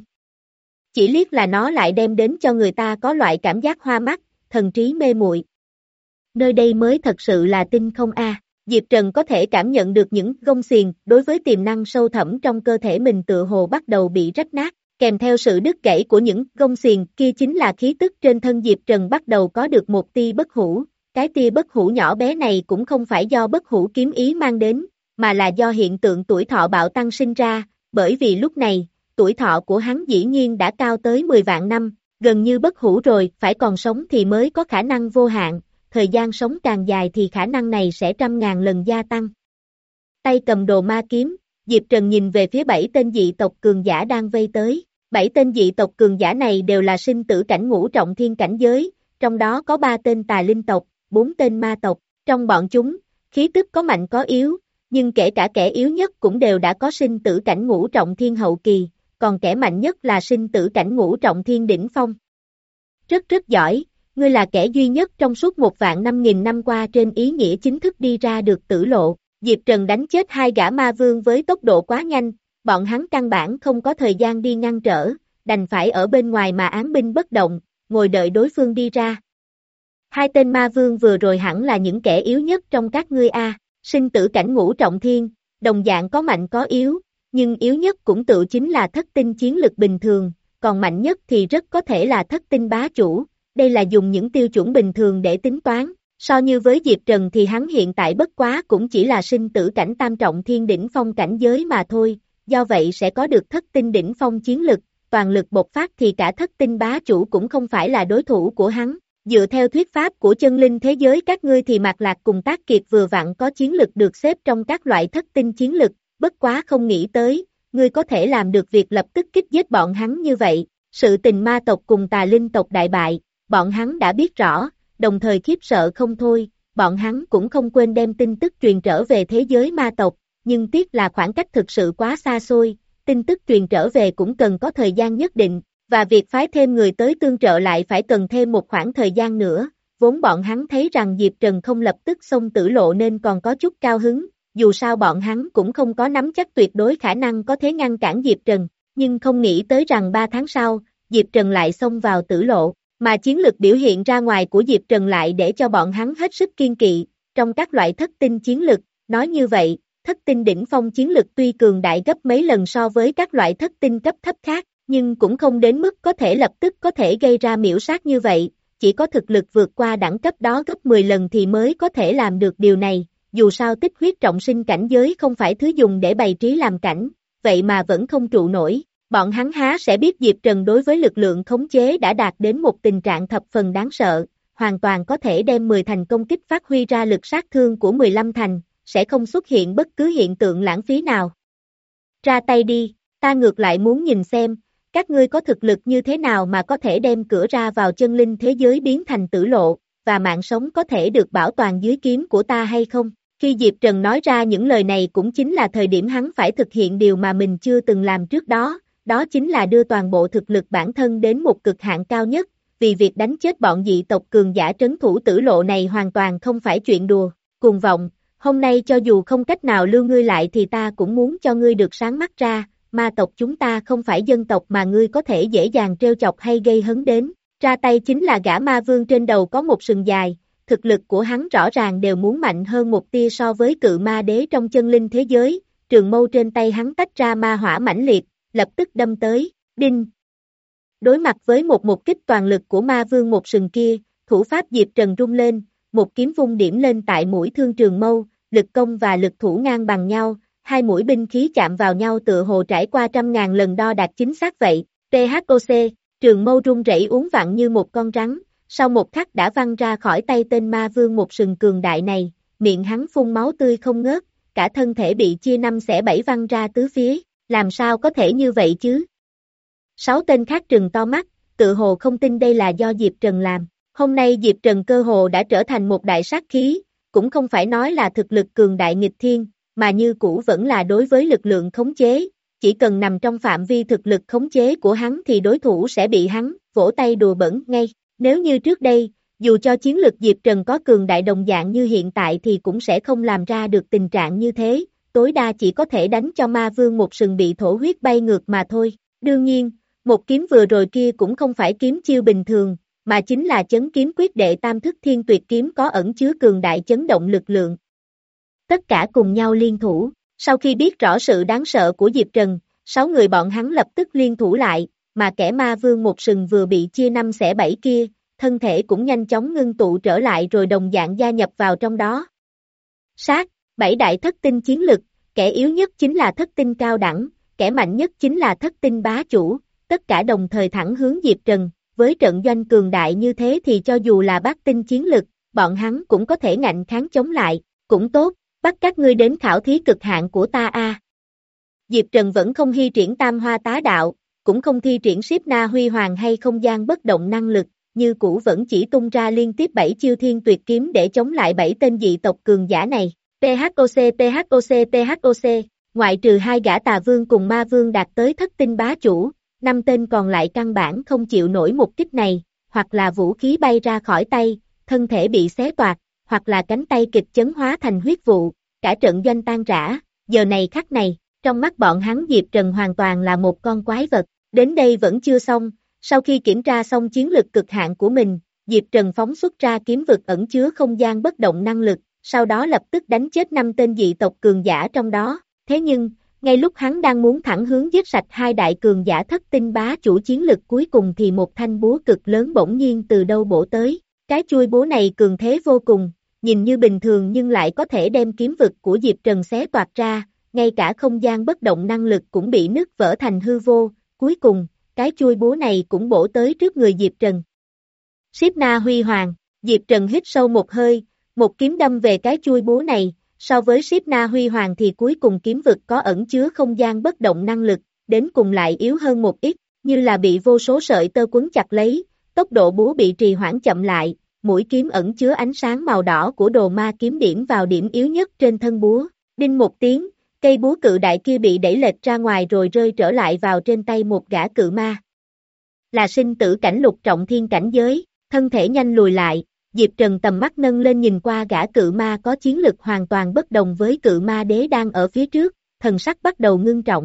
Chỉ liếc là nó lại đem đến cho người ta có loại cảm giác hoa mắt, thần trí mê muội. Nơi đây mới thật sự là tinh không a. Diệp Trần có thể cảm nhận được những gông xiềng đối với tiềm năng sâu thẳm trong cơ thể mình tựa hồ bắt đầu bị rách nát, kèm theo sự đứt gãy của những gông xiềng kia chính là khí tức trên thân Diệp Trần bắt đầu có được một tia bất hủ, cái tia bất hủ nhỏ bé này cũng không phải do bất hủ kiếm ý mang đến, mà là do hiện tượng tuổi thọ bạo tăng sinh ra, bởi vì lúc này, tuổi thọ của hắn dĩ nhiên đã cao tới mười vạn năm, gần như bất hủ rồi, phải còn sống thì mới có khả năng vô hạn, thời gian sống càng dài thì khả năng này sẽ trăm ngàn lần gia tăng. Tay cầm đồ ma kiếm, Diệp Trần nhìn về phía bảy tên dị tộc cường giả đang vây tới, bảy tên dị tộc cường giả này đều là sinh tử cảnh ngũ trọng thiên cảnh giới, trong đó có ba tên tà linh tộc, bốn tên ma tộc, trong bọn chúng, khí tức có mạnh có yếu, nhưng kể cả kẻ yếu nhất cũng đều đã có sinh tử cảnh ngũ trọng thiên hậu kỳ, còn kẻ mạnh nhất là sinh tử cảnh ngũ trọng thiên đỉnh phong. Rất rất giỏi, ngươi là kẻ duy nhất trong suốt một vạn năm nghìn năm qua trên ý nghĩa chính thức đi ra được tử lộ. Diệp Trần đánh chết hai gã ma vương với tốc độ quá nhanh, bọn hắn căn bản không có thời gian đi ngăn trở, đành phải ở bên ngoài mà án binh bất động, ngồi đợi đối phương đi ra. Hai tên ma vương vừa rồi hẳn là những kẻ yếu nhất trong các ngươi a, sinh tử cảnh ngũ trọng thiên, đồng dạng có mạnh có yếu, nhưng yếu nhất cũng tự chính là thất tinh chiến lực bình thường, còn mạnh nhất thì rất có thể là thất tinh bá chủ, đây là dùng những tiêu chuẩn bình thường để tính toán, so như với Diệp Trần thì hắn hiện tại bất quá cũng chỉ là sinh tử cảnh tam trọng thiên đỉnh phong cảnh giới mà thôi, do vậy sẽ có được thất tinh đỉnh phong chiến lực, toàn lực bộc phát thì cả thất tinh bá chủ cũng không phải là đối thủ của hắn. Dựa theo thuyết pháp của chân linh thế giới các ngươi thì Mạc Lạc cùng Tác Kiệt vừa vặn có chiến lực được xếp trong các loại thất tinh chiến lực, bất quá không nghĩ tới, ngươi có thể làm được việc lập tức kích giết bọn hắn như vậy. Sự tình ma tộc cùng tà linh tộc đại bại, bọn hắn đã biết rõ, đồng thời khiếp sợ không thôi, bọn hắn cũng không quên đem tin tức truyền trở về thế giới ma tộc, nhưng tiếc là khoảng cách thực sự quá xa xôi, tin tức truyền trở về cũng cần có thời gian nhất định. Và việc phái thêm người tới tương trợ lại phải cần thêm một khoảng thời gian nữa, vốn bọn hắn thấy rằng Diệp Trần không lập tức xông tử lộ nên còn có chút cao hứng, dù sao bọn hắn cũng không có nắm chắc tuyệt đối khả năng có thể ngăn cản Diệp Trần, nhưng không nghĩ tới rằng ba tháng sau, Diệp Trần lại xông vào tử lộ, mà chiến lực biểu hiện ra ngoài của Diệp Trần lại để cho bọn hắn hết sức kiên kỵ, trong các loại thất tinh chiến lực, nói như vậy, thất tinh đỉnh phong chiến lực tuy cường đại gấp mấy lần so với các loại thất tinh cấp thấp khác, nhưng cũng không đến mức có thể lập tức có thể gây ra miểu sát như vậy, chỉ có thực lực vượt qua đẳng cấp đó gấp mười lần thì mới có thể làm được điều này, dù sao tích huyết trọng sinh cảnh giới không phải thứ dùng để bày trí làm cảnh, vậy mà vẫn không trụ nổi, bọn hắn há sẽ biết Diệp Trần đối với lực lượng khống chế đã đạt đến một tình trạng thập phần đáng sợ, hoàn toàn có thể đem mười thành công kích phát huy ra lực sát thương của mười lăm thành, sẽ không xuất hiện bất cứ hiện tượng lãng phí nào. Ra tay đi, ta ngược lại muốn nhìn xem, các ngươi có thực lực như thế nào mà có thể đem cửa ra vào chân linh thế giới biến thành tử lộ, và mạng sống có thể được bảo toàn dưới kiếm của ta hay không? Khi Diệp Trần nói ra những lời này cũng chính là thời điểm hắn phải thực hiện điều mà mình chưa từng làm trước đó, đó chính là đưa toàn bộ thực lực bản thân đến một cực hạn cao nhất, vì việc đánh chết bọn dị tộc cường giả trấn thủ tử lộ này hoàn toàn không phải chuyện đùa, cuồng vọng, hôm nay cho dù không cách nào lưu ngươi lại thì ta cũng muốn cho ngươi được sáng mắt ra, ma tộc chúng ta không phải dân tộc mà ngươi có thể dễ dàng trêu chọc hay gây hấn đến, ra tay chính là gã ma vương trên đầu có một sừng dài, thực lực của hắn rõ ràng đều muốn mạnh hơn một tia so với cự ma đế trong chân linh thế giới, trường mâu trên tay hắn tách ra ma hỏa mãnh liệt, lập tức đâm tới, đinh. Đối mặt với một một kích toàn lực của ma vương một sừng kia, thủ pháp Diệp Trần rung lên, một kiếm vung điểm lên tại mũi thương trường mâu, lực công và lực thủ ngang bằng nhau, hai mũi binh khí chạm vào nhau tựa hồ trải qua trăm ngàn lần đo đạt chính xác vậy, tê hát o xê, trường mâu rung rẩy uốn vặn như một con rắn, sau một khắc đã văng ra khỏi tay tên ma vương một sừng cường đại này, miệng hắn phun máu tươi không ngớt, cả thân thể bị chia năm xẻ bảy văng ra tứ phía, làm sao có thể như vậy chứ? Sáu tên khác trừng to mắt, tự hồ không tin đây là do Diệp Trần làm, hôm nay Diệp Trần cơ hồ đã trở thành một đại sát khí, cũng không phải nói là thực lực cường đại nghịch thiên, mà như cũ vẫn là đối với lực lượng khống chế, chỉ cần nằm trong phạm vi thực lực khống chế của hắn thì đối thủ sẽ bị hắn vỗ tay đùa bỡn ngay. Nếu như trước đây, dù cho chiến lực Diệp Trần có cường đại đồng dạng như hiện tại thì cũng sẽ không làm ra được tình trạng như thế, tối đa chỉ có thể đánh cho ma vương một sừng bị thổ huyết bay ngược mà thôi. Đương nhiên, một kiếm vừa rồi kia cũng không phải kiếm chiêu bình thường, mà chính là chấn kiếm quyết đệ tam thức thiên tuyệt kiếm có ẩn chứa cường đại chấn động lực lượng. Tất cả cùng nhau liên thủ, sau khi biết rõ sự đáng sợ của Diệp Trần, sáu người bọn hắn lập tức liên thủ lại, mà kẻ ma vương một sừng vừa bị chia năm xẻ bảy kia, thân thể cũng nhanh chóng ngưng tụ trở lại rồi đồng dạng gia nhập vào trong đó. Sát, bảy đại thất tinh chiến lực, kẻ yếu nhất chính là thất tinh cao đẳng, kẻ mạnh nhất chính là thất tinh bá chủ, tất cả đồng thời thẳng hướng Diệp Trần, với trận doanh cường đại như thế thì cho dù là bát tinh chiến lực, bọn hắn cũng có thể ngạnh kháng chống lại, cũng tốt, bắt các ngươi đến khảo thí cực hạn của ta a. Diệp Trần vẫn không thi triển tam hoa tá đạo, cũng không thi triển Siếp Na Huy Hoàng hay không gian bất động năng lực, như cũ vẫn chỉ tung ra liên tiếp bảy chiêu thiên tuyệt kiếm để chống lại bảy tên dị tộc cường giả này. tê hát o xê tê hát o xê tê hát o xê, ngoại trừ hai gã tà vương cùng ma vương đạt tới thất tinh bá chủ, năm tên còn lại căn bản không chịu nổi một kích này, hoặc là vũ khí bay ra khỏi tay, thân thể bị xé toạc, hoặc là cánh tay kịch chấn hóa thành huyết vụ, cả trận doanh tan rã, giờ này khắc này, trong mắt bọn hắn Diệp Trần hoàn toàn là một con quái vật, đến đây vẫn chưa xong, sau khi kiểm tra xong chiến lực cực hạn của mình, Diệp Trần phóng xuất ra kiếm vực ẩn chứa không gian bất động năng lực, sau đó lập tức đánh chết năm tên dị tộc cường giả trong đó, thế nhưng, ngay lúc hắn đang muốn thẳng hướng giết sạch hai đại cường giả thất tinh bá chủ chiến lực cuối cùng thì một thanh búa cực lớn bỗng nhiên từ đâu bổ tới, cái chuôi búa này cường thế vô cùng, nhìn như bình thường nhưng lại có thể đem kiếm vực của Diệp Trần xé toạc ra, ngay cả không gian bất động năng lực cũng bị nứt vỡ thành hư vô, cuối cùng, cái chuôi búa này cũng bổ tới trước người Diệp Trần. Siếp Na Huy Hoàng, Diệp Trần hít sâu một hơi, một kiếm đâm về cái chuôi búa này, so với Siếp Na Huy Hoàng thì cuối cùng kiếm vực có ẩn chứa không gian bất động năng lực, đến cùng lại yếu hơn một ít, như là bị vô số sợi tơ quấn chặt lấy, tốc độ búa bị trì hoãn chậm lại, mũi kiếm ẩn chứa ánh sáng màu đỏ của đồ ma kiếm điểm vào điểm yếu nhất trên thân búa, đinh một tiếng, cây búa cự đại kia bị đẩy lệch ra ngoài rồi rơi trở lại vào trên tay một gã cự ma. Là sinh tử cảnh lục trọng thiên cảnh giới, thân thể nhanh lùi lại, Diệp Trần tầm mắt nâng lên nhìn qua gã cự ma có chiến lực hoàn toàn bất đồng với cự ma đế đang ở phía trước, thần sắc bắt đầu ngưng trọng.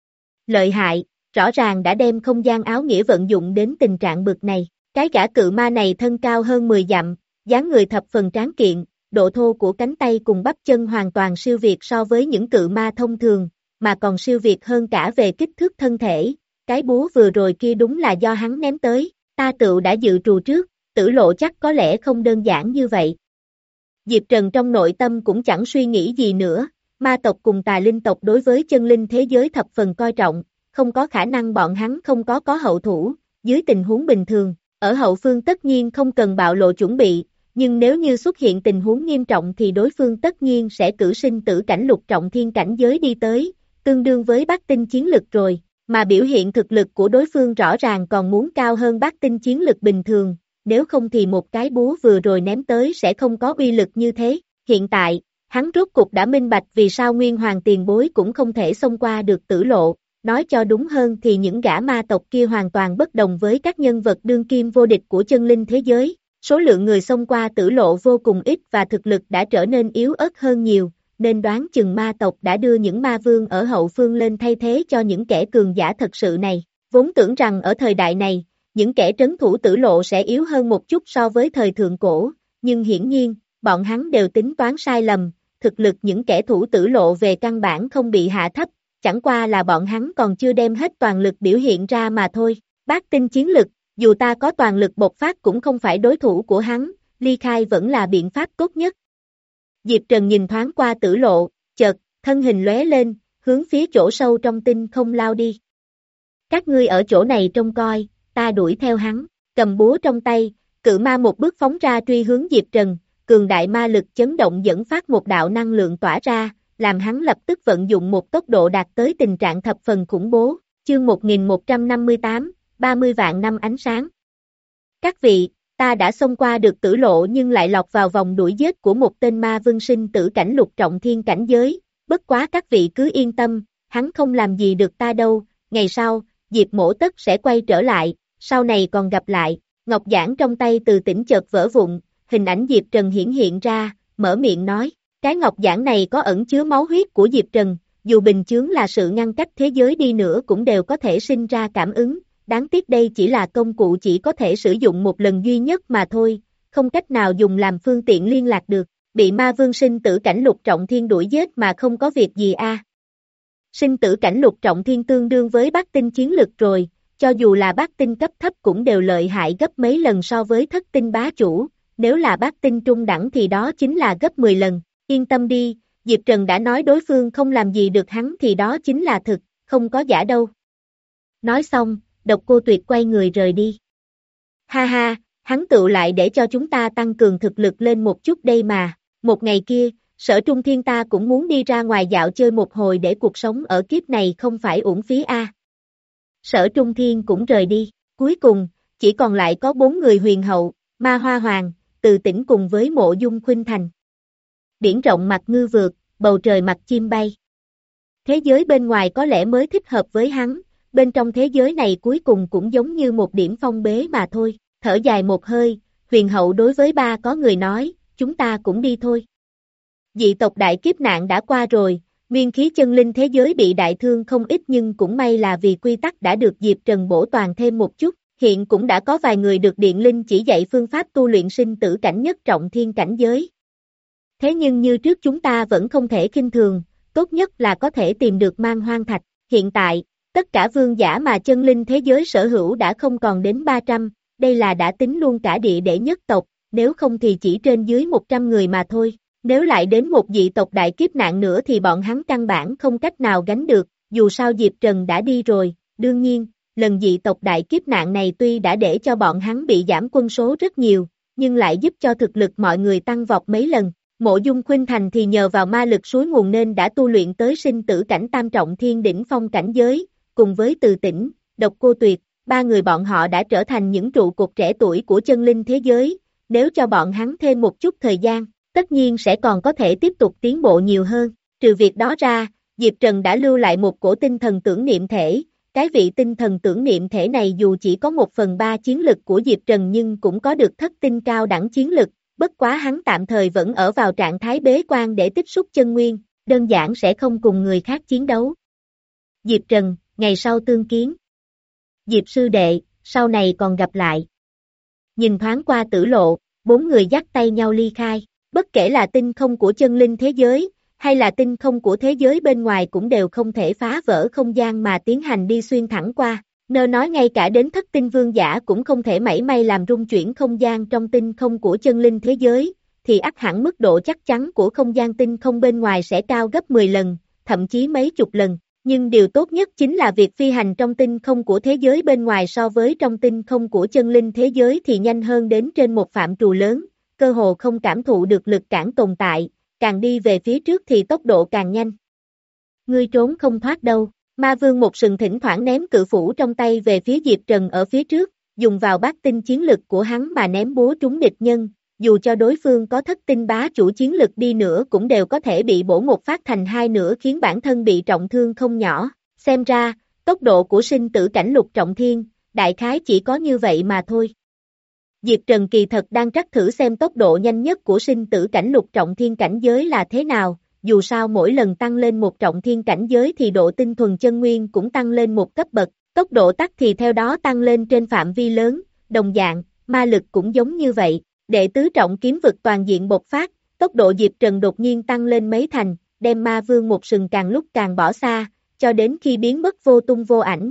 Lợi hại, rõ ràng đã đem không gian áo nghĩa vận dụng đến tình trạng bực này, cái gã cự ma này thân cao hơn mười dặm, dáng người thập phần tráng kiện, độ thô của cánh tay cùng bắp chân hoàn toàn siêu việt so với những cự ma thông thường, mà còn siêu việt hơn cả về kích thước thân thể, cái búa vừa rồi kia đúng là do hắn ném tới, ta tựu đã dự trù trước, Tử Lộ chắc có lẽ không đơn giản như vậy. Diệp Trần trong nội tâm cũng chẳng suy nghĩ gì nữa, ma tộc cùng tà linh tộc đối với chân linh thế giới thập phần coi trọng, không có khả năng bọn hắn không có có hậu thủ, dưới tình huống bình thường, ở hậu phương tất nhiên không cần bạo lộ chuẩn bị, nhưng nếu như xuất hiện tình huống nghiêm trọng thì đối phương tất nhiên sẽ cử sinh tử cảnh lục trọng thiên cảnh giới đi tới, tương đương với bát tinh chiến lực rồi, mà biểu hiện thực lực của đối phương rõ ràng còn muốn cao hơn bát tinh chiến lực bình thường, nếu không thì một cái búa vừa rồi ném tới sẽ không có uy lực như thế. Hiện tại, hắn rốt cục đã minh bạch vì sao Nguyên Hoàng tiền bối cũng không thể xông qua được Tử Lộ, nói cho đúng hơn thì những gã ma tộc kia hoàn toàn bất đồng với các nhân vật đương kim vô địch của chân linh thế giới, số lượng người xông qua Tử Lộ vô cùng ít và thực lực đã trở nên yếu ớt hơn nhiều, nên đoán chừng ma tộc đã đưa những ma vương ở hậu phương lên thay thế cho những kẻ cường giả thật sự này, vốn tưởng rằng ở thời đại này, những kẻ trấn thủ Tử Lộ sẽ yếu hơn một chút so với thời thượng cổ, nhưng hiển nhiên, bọn hắn đều tính toán sai lầm, thực lực những kẻ thủ Tử Lộ về căn bản không bị hạ thấp, chẳng qua là bọn hắn còn chưa đem hết toàn lực biểu hiện ra mà thôi. Bát tinh chiến lực, dù ta có toàn lực bộc phát cũng không phải đối thủ của hắn, ly khai vẫn là biện pháp tốt nhất. Diệp Trần nhìn thoáng qua Tử Lộ, chợt, thân hình lóe lên, hướng phía chỗ sâu trong tinh không lao đi. Các ngươi ở chỗ này trông coi, ta đuổi theo hắn, cầm búa trong tay, cự ma một bước phóng ra truy hướng Diệp Trần, cường đại ma lực chấn động dẫn phát một đạo năng lượng tỏa ra, làm hắn lập tức vận dụng một tốc độ đạt tới tình trạng thập phần khủng bố, chương một nghìn một trăm năm mươi tám, ba mươi vạn năm ánh sáng. Các vị, ta đã xông qua được Tử Lộ nhưng lại lọt vào vòng đuổi giết của một tên ma vương sinh tử cảnh lục trọng thiên cảnh giới, bất quá các vị cứ yên tâm, hắn không làm gì được ta đâu, ngày sau, Diệp Mỗ Tất sẽ quay trở lại, sau này còn gặp lại, ngọc giản trong tay từ tỉnh chợt vỡ vụn, hình ảnh Diệp Trần hiển hiện ra, mở miệng nói, cái ngọc giản này có ẩn chứa máu huyết của Diệp Trần, dù bình chướng là sự ngăn cách thế giới đi nữa cũng đều có thể sinh ra cảm ứng, đáng tiếc đây chỉ là công cụ chỉ có thể sử dụng một lần duy nhất mà thôi, không cách nào dùng làm phương tiện liên lạc được, bị ma vương sinh tử cảnh lục trọng thiên đuổi giết mà không có việc gì a. À. Sinh tử cảnh lục trọng thiên tương đương với bát tinh chiến lực rồi, cho dù là bát tinh cấp thấp cũng đều lợi hại gấp mấy lần so với thất tinh bá chủ, nếu là bát tinh trung đẳng thì đó chính là gấp mười lần, yên tâm đi, Diệp Trần đã nói đối phương không làm gì được hắn thì đó chính là thực, không có giả đâu. Nói xong, Độc Cô Tuyệt quay người rời đi. Ha ha, hắn tựu lại để cho chúng ta tăng cường thực lực lên một chút đây mà, một ngày kia, Sở Trung Thiên ta cũng muốn đi ra ngoài dạo chơi một hồi để cuộc sống ở kiếp này không phải uổng phí a. À. Sở Trung Thiên cũng rời đi, cuối cùng, chỉ còn lại có bốn người huyền hậu, Ma Hoa Hoàng, Từ Tĩnh cùng với Mộ Dung Khuynh Thành. Biển rộng mặt ngư vượt, bầu trời mặt chim bay. Thế giới bên ngoài có lẽ mới thích hợp với hắn, bên trong thế giới này cuối cùng cũng giống như một điểm phong bế mà thôi, thở dài một hơi, huyền hậu đối với ba có người nói, chúng ta cũng đi thôi. Dị tộc đại kiếp nạn đã qua rồi, nguyên khí chân linh thế giới bị đại thương không ít nhưng cũng may là vì quy tắc đã được Diệp Trần bổ toàn thêm một chút, hiện cũng đã có vài người được Điện Linh chỉ dạy phương pháp tu luyện sinh tử cảnh nhất trọng thiên cảnh giới. Thế nhưng như trước chúng ta vẫn không thể khinh thường, tốt nhất là có thể tìm được mang hoang thạch, hiện tại, tất cả vương giả mà chân linh thế giới sở hữu đã không còn đến ba trăm, đây là đã tính luôn cả địa đệ nhất tộc, nếu không thì chỉ trên dưới một trăm người mà thôi. Nếu lại đến một dị tộc đại kiếp nạn nữa thì bọn hắn căn bản không cách nào gánh được, dù sao Diệp Trần đã đi rồi, đương nhiên, lần dị tộc đại kiếp nạn này tuy đã để cho bọn hắn bị giảm quân số rất nhiều, nhưng lại giúp cho thực lực mọi người tăng vọt mấy lần. Mộ Dung Khuynh Thành thì nhờ vào ma lực suối nguồn nên đã tu luyện tới sinh tử cảnh tam trọng thiên đỉnh phong cảnh giới, cùng với Từ Tĩnh, Độc Cô Tuyệt, ba người bọn họ đã trở thành những trụ cột trẻ tuổi của chân linh thế giới, nếu cho bọn hắn thêm một chút thời gian, tất nhiên sẽ còn có thể tiếp tục tiến bộ nhiều hơn. Trừ việc đó ra, Diệp Trần đã lưu lại một cổ tinh thần tưởng niệm thể, cái vị tinh thần tưởng niệm thể này dù chỉ có một phần ba chiến lực của Diệp Trần nhưng cũng có được thất tinh cao đẳng chiến lực, bất quá hắn tạm thời vẫn ở vào trạng thái bế quan để tích xúc chân nguyên, đơn giản sẽ không cùng người khác chiến đấu. Diệp Trần, ngày sau tương kiến. Diệp sư đệ, sau này còn gặp lại. Nhìn thoáng qua Tử Lộ, bốn người dắt tay nhau ly khai. Bất kể là tinh không của chân linh thế giới, hay là tinh không của thế giới bên ngoài cũng đều không thể phá vỡ không gian mà tiến hành đi xuyên thẳng qua. Nơ nói ngay cả đến thất tinh vương giả cũng không thể mảy may làm rung chuyển không gian trong tinh không của chân linh thế giới, thì ắt hẳn mức độ chắc chắn của không gian tinh không bên ngoài sẽ cao gấp mười lần, thậm chí mấy chục lần. Nhưng điều tốt nhất chính là việc phi hành trong tinh không của thế giới bên ngoài so với trong tinh không của chân linh thế giới thì nhanh hơn đến trên một phạm trù lớn, cơ hồ không cảm thụ được lực cản tồn tại, càng đi về phía trước thì tốc độ càng nhanh. Ngươi trốn không thoát đâu. Ma Vương một sừng thỉnh thoảng ném cự phủ trong tay về phía Diệp Trần ở phía trước, dùng vào bát tinh chiến lực của hắn mà ném búa trúng địch nhân, dù cho đối phương có thất tinh bá chủ chiến lực đi nữa cũng đều có thể bị bổ một phát thành hai nửa khiến bản thân bị trọng thương không nhỏ. Xem ra, tốc độ của sinh tử cảnh lục trọng thiên, đại khái chỉ có như vậy mà thôi. Diệp Trần kỳ thật đang trắc thử xem tốc độ nhanh nhất của sinh tử cảnh lục trọng thiên cảnh giới là thế nào. Dù sao mỗi lần tăng lên một trọng thiên cảnh giới thì độ tinh thuần chân nguyên cũng tăng lên một cấp bậc, tốc độ tắc thì theo đó tăng lên trên phạm vi lớn, đồng dạng, ma lực cũng giống như vậy. Đệ tứ trọng kiếm vực toàn diện bộc phát, tốc độ Diệp Trần đột nhiên tăng lên mấy thành, đem Ma Vương một sừng càng lúc càng bỏ xa, cho đến khi biến mất vô tung vô ảnh.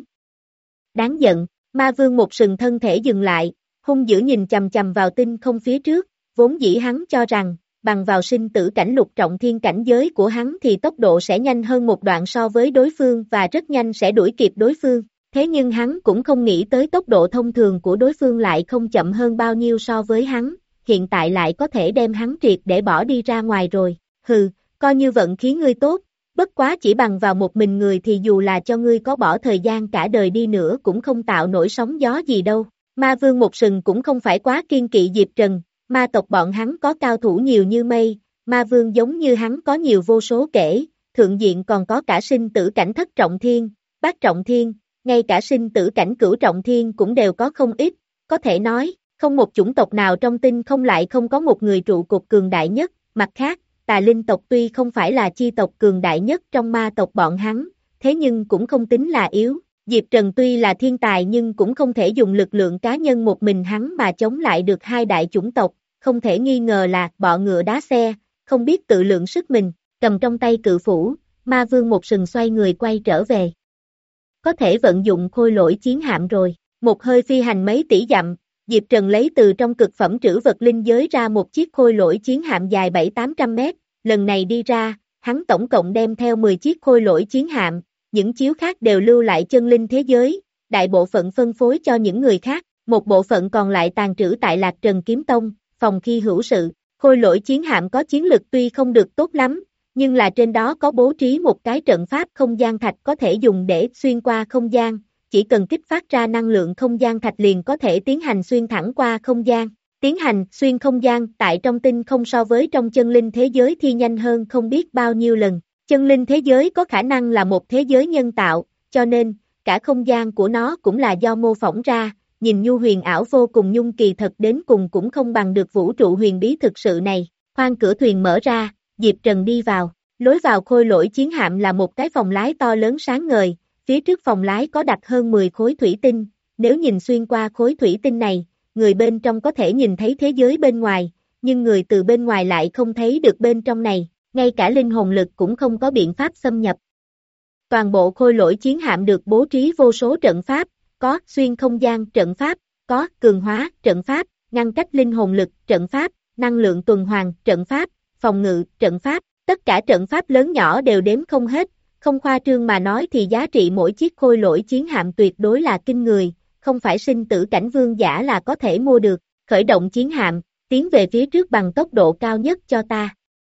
Đáng giận, Ma Vương một sừng thân thể dừng lại, hung dữ nhìn chằm chằm vào tinh không phía trước, vốn dĩ hắn cho rằng bằng vào sinh tử cảnh lục trọng thiên cảnh giới của hắn thì tốc độ sẽ nhanh hơn một đoạn so với đối phương và rất nhanh sẽ đuổi kịp đối phương. Thế nhưng hắn cũng không nghĩ tới tốc độ thông thường của đối phương lại không chậm hơn bao nhiêu so với hắn, hiện tại lại có thể đem hắn triệt để bỏ đi ra ngoài rồi. Hừ, coi như vận khí ngươi tốt, bất quá chỉ bằng vào một mình người thì dù là cho ngươi có bỏ thời gian cả đời đi nữa cũng không tạo nổi sóng gió gì đâu. Ma Vương một sừng cũng không phải quá kiên kỵ Diệp Trần. Ma tộc bọn hắn có cao thủ nhiều như mây, Ma Vương giống như hắn có nhiều vô số kể, thượng diện còn có cả sinh tử cảnh thất trọng thiên, bát trọng thiên, ngay cả sinh tử cảnh cửu trọng thiên cũng đều có không ít, có thể nói, không một chủng tộc nào trong tinh không lại không có một người trụ cột cường đại nhất, mặt khác, Tà Linh tộc tuy không phải là chi tộc cường đại nhất trong ma tộc bọn hắn, thế nhưng cũng không tính là yếu. Diệp Trần tuy là thiên tài nhưng cũng không thể dùng lực lượng cá nhân một mình hắn mà chống lại được hai đại chủng tộc, không thể nghi ngờ là bọ ngựa đá xe, không biết tự lượng sức mình, cầm trong tay cự phủ, Ma Vương một sừng xoay người quay trở về. Có thể vận dụng khôi lỗi chiến hạm rồi, một hơi phi hành mấy tỷ dặm, Diệp Trần lấy từ trong cực phẩm trữ vật linh giới ra một chiếc khôi lỗi chiến hạm dài bảy tám trăm mét, lần này đi ra, hắn tổng cộng đem theo mười chiếc khôi lỗi chiến hạm. Những chiếu khác đều lưu lại chân linh thế giới, đại bộ phận phân phối cho những người khác, một bộ phận còn lại tàn trữ tại Lạc Trần Kiếm Tông, phòng khi hữu sự. Khôi lỗi chiến hạm có chiến lực tuy không được tốt lắm, nhưng là trên đó có bố trí một cái trận pháp không gian thạch có thể dùng để xuyên qua không gian, chỉ cần kích phát ra năng lượng không gian thạch liền có thể tiến hành xuyên thẳng qua không gian. Tiến hành xuyên không gian tại trong tinh không so với trong chân linh thế giới thì nhanh hơn không biết bao nhiêu lần. Chân linh thế giới có khả năng là một thế giới nhân tạo, cho nên, cả không gian của nó cũng là do mô phỏng ra, nhìn nhu huyền ảo vô cùng nhưng kỳ thật đến cùng cũng không bằng được vũ trụ huyền bí thực sự này. Khoang cửa thuyền mở ra, Diệp Trần đi vào, lối vào khôi lỗi chiến hạm là một cái phòng lái to lớn sáng ngời, phía trước phòng lái có đặt hơn mười khối thủy tinh, nếu nhìn xuyên qua khối thủy tinh này, người bên trong có thể nhìn thấy thế giới bên ngoài, nhưng người từ bên ngoài lại không thấy được bên trong này. Ngay cả linh hồn lực cũng không có biện pháp xâm nhập. Toàn bộ khôi lỗi chiến hạm được bố trí vô số trận pháp, có xuyên không gian trận pháp, có cường hóa trận pháp, ngăn cách linh hồn lực trận pháp, năng lượng tuần hoàn trận pháp, phòng ngự trận pháp, tất cả trận pháp lớn nhỏ đều đếm không hết, không khoa trương mà nói thì giá trị mỗi chiếc khôi lỗi chiến hạm tuyệt đối là kinh người, không phải sinh tử cảnh vương giả là có thể mua được. Khởi động chiến hạm, tiến về phía trước bằng tốc độ cao nhất cho ta.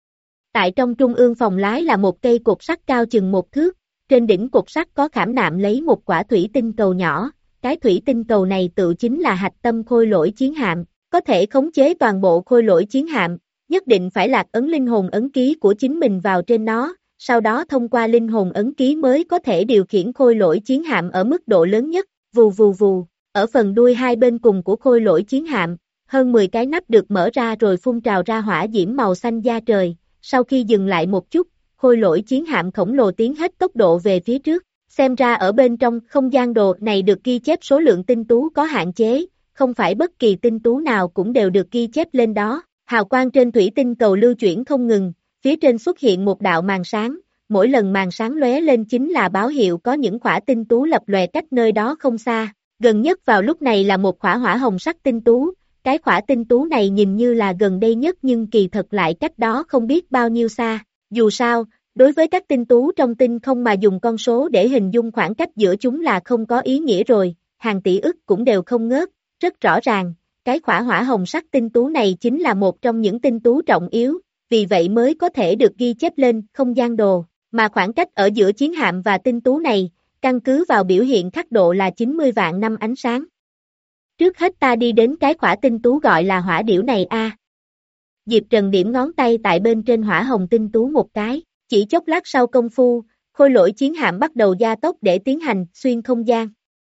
Tại trong trung ương phòng lái là một cây cột sắt cao chừng một thước, trên đỉnh cột sắt có khảm nạm lấy một quả thủy tinh cầu nhỏ, cái thủy tinh cầu này tự chính là hạch tâm khôi lỗi chiến hạm, có thể khống chế toàn bộ khôi lỗi chiến hạm, nhất định phải lạc ấn linh hồn ấn ký của chính mình vào trên nó, sau đó thông qua linh hồn ấn ký mới có thể điều khiển khôi lỗi chiến hạm ở mức độ lớn nhất, vù vù vù, ở phần đuôi hai bên cùng của khôi lỗi chiến hạm, hơn mười cái nắp được mở ra rồi phun trào ra hỏa diễm màu xanh da trời. Sau khi dừng lại một chút, khôi lỗi chiến hạm khổng lồ tiến hết tốc độ về phía trước, xem ra ở bên trong không gian đồ này được ghi chép số lượng tinh tú có hạn chế, không phải bất kỳ tinh tú nào cũng đều được ghi chép lên đó, hào quang trên thủy tinh cầu lưu chuyển không ngừng, phía trên xuất hiện một đạo màn sáng, mỗi lần màn sáng lóe lên chính là báo hiệu có những khỏa tinh tú lập lòe cách nơi đó không xa. Gần nhất vào lúc này là một khỏa hỏa hồng sắc tinh tú, cái khỏa tinh tú này nhìn như là gần đây nhất nhưng kỳ thật lại cách đó không biết bao nhiêu xa. Dù sao, đối với các tinh tú trong tinh không mà dùng con số để hình dung khoảng cách giữa chúng là không có ý nghĩa rồi, hàng tỷ ức cũng đều không ngớt, rất rõ ràng, cái khỏa hỏa hồng sắc tinh tú này chính là một trong những tinh tú trọng yếu, vì vậy mới có thể được ghi chép lên không gian đồ, mà khoảng cách ở giữa chiến hạm và tinh tú này, căn cứ vào biểu hiện khắc độ là chín mươi vạn năm ánh sáng. Trước hết ta đi đến cái khỏa tinh tú gọi là hỏa điểu này a. Diệp Trần điểm ngón tay tại bên trên hỏa hồng tinh tú một cái, chỉ chốc lát sau công phu, khôi lỗi chiến hạm bắt đầu gia tốc để tiến hành xuyên không gian.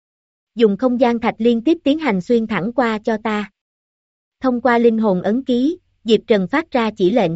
Dùng không gian thạch liên tiếp tiến hành xuyên thẳng qua cho ta. Thông qua linh hồn ấn ký, Diệp Trần phát ra chỉ lệnh.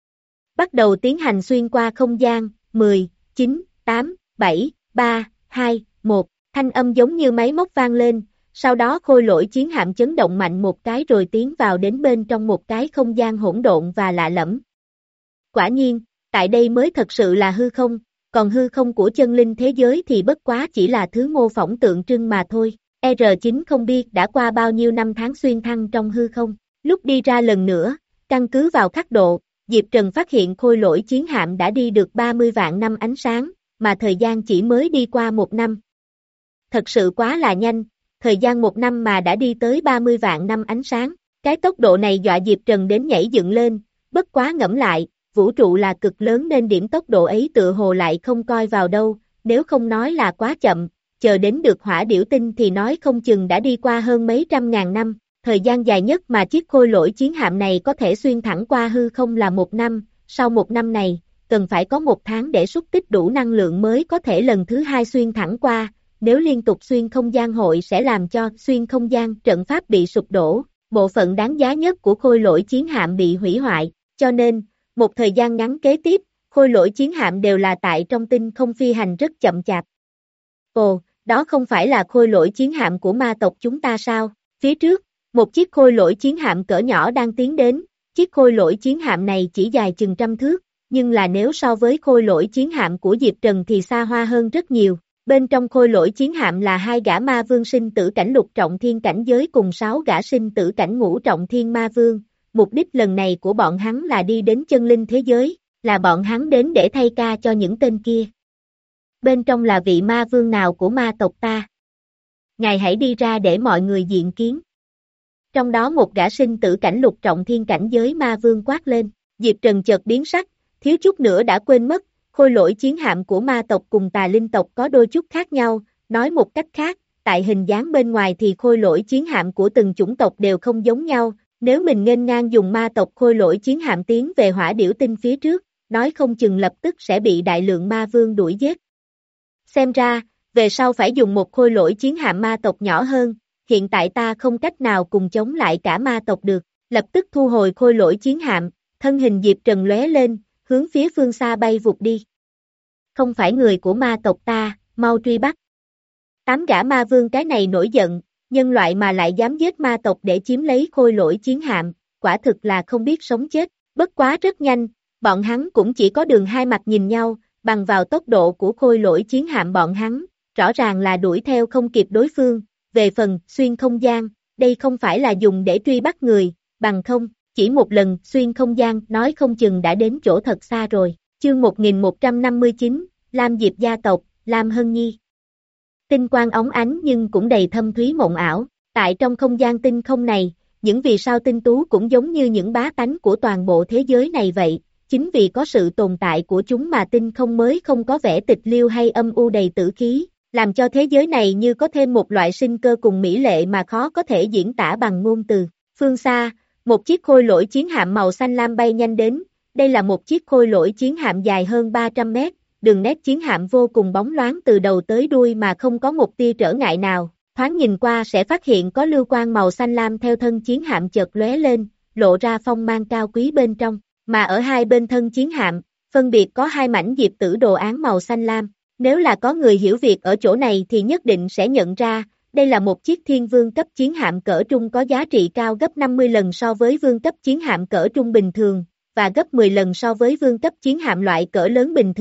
Bắt đầu tiến hành xuyên qua không gian, mười, chín, tám, bảy, ba, hai, một, thanh âm giống như máy móc vang lên, sau đó khôi lỗi chiến hạm chấn động mạnh một cái rồi tiến vào đến bên trong một cái không gian hỗn độn và lạ lẫm. Quả nhiên, tại đây mới thật sự là hư không, còn hư không của chân linh thế giới thì bất quá chỉ là thứ mô phỏng tượng trưng mà thôi. R chín không biết đã qua bao nhiêu năm tháng xuyên thăng trong hư không, lúc đi ra lần nữa, căn cứ vào khắc độ, Diệp Trần phát hiện khôi lỗi chiến hạm đã đi được ba mươi vạn năm ánh sáng, mà thời gian chỉ mới đi qua một năm. Thật sự quá là nhanh, thời gian một năm mà đã đi tới ba mươi vạn năm ánh sáng, cái tốc độ này dọa Diệp Trần đến nhảy dựng lên, bất quá ngẫm lại, vũ trụ là cực lớn nên điểm tốc độ ấy tựa hồ lại không coi vào đâu, nếu không nói là quá chậm, chờ đến được hỏa điểu tinh thì nói không chừng đã đi qua hơn mấy trăm ngàn năm, thời gian dài nhất mà chiếc khôi lỗi chiến hạm này có thể xuyên thẳng qua hư không là một năm, sau một năm này, cần phải có một tháng để xúc tích đủ năng lượng mới có thể lần thứ hai xuyên thẳng qua, nếu liên tục xuyên không gian hội sẽ làm cho xuyên không gian trận pháp bị sụp đổ, bộ phận đáng giá nhất của khôi lỗi chiến hạm bị hủy hoại, cho nên, một thời gian ngắn kế tiếp, khôi lỗi chiến hạm đều là tại trong tinh không phi hành rất chậm chạp. Ồ, đó không phải là khôi lỗi chiến hạm của ma tộc chúng ta sao? Phía trước, một chiếc khôi lỗi chiến hạm cỡ nhỏ đang tiến đến, chiếc khôi lỗi chiến hạm này chỉ dài chừng trăm thước, nhưng là nếu so với khôi lỗi chiến hạm của Diệp Trần thì xa hoa hơn rất nhiều. Bên trong khôi lỗi chiến hạm là hai gã ma vương sinh tử cảnh lục trọng thiên cảnh giới cùng sáu gã sinh tử cảnh ngũ trọng thiên ma vương. Mục đích lần này của bọn hắn là đi đến chân linh thế giới, là bọn hắn đến để thay ca cho những tên kia. Bên trong là vị ma vương nào của ma tộc ta? Ngài hãy đi ra để mọi người diện kiến. Trong đó một gã sinh tử cảnh lục trọng thiên cảnh giới ma vương quát lên, Diệp Trần chợt biến sắc, thiếu chút nữa đã quên mất, khôi lỗi chiến hạm của ma tộc cùng tà linh tộc có đôi chút khác nhau, nói một cách khác, tại hình dáng bên ngoài thì khôi lỗi chiến hạm của từng chủng tộc đều không giống nhau, nếu mình nghênh ngang dùng ma tộc khôi lỗi chiến hạm tiến về hỏa điểu tinh phía trước, nói không chừng lập tức sẽ bị đại lượng ma vương đuổi giết. Xem ra, về sau phải dùng một khôi lỗi chiến hạm ma tộc nhỏ hơn, hiện tại ta không cách nào cùng chống lại cả ma tộc được, lập tức thu hồi khôi lỗi chiến hạm, thân hình Diệp Trần lóe lên, hướng phía phương xa bay vụt đi. Không phải người của ma tộc ta, mau truy bắt. Tám gã ma vương cái này nổi giận, nhân loại mà lại dám giết ma tộc để chiếm lấy khôi lỗi chiến hạm, quả thực là không biết sống chết, bất quá rất nhanh, bọn hắn cũng chỉ có đường hai mặt nhìn nhau, bằng vào tốc độ của khôi lỗi chiến hạm bọn hắn, rõ ràng là đuổi theo không kịp đối phương, về phần xuyên không gian, đây không phải là dùng để truy bắt người, bằng không, chỉ một lần xuyên không gian nói không chừng đã đến chỗ thật xa rồi. Chương một nghìn một trăm năm mươi chín, Lam Diệp gia tộc, Lam Hân Nhi. Tinh quang óng ánh nhưng cũng đầy thâm thúy mộng ảo, tại trong không gian tinh không này, những vì sao tinh tú cũng giống như những bá tánh của toàn bộ thế giới này vậy, chính vì có sự tồn tại của chúng mà tinh không mới không có vẻ tịch liêu hay âm u đầy tử khí, làm cho thế giới này như có thêm một loại sinh cơ cùng mỹ lệ mà khó có thể diễn tả bằng ngôn từ. Phương xa, một chiếc khôi lỗi chiến hạm màu xanh lam bay nhanh đến, đây là một chiếc khôi lỗi chiến hạm dài hơn ba trăm mét, đường nét chiến hạm vô cùng bóng loáng từ đầu tới đuôi mà không có một tia trở ngại nào, thoáng nhìn qua sẽ phát hiện có lưu quang màu xanh lam theo thân chiến hạm chợt lóe lên, lộ ra phong mang cao quý bên trong, mà ở hai bên thân chiến hạm, phân biệt có hai mảnh diệp tử đồ án màu xanh lam, nếu là có người hiểu việc ở chỗ này thì nhất định sẽ nhận ra, đây là một chiếc thiên vương cấp chiến hạm cỡ trung có giá trị cao gấp năm mươi lần so với vương cấp chiến hạm cỡ trung bình thường, và gấp mười lần so với vương cấp chiến hạm loại cỡ lớn bình thường.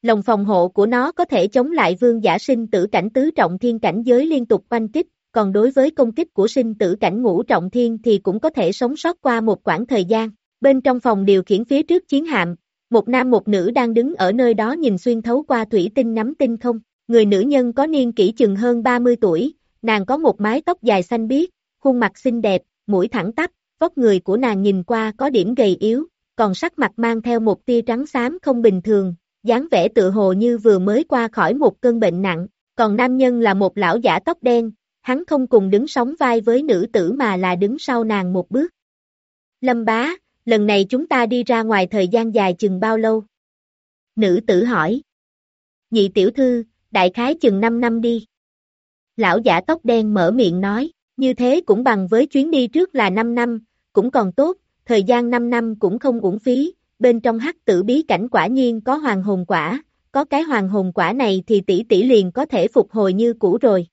Lồng phòng hộ của nó có thể chống lại vương giả sinh tử cảnh tứ trọng thiên cảnh giới liên tục oanh kích, còn đối với công kích của sinh tử cảnh ngũ trọng thiên thì cũng có thể sống sót qua một quãng thời gian. Bên trong phòng điều khiển phía trước chiến hạm, một nam một nữ đang đứng ở nơi đó nhìn xuyên thấu qua thủy tinh ngắm tinh không. Người nữ nhân có niên kỷ chừng hơn ba mươi tuổi, nàng có một mái tóc dài xanh biếc, khuôn mặt xinh đẹp, mũi thẳng tắp, vóc người của nàng nhìn qua có điểm gầy yếu, còn sắc mặt mang theo một tia trắng xám không bình thường, dáng vẻ tựa hồ như vừa mới qua khỏi một cơn bệnh nặng. Còn nam nhân là một lão giả tóc đen, hắn không cùng đứng sóng vai với nữ tử mà là đứng sau nàng một bước. Lâm bá, lần này chúng ta đi ra ngoài thời gian dài chừng bao lâu? Nữ tử hỏi. Nhị tiểu thư, đại khái chừng năm năm đi. Lão giả tóc đen mở miệng nói, như thế cũng bằng với chuyến đi trước là năm năm, cũng còn tốt, thời gian năm năm cũng không uổng phí, bên trong hắc tử bí cảnh quả nhiên có hoàng hồn quả, có cái hoàng hồn quả này thì tỷ tỷ liền có thể phục hồi như cũ rồi.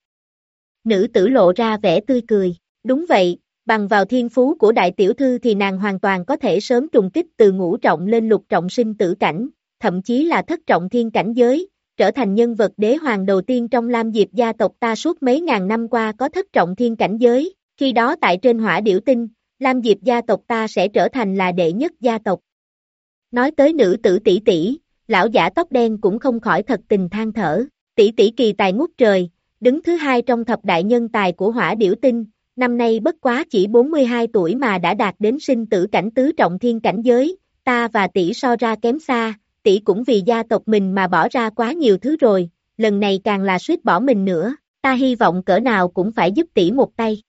Nữ tử lộ ra vẻ tươi cười, đúng vậy, bằng vào thiên phú của đại tiểu thư thì nàng hoàn toàn có thể sớm trùng kích từ ngũ trọng lên lục trọng sinh tử cảnh, thậm chí là thất trọng thiên cảnh giới, trở thành nhân vật đế hoàng đầu tiên trong Lam Diệp gia tộc ta suốt mấy ngàn năm qua có thất trọng thiên cảnh giới, khi đó tại trên hỏa điểu tinh, Lam Diệp gia tộc ta sẽ trở thành là đệ nhất gia tộc. Nói tới nữ tử tỷ tỷ, lão giả tóc đen cũng không khỏi thật tình than thở, tỷ tỷ kỳ tài ngút trời, đứng thứ hai trong thập đại nhân tài của hỏa điểu tinh, năm nay bất quá chỉ bốn mươi hai tuổi mà đã đạt đến sinh tử cảnh tứ trọng thiên cảnh giới, ta và tỷ so ra kém xa, tỷ cũng vì gia tộc mình mà bỏ ra quá nhiều thứ rồi, lần này càng là suýt bỏ mình nữa, ta hy vọng cỡ nào cũng phải giúp tỷ một tay.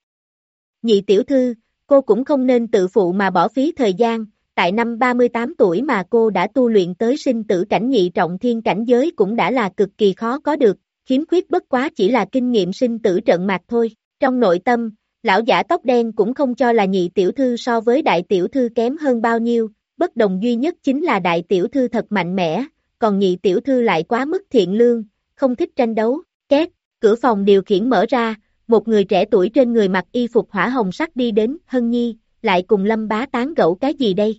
Nhị tiểu thư, cô cũng không nên tự phụ mà bỏ phí thời gian, tại năm ba mươi tám tuổi mà cô đã tu luyện tới sinh tử cảnh nhị trọng thiên cảnh giới cũng đã là cực kỳ khó có được, khiếm khuyết bất quá chỉ là kinh nghiệm sinh tử trận mạc thôi. Trong nội tâm, lão giả tóc đen cũng không cho là nhị tiểu thư so với đại tiểu thư kém hơn bao nhiêu, bất đồng duy nhất chính là đại tiểu thư thật mạnh mẽ, còn nhị tiểu thư lại quá mức thiện lương, không thích tranh đấu. Két, cửa phòng điều khiển mở ra, một người trẻ tuổi trên người mặc y phục hỏa hồng sắc đi đến. Hân Nhi, lại cùng Lâm bá tán gẫu cái gì đây?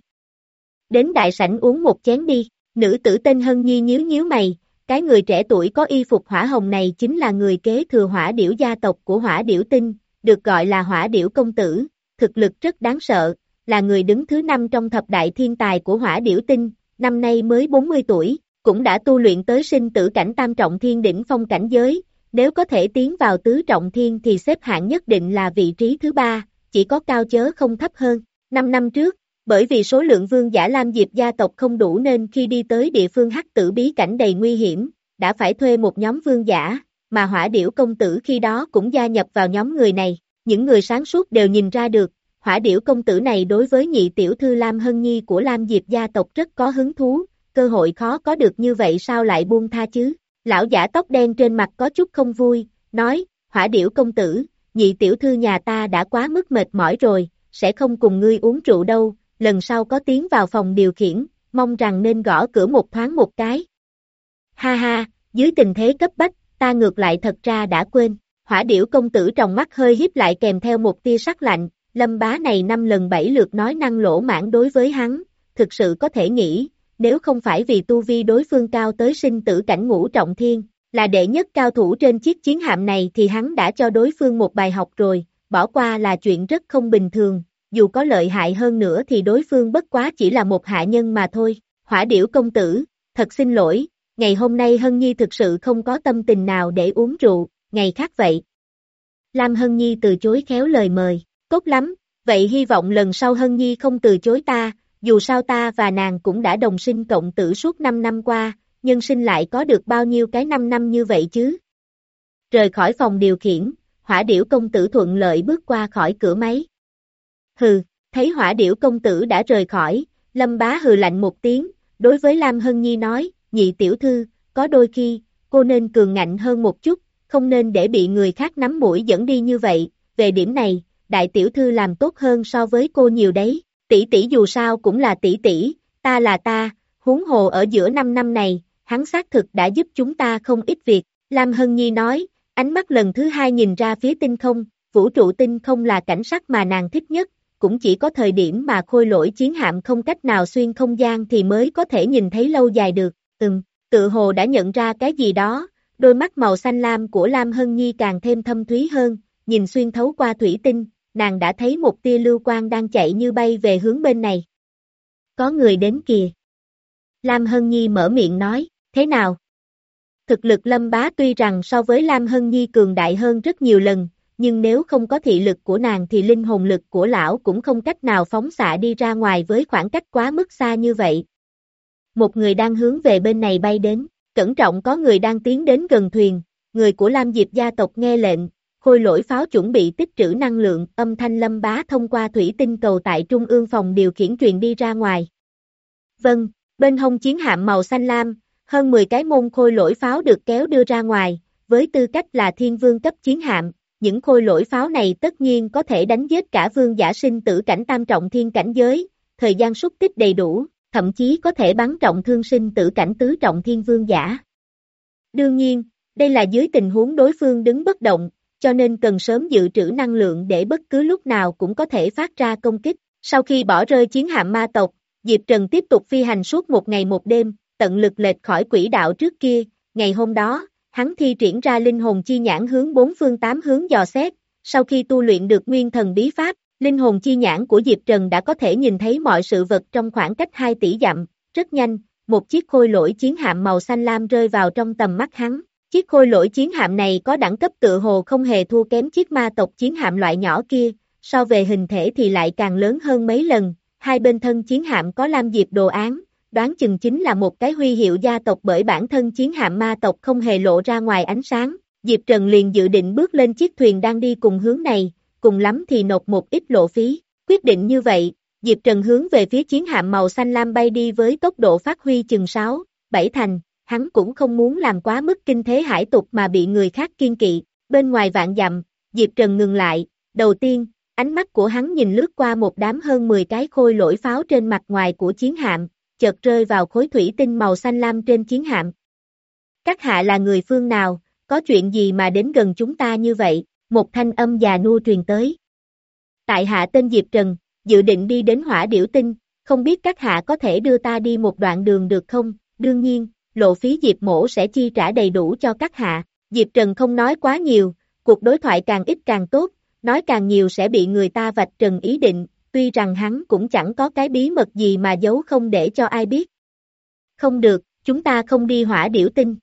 Đến đại sảnh uống một chén đi. Nữ tử tên Hân Nhi nhíu nhíu mày, cái người trẻ tuổi có y phục hỏa hồng này chính là người kế thừa hỏa điểu gia tộc của hỏa điểu tinh, được gọi là hỏa điểu công tử, thực lực rất đáng sợ, là người đứng thứ năm trong thập đại thiên tài của hỏa điểu tinh, năm nay mới bốn mươi tuổi, cũng đã tu luyện tới sinh tử cảnh tam trọng thiên đỉnh phong cảnh giới, nếu có thể tiến vào tứ trọng thiên thì xếp hạng nhất định là vị trí thứ ba, chỉ có cao chớ không thấp hơn. Năm năm trước, bởi vì số lượng vương giả Lam Diệp gia tộc không đủ nên khi đi tới địa phương hắc tử bí cảnh đầy nguy hiểm, đã phải thuê một nhóm vương giả, mà hỏa điểu công tử khi đó cũng gia nhập vào nhóm người này. Những người sáng suốt đều nhìn ra được, hỏa điểu công tử này đối với nhị tiểu thư Lam Hân Nhi của Lam Diệp gia tộc rất có hứng thú, cơ hội khó có được như vậy sao lại buông tha chứ? Lão giả tóc đen trên mặt có chút không vui, nói, hỏa điểu công tử, nhị tiểu thư nhà ta đã quá mức mệt mỏi rồi, sẽ không cùng ngươi uống rượu đâu, lần sau có tiến vào phòng điều khiển, mong rằng nên gõ cửa một thoáng một cái. Ha ha, dưới tình thế cấp bách, ta ngược lại thật ra đã quên. Hỏa điểu công tử trong mắt hơi híp lại kèm theo một tia sắc lạnh, Lâm bá này năm lần bảy lượt nói năng lỗ mãng đối với hắn, thực sự có thể nghĩ, nếu không phải vì tu vi đối phương cao tới sinh tử cảnh ngũ trọng thiên, là đệ nhất cao thủ trên chiếc chiến hạm này thì hắn đã cho đối phương một bài học rồi, bỏ qua là chuyện rất không bình thường, dù có lợi hại hơn nữa thì đối phương bất quá chỉ là một hạ nhân mà thôi. Hỏa điểu công tử, thật xin lỗi, ngày hôm nay Hân Nhi thực sự không có tâm tình nào để uống rượu, ngày khác vậy. Lam Hân Nhi từ chối khéo lời mời, tốt lắm, vậy hy vọng lần sau Hân Nhi không từ chối ta, dù sao ta và nàng cũng đã đồng sinh cộng tử suốt năm năm qua, nhân sinh lại có được bao nhiêu cái năm năm như vậy chứ. Rời khỏi phòng điều khiển, hỏa điểu công tử thuận lợi bước qua khỏi cửa máy. Hừ, thấy hỏa điểu công tử đã rời khỏi, Lâm bá hừ lạnh một tiếng, đối với Lam Hân Nhi nói, nhị tiểu thư, có đôi khi, cô nên cường ngạnh hơn một chút, không nên để bị người khác nắm mũi dẫn đi như vậy, về điểm này, đại tiểu thư làm tốt hơn so với cô nhiều đấy, tỷ tỷ dù sao cũng là tỷ tỷ, ta là ta, huống hồ ở giữa năm năm này, hắn xác thực đã giúp chúng ta không ít việc. Lam Hân Nhi nói, ánh mắt lần thứ hai nhìn ra phía tinh không, vũ trụ tinh không là cảnh sắc mà nàng thích nhất, cũng chỉ có thời điểm mà khôi lỗi chiến hạm không cách nào xuyên không gian thì mới có thể nhìn thấy lâu dài được. Ừm, tự hồ đã nhận ra cái gì đó, đôi mắt màu xanh lam của Lam Hân Nhi càng thêm thâm thúy hơn, nhìn xuyên thấu qua thủy tinh, nàng đã thấy một tia lưu quang đang chạy như bay về hướng bên này. Có người đến kìa. Lam Hân Nhi mở miệng nói, thế nào? Thực lực Lâm Bá tuy rằng so với Lam Hân Nhi cường đại hơn rất nhiều lần, nhưng nếu không có thị lực của nàng thì linh hồn lực của lão cũng không cách nào phóng xạ đi ra ngoài với khoảng cách quá mức xa như vậy. Một người đang hướng về bên này bay đến, cẩn trọng có người đang tiến đến gần thuyền, người của Lam Diệp gia tộc nghe lệnh, khôi lỗi pháo chuẩn bị tích trữ năng lượng, âm thanh Lâm Bá thông qua thủy tinh cầu tại trung ương phòng điều khiển truyền đi ra ngoài. Vâng, bên hông chiến hạm màu xanh lam, hơn mười cái môn khôi lỗi pháo được kéo đưa ra ngoài, với tư cách là thiên vương cấp chiến hạm, những khôi lỗi pháo này tất nhiên có thể đánh giết cả vương giả sinh tử cảnh tam trọng thiên cảnh giới, thời gian xúc tích đầy đủ, thậm chí có thể bắn trọng thương sinh tử cảnh tứ trọng thiên vương giả. Đương nhiên, đây là dưới tình huống đối phương đứng bất động, cho nên cần sớm dự trữ năng lượng để bất cứ lúc nào cũng có thể phát ra công kích. Sau khi bỏ rơi chiến hạm ma tộc, Diệp Trần tiếp tục phi hành suốt một ngày một đêm, tận lực lệch khỏi quỹ đạo trước kia. Ngày hôm đó, hắn thi triển ra linh hồn chi nhãn hướng bốn phương tám hướng dò xét. Sau khi tu luyện được nguyên thần bí pháp, linh hồn chi nhãn của Diệp Trần đã có thể nhìn thấy mọi sự vật trong khoảng cách hai tỷ dặm. Rất nhanh, một chiếc khôi lỗi chiến hạm màu xanh lam rơi vào trong tầm mắt hắn. Chiếc khôi lỗi chiến hạm này có đẳng cấp tự hồ không hề thua kém chiếc ma tộc chiến hạm loại nhỏ kia, so về hình thể thì lại càng lớn hơn mấy lần. Hai bên thân chiến hạm có lam diệp đồ án, đoán chừng chính là một cái huy hiệu gia tộc, bởi bản thân chiến hạm ma tộc không hề lộ ra ngoài ánh sáng. Diệp Trần liền dự định bước lên chiếc thuyền đang đi cùng hướng này, cùng lắm thì nộp một ít lộ phí. Quyết định như vậy, Diệp Trần hướng về phía chiến hạm màu xanh lam bay đi với tốc độ phát huy chừng sáu, bảy thành. Hắn cũng không muốn làm quá mức kinh thế hải tục mà bị người khác kiêng kỵ. Bên ngoài vạn dặm, Diệp Trần ngừng lại. Đầu tiên, ánh mắt của hắn nhìn lướt qua một đám hơn mười cái khôi lỗi pháo trên mặt ngoài của chiến hạm, chợt rơi vào khối thủy tinh màu xanh lam trên chiến hạm. Các hạ là người phương nào, có chuyện gì mà đến gần chúng ta như vậy? Một thanh âm già nua truyền tới. Tại hạ tên Diệp Trần, dự định đi đến Hỏa Điểu Tinh, không biết các hạ có thể đưa ta đi một đoạn đường được không? Đương nhiên, lộ phí Diệp mỗ sẽ chi trả đầy đủ cho các hạ. Diệp Trần không nói quá nhiều, cuộc đối thoại càng ít càng tốt, nói càng nhiều sẽ bị người ta vạch trần ý định, tuy rằng hắn cũng chẳng có cái bí mật gì mà giấu không để cho ai biết. Không được, chúng ta không đi Hỏa Điểu Tinh.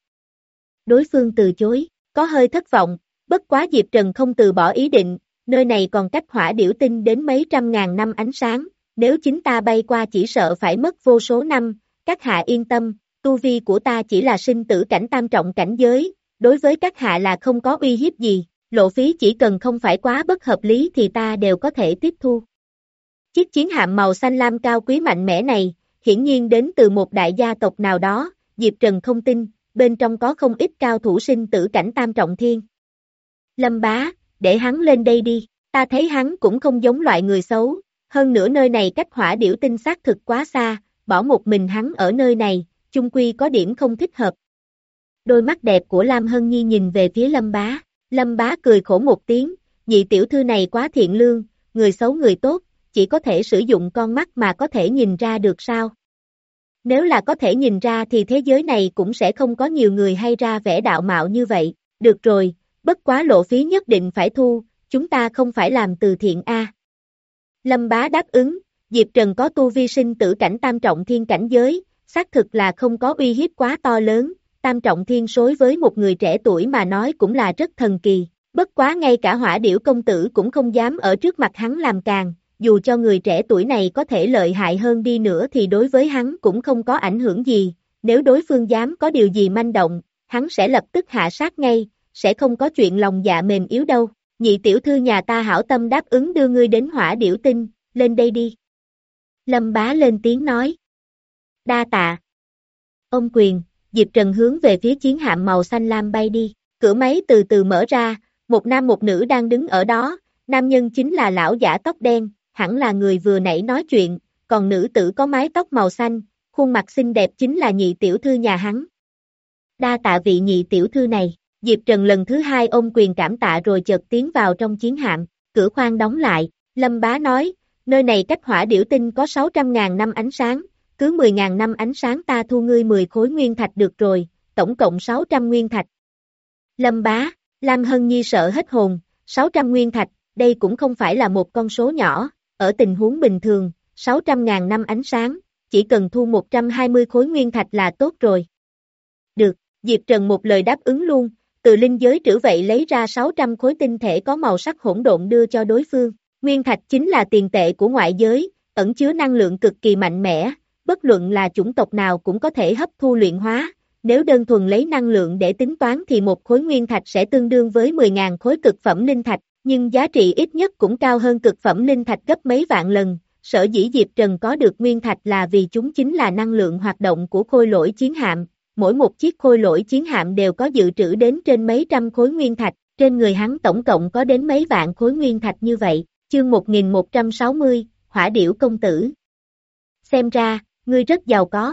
Đối phương từ chối, có hơi thất vọng, bất quá Diệp Trần không từ bỏ ý định, nơi này còn cách Hỏa Điểu Tinh đến mấy trăm ngàn năm ánh sáng, nếu chính ta bay qua chỉ sợ phải mất vô số năm, các hạ yên tâm. Tu vi của ta chỉ là sinh tử cảnh tam trọng cảnh giới, đối với các hạ là không có uy hiếp gì, lộ phí chỉ cần không phải quá bất hợp lý thì ta đều có thể tiếp thu. Chiếc chiến hạm màu xanh lam cao quý mạnh mẽ này, hiển nhiên đến từ một đại gia tộc nào đó, Diệp Trần không tin, bên trong có không ít cao thủ sinh tử cảnh tam trọng thiên. Lâm Bá, để hắn lên đây đi, ta thấy hắn cũng không giống loại người xấu, hơn nữa nơi này cách Hỏa Điểu Tinh xác thực quá xa, bỏ một mình hắn ở nơi này, chung quy có điểm không thích hợp. Đôi mắt đẹp của Lam Hân Nhi nhìn về phía Lâm Bá, Lâm Bá cười khổ một tiếng, nhị tiểu thư này quá thiện lương, người xấu người tốt, chỉ có thể sử dụng con mắt mà có thể nhìn ra được sao. Nếu là có thể nhìn ra thì thế giới này cũng sẽ không có nhiều người hay ra vẻ đạo mạo như vậy, được rồi, bất quá lộ phí nhất định phải thu, chúng ta không phải làm từ thiện a. À. Lâm Bá đáp ứng, Diệp Trần có tu vi sinh tử cảnh tam trọng thiên cảnh giới, xác thực là không có uy hiếp quá to lớn, tam trọng thiên sối với một người trẻ tuổi mà nói cũng là rất thần kỳ, bất quá ngay cả Hỏa Điểu công tử cũng không dám ở trước mặt hắn làm càn, dù cho người trẻ tuổi này có thể lợi hại hơn đi nữa thì đối với hắn cũng không có ảnh hưởng gì, nếu đối phương dám có điều gì manh động, hắn sẽ lập tức hạ sát ngay, sẽ không có chuyện lòng dạ mềm yếu đâu, nhị tiểu thư nhà ta hảo tâm đáp ứng đưa ngươi đến Hỏa Điểu Tinh, lên đây đi. Lâm Bá lên tiếng nói. Đa tạ. Ôm quyền, Diệp Trần hướng về phía chiến hạm màu xanh lam bay đi, cửa máy từ từ mở ra, một nam một nữ đang đứng ở đó, nam nhân chính là lão giả tóc đen, hẳn là người vừa nãy nói chuyện, còn nữ tử có mái tóc màu xanh, khuôn mặt xinh đẹp chính là nhị tiểu thư nhà hắn. Đa tạ vị nhị tiểu thư này, Diệp Trần lần thứ hai ôm quyền cảm tạ rồi chợt tiến vào trong chiến hạm, cửa khoang đóng lại, Lâm Bá nói, nơi này cách Hỏa Điểu Tinh có sáu trăm ngàn năm ánh sáng, cứ mười ngàn năm ánh sáng ta thu ngươi mười khối nguyên thạch được rồi, tổng cộng sáu trăm nguyên thạch. Lâm Bá, Lam Hân Nhi sợ hết hồn, sáu trăm nguyên thạch, đây cũng không phải là một con số nhỏ, ở tình huống bình thường, sáu trăm ngàn năm ánh sáng, chỉ cần thu một trăm hai mươi khối nguyên thạch là tốt rồi. Được, Diệp Trần một lời đáp ứng luôn, từ linh giới trữ vậy lấy ra sáu trăm khối tinh thể có màu sắc hỗn độn đưa cho đối phương. Nguyên thạch chính là tiền tệ của ngoại giới, ẩn chứa năng lượng cực kỳ mạnh mẽ, bất luận là chủng tộc nào cũng có thể hấp thu luyện hóa. Nếu đơn thuần lấy năng lượng để tính toán thì một khối nguyên thạch sẽ tương đương với mười nghìn khối cực phẩm linh thạch, nhưng giá trị ít nhất cũng cao hơn cực phẩm linh thạch gấp mấy vạn lần. Sở dĩ Diệp Trần có được nguyên thạch là vì chúng chính là năng lượng hoạt động của khôi lỗi chiến hạm. Mỗi một chiếc khôi lỗi chiến hạm đều có dự trữ đến trên mấy trăm khối nguyên thạch, trên người hắn tổng cộng có đến mấy vạn khối nguyên thạch như vậy. Chương một nghìn một trăm sáu mươi, Hỏa Điểu Công Tử. Xem ra, ngươi rất giàu có.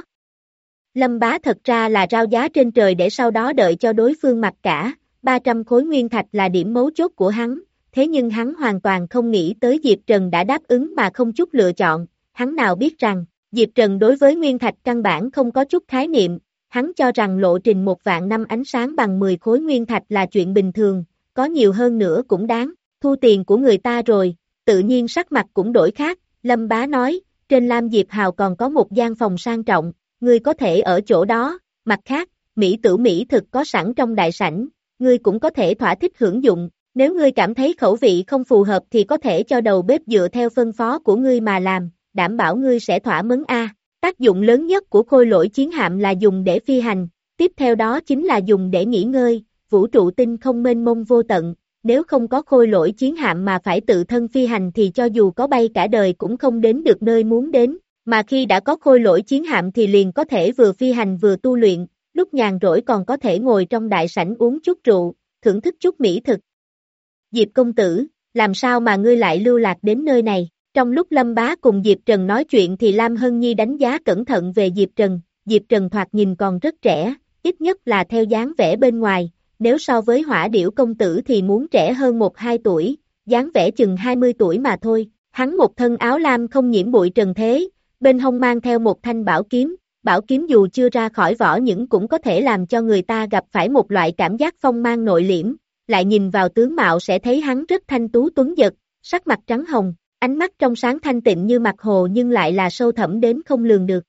Lâm Bá thật ra là rao giá trên trời để sau đó đợi cho đối phương mặc cả, ba trăm khối nguyên thạch là điểm mấu chốt của hắn, thế nhưng hắn hoàn toàn không nghĩ tới Diệp Trần đã đáp ứng mà không chút lựa chọn, hắn nào biết rằng, Diệp Trần đối với nguyên thạch căn bản không có chút khái niệm, hắn cho rằng lộ trình một vạn năm ánh sáng bằng mười khối nguyên thạch là chuyện bình thường, có nhiều hơn nữa cũng đáng, thu tiền của người ta rồi, tự nhiên sắc mặt cũng đổi khác, Lâm Bá nói, trên Lam Diệp Hào còn có một gian phòng sang trọng, ngươi có thể ở chỗ đó, mặt khác, mỹ tử mỹ thực có sẵn trong đại sảnh, ngươi cũng có thể thỏa thích hưởng dụng, nếu ngươi cảm thấy khẩu vị không phù hợp thì có thể cho đầu bếp dựa theo phân phó của ngươi mà làm, đảm bảo ngươi sẽ thỏa mãn a. Tác dụng lớn nhất của khôi lỗi chiến hạm là dùng để phi hành, tiếp theo đó chính là dùng để nghỉ ngơi, vũ trụ tinh không mênh mông vô tận, nếu không có khôi lỗi chiến hạm mà phải tự thân phi hành thì cho dù có bay cả đời cũng không đến được nơi muốn đến, mà khi đã có khôi lỗi chiến hạm thì liền có thể vừa phi hành vừa tu luyện, lúc nhàn rỗi còn có thể ngồi trong đại sảnh uống chút rượu, thưởng thức chút mỹ thực. Diệp công tử, làm sao mà ngươi lại lưu lạc đến nơi này? Trong lúc Lâm Bá cùng Diệp Trần nói chuyện thì Lam Hân Nhi đánh giá cẩn thận về Diệp Trần, Diệp Trần thoạt nhìn còn rất trẻ, ít nhất là theo dáng vẻ bên ngoài, nếu so với Hỏa Điểu công tử thì muốn trẻ hơn một hai tuổi, dáng vẻ chừng hai mươi tuổi mà thôi, hắn một thân áo lam không nhiễm bụi trần thế, bên hông mang theo một thanh bảo kiếm, bảo kiếm dù chưa ra khỏi vỏ nhưng cũng có thể làm cho người ta gặp phải một loại cảm giác phong mang nội liễm, lại nhìn vào tướng mạo sẽ thấy hắn rất thanh tú tuấn giật, sắc mặt trắng hồng. Ánh mắt trong sáng thanh tịnh như mặt hồ nhưng lại là sâu thẳm đến không lường được.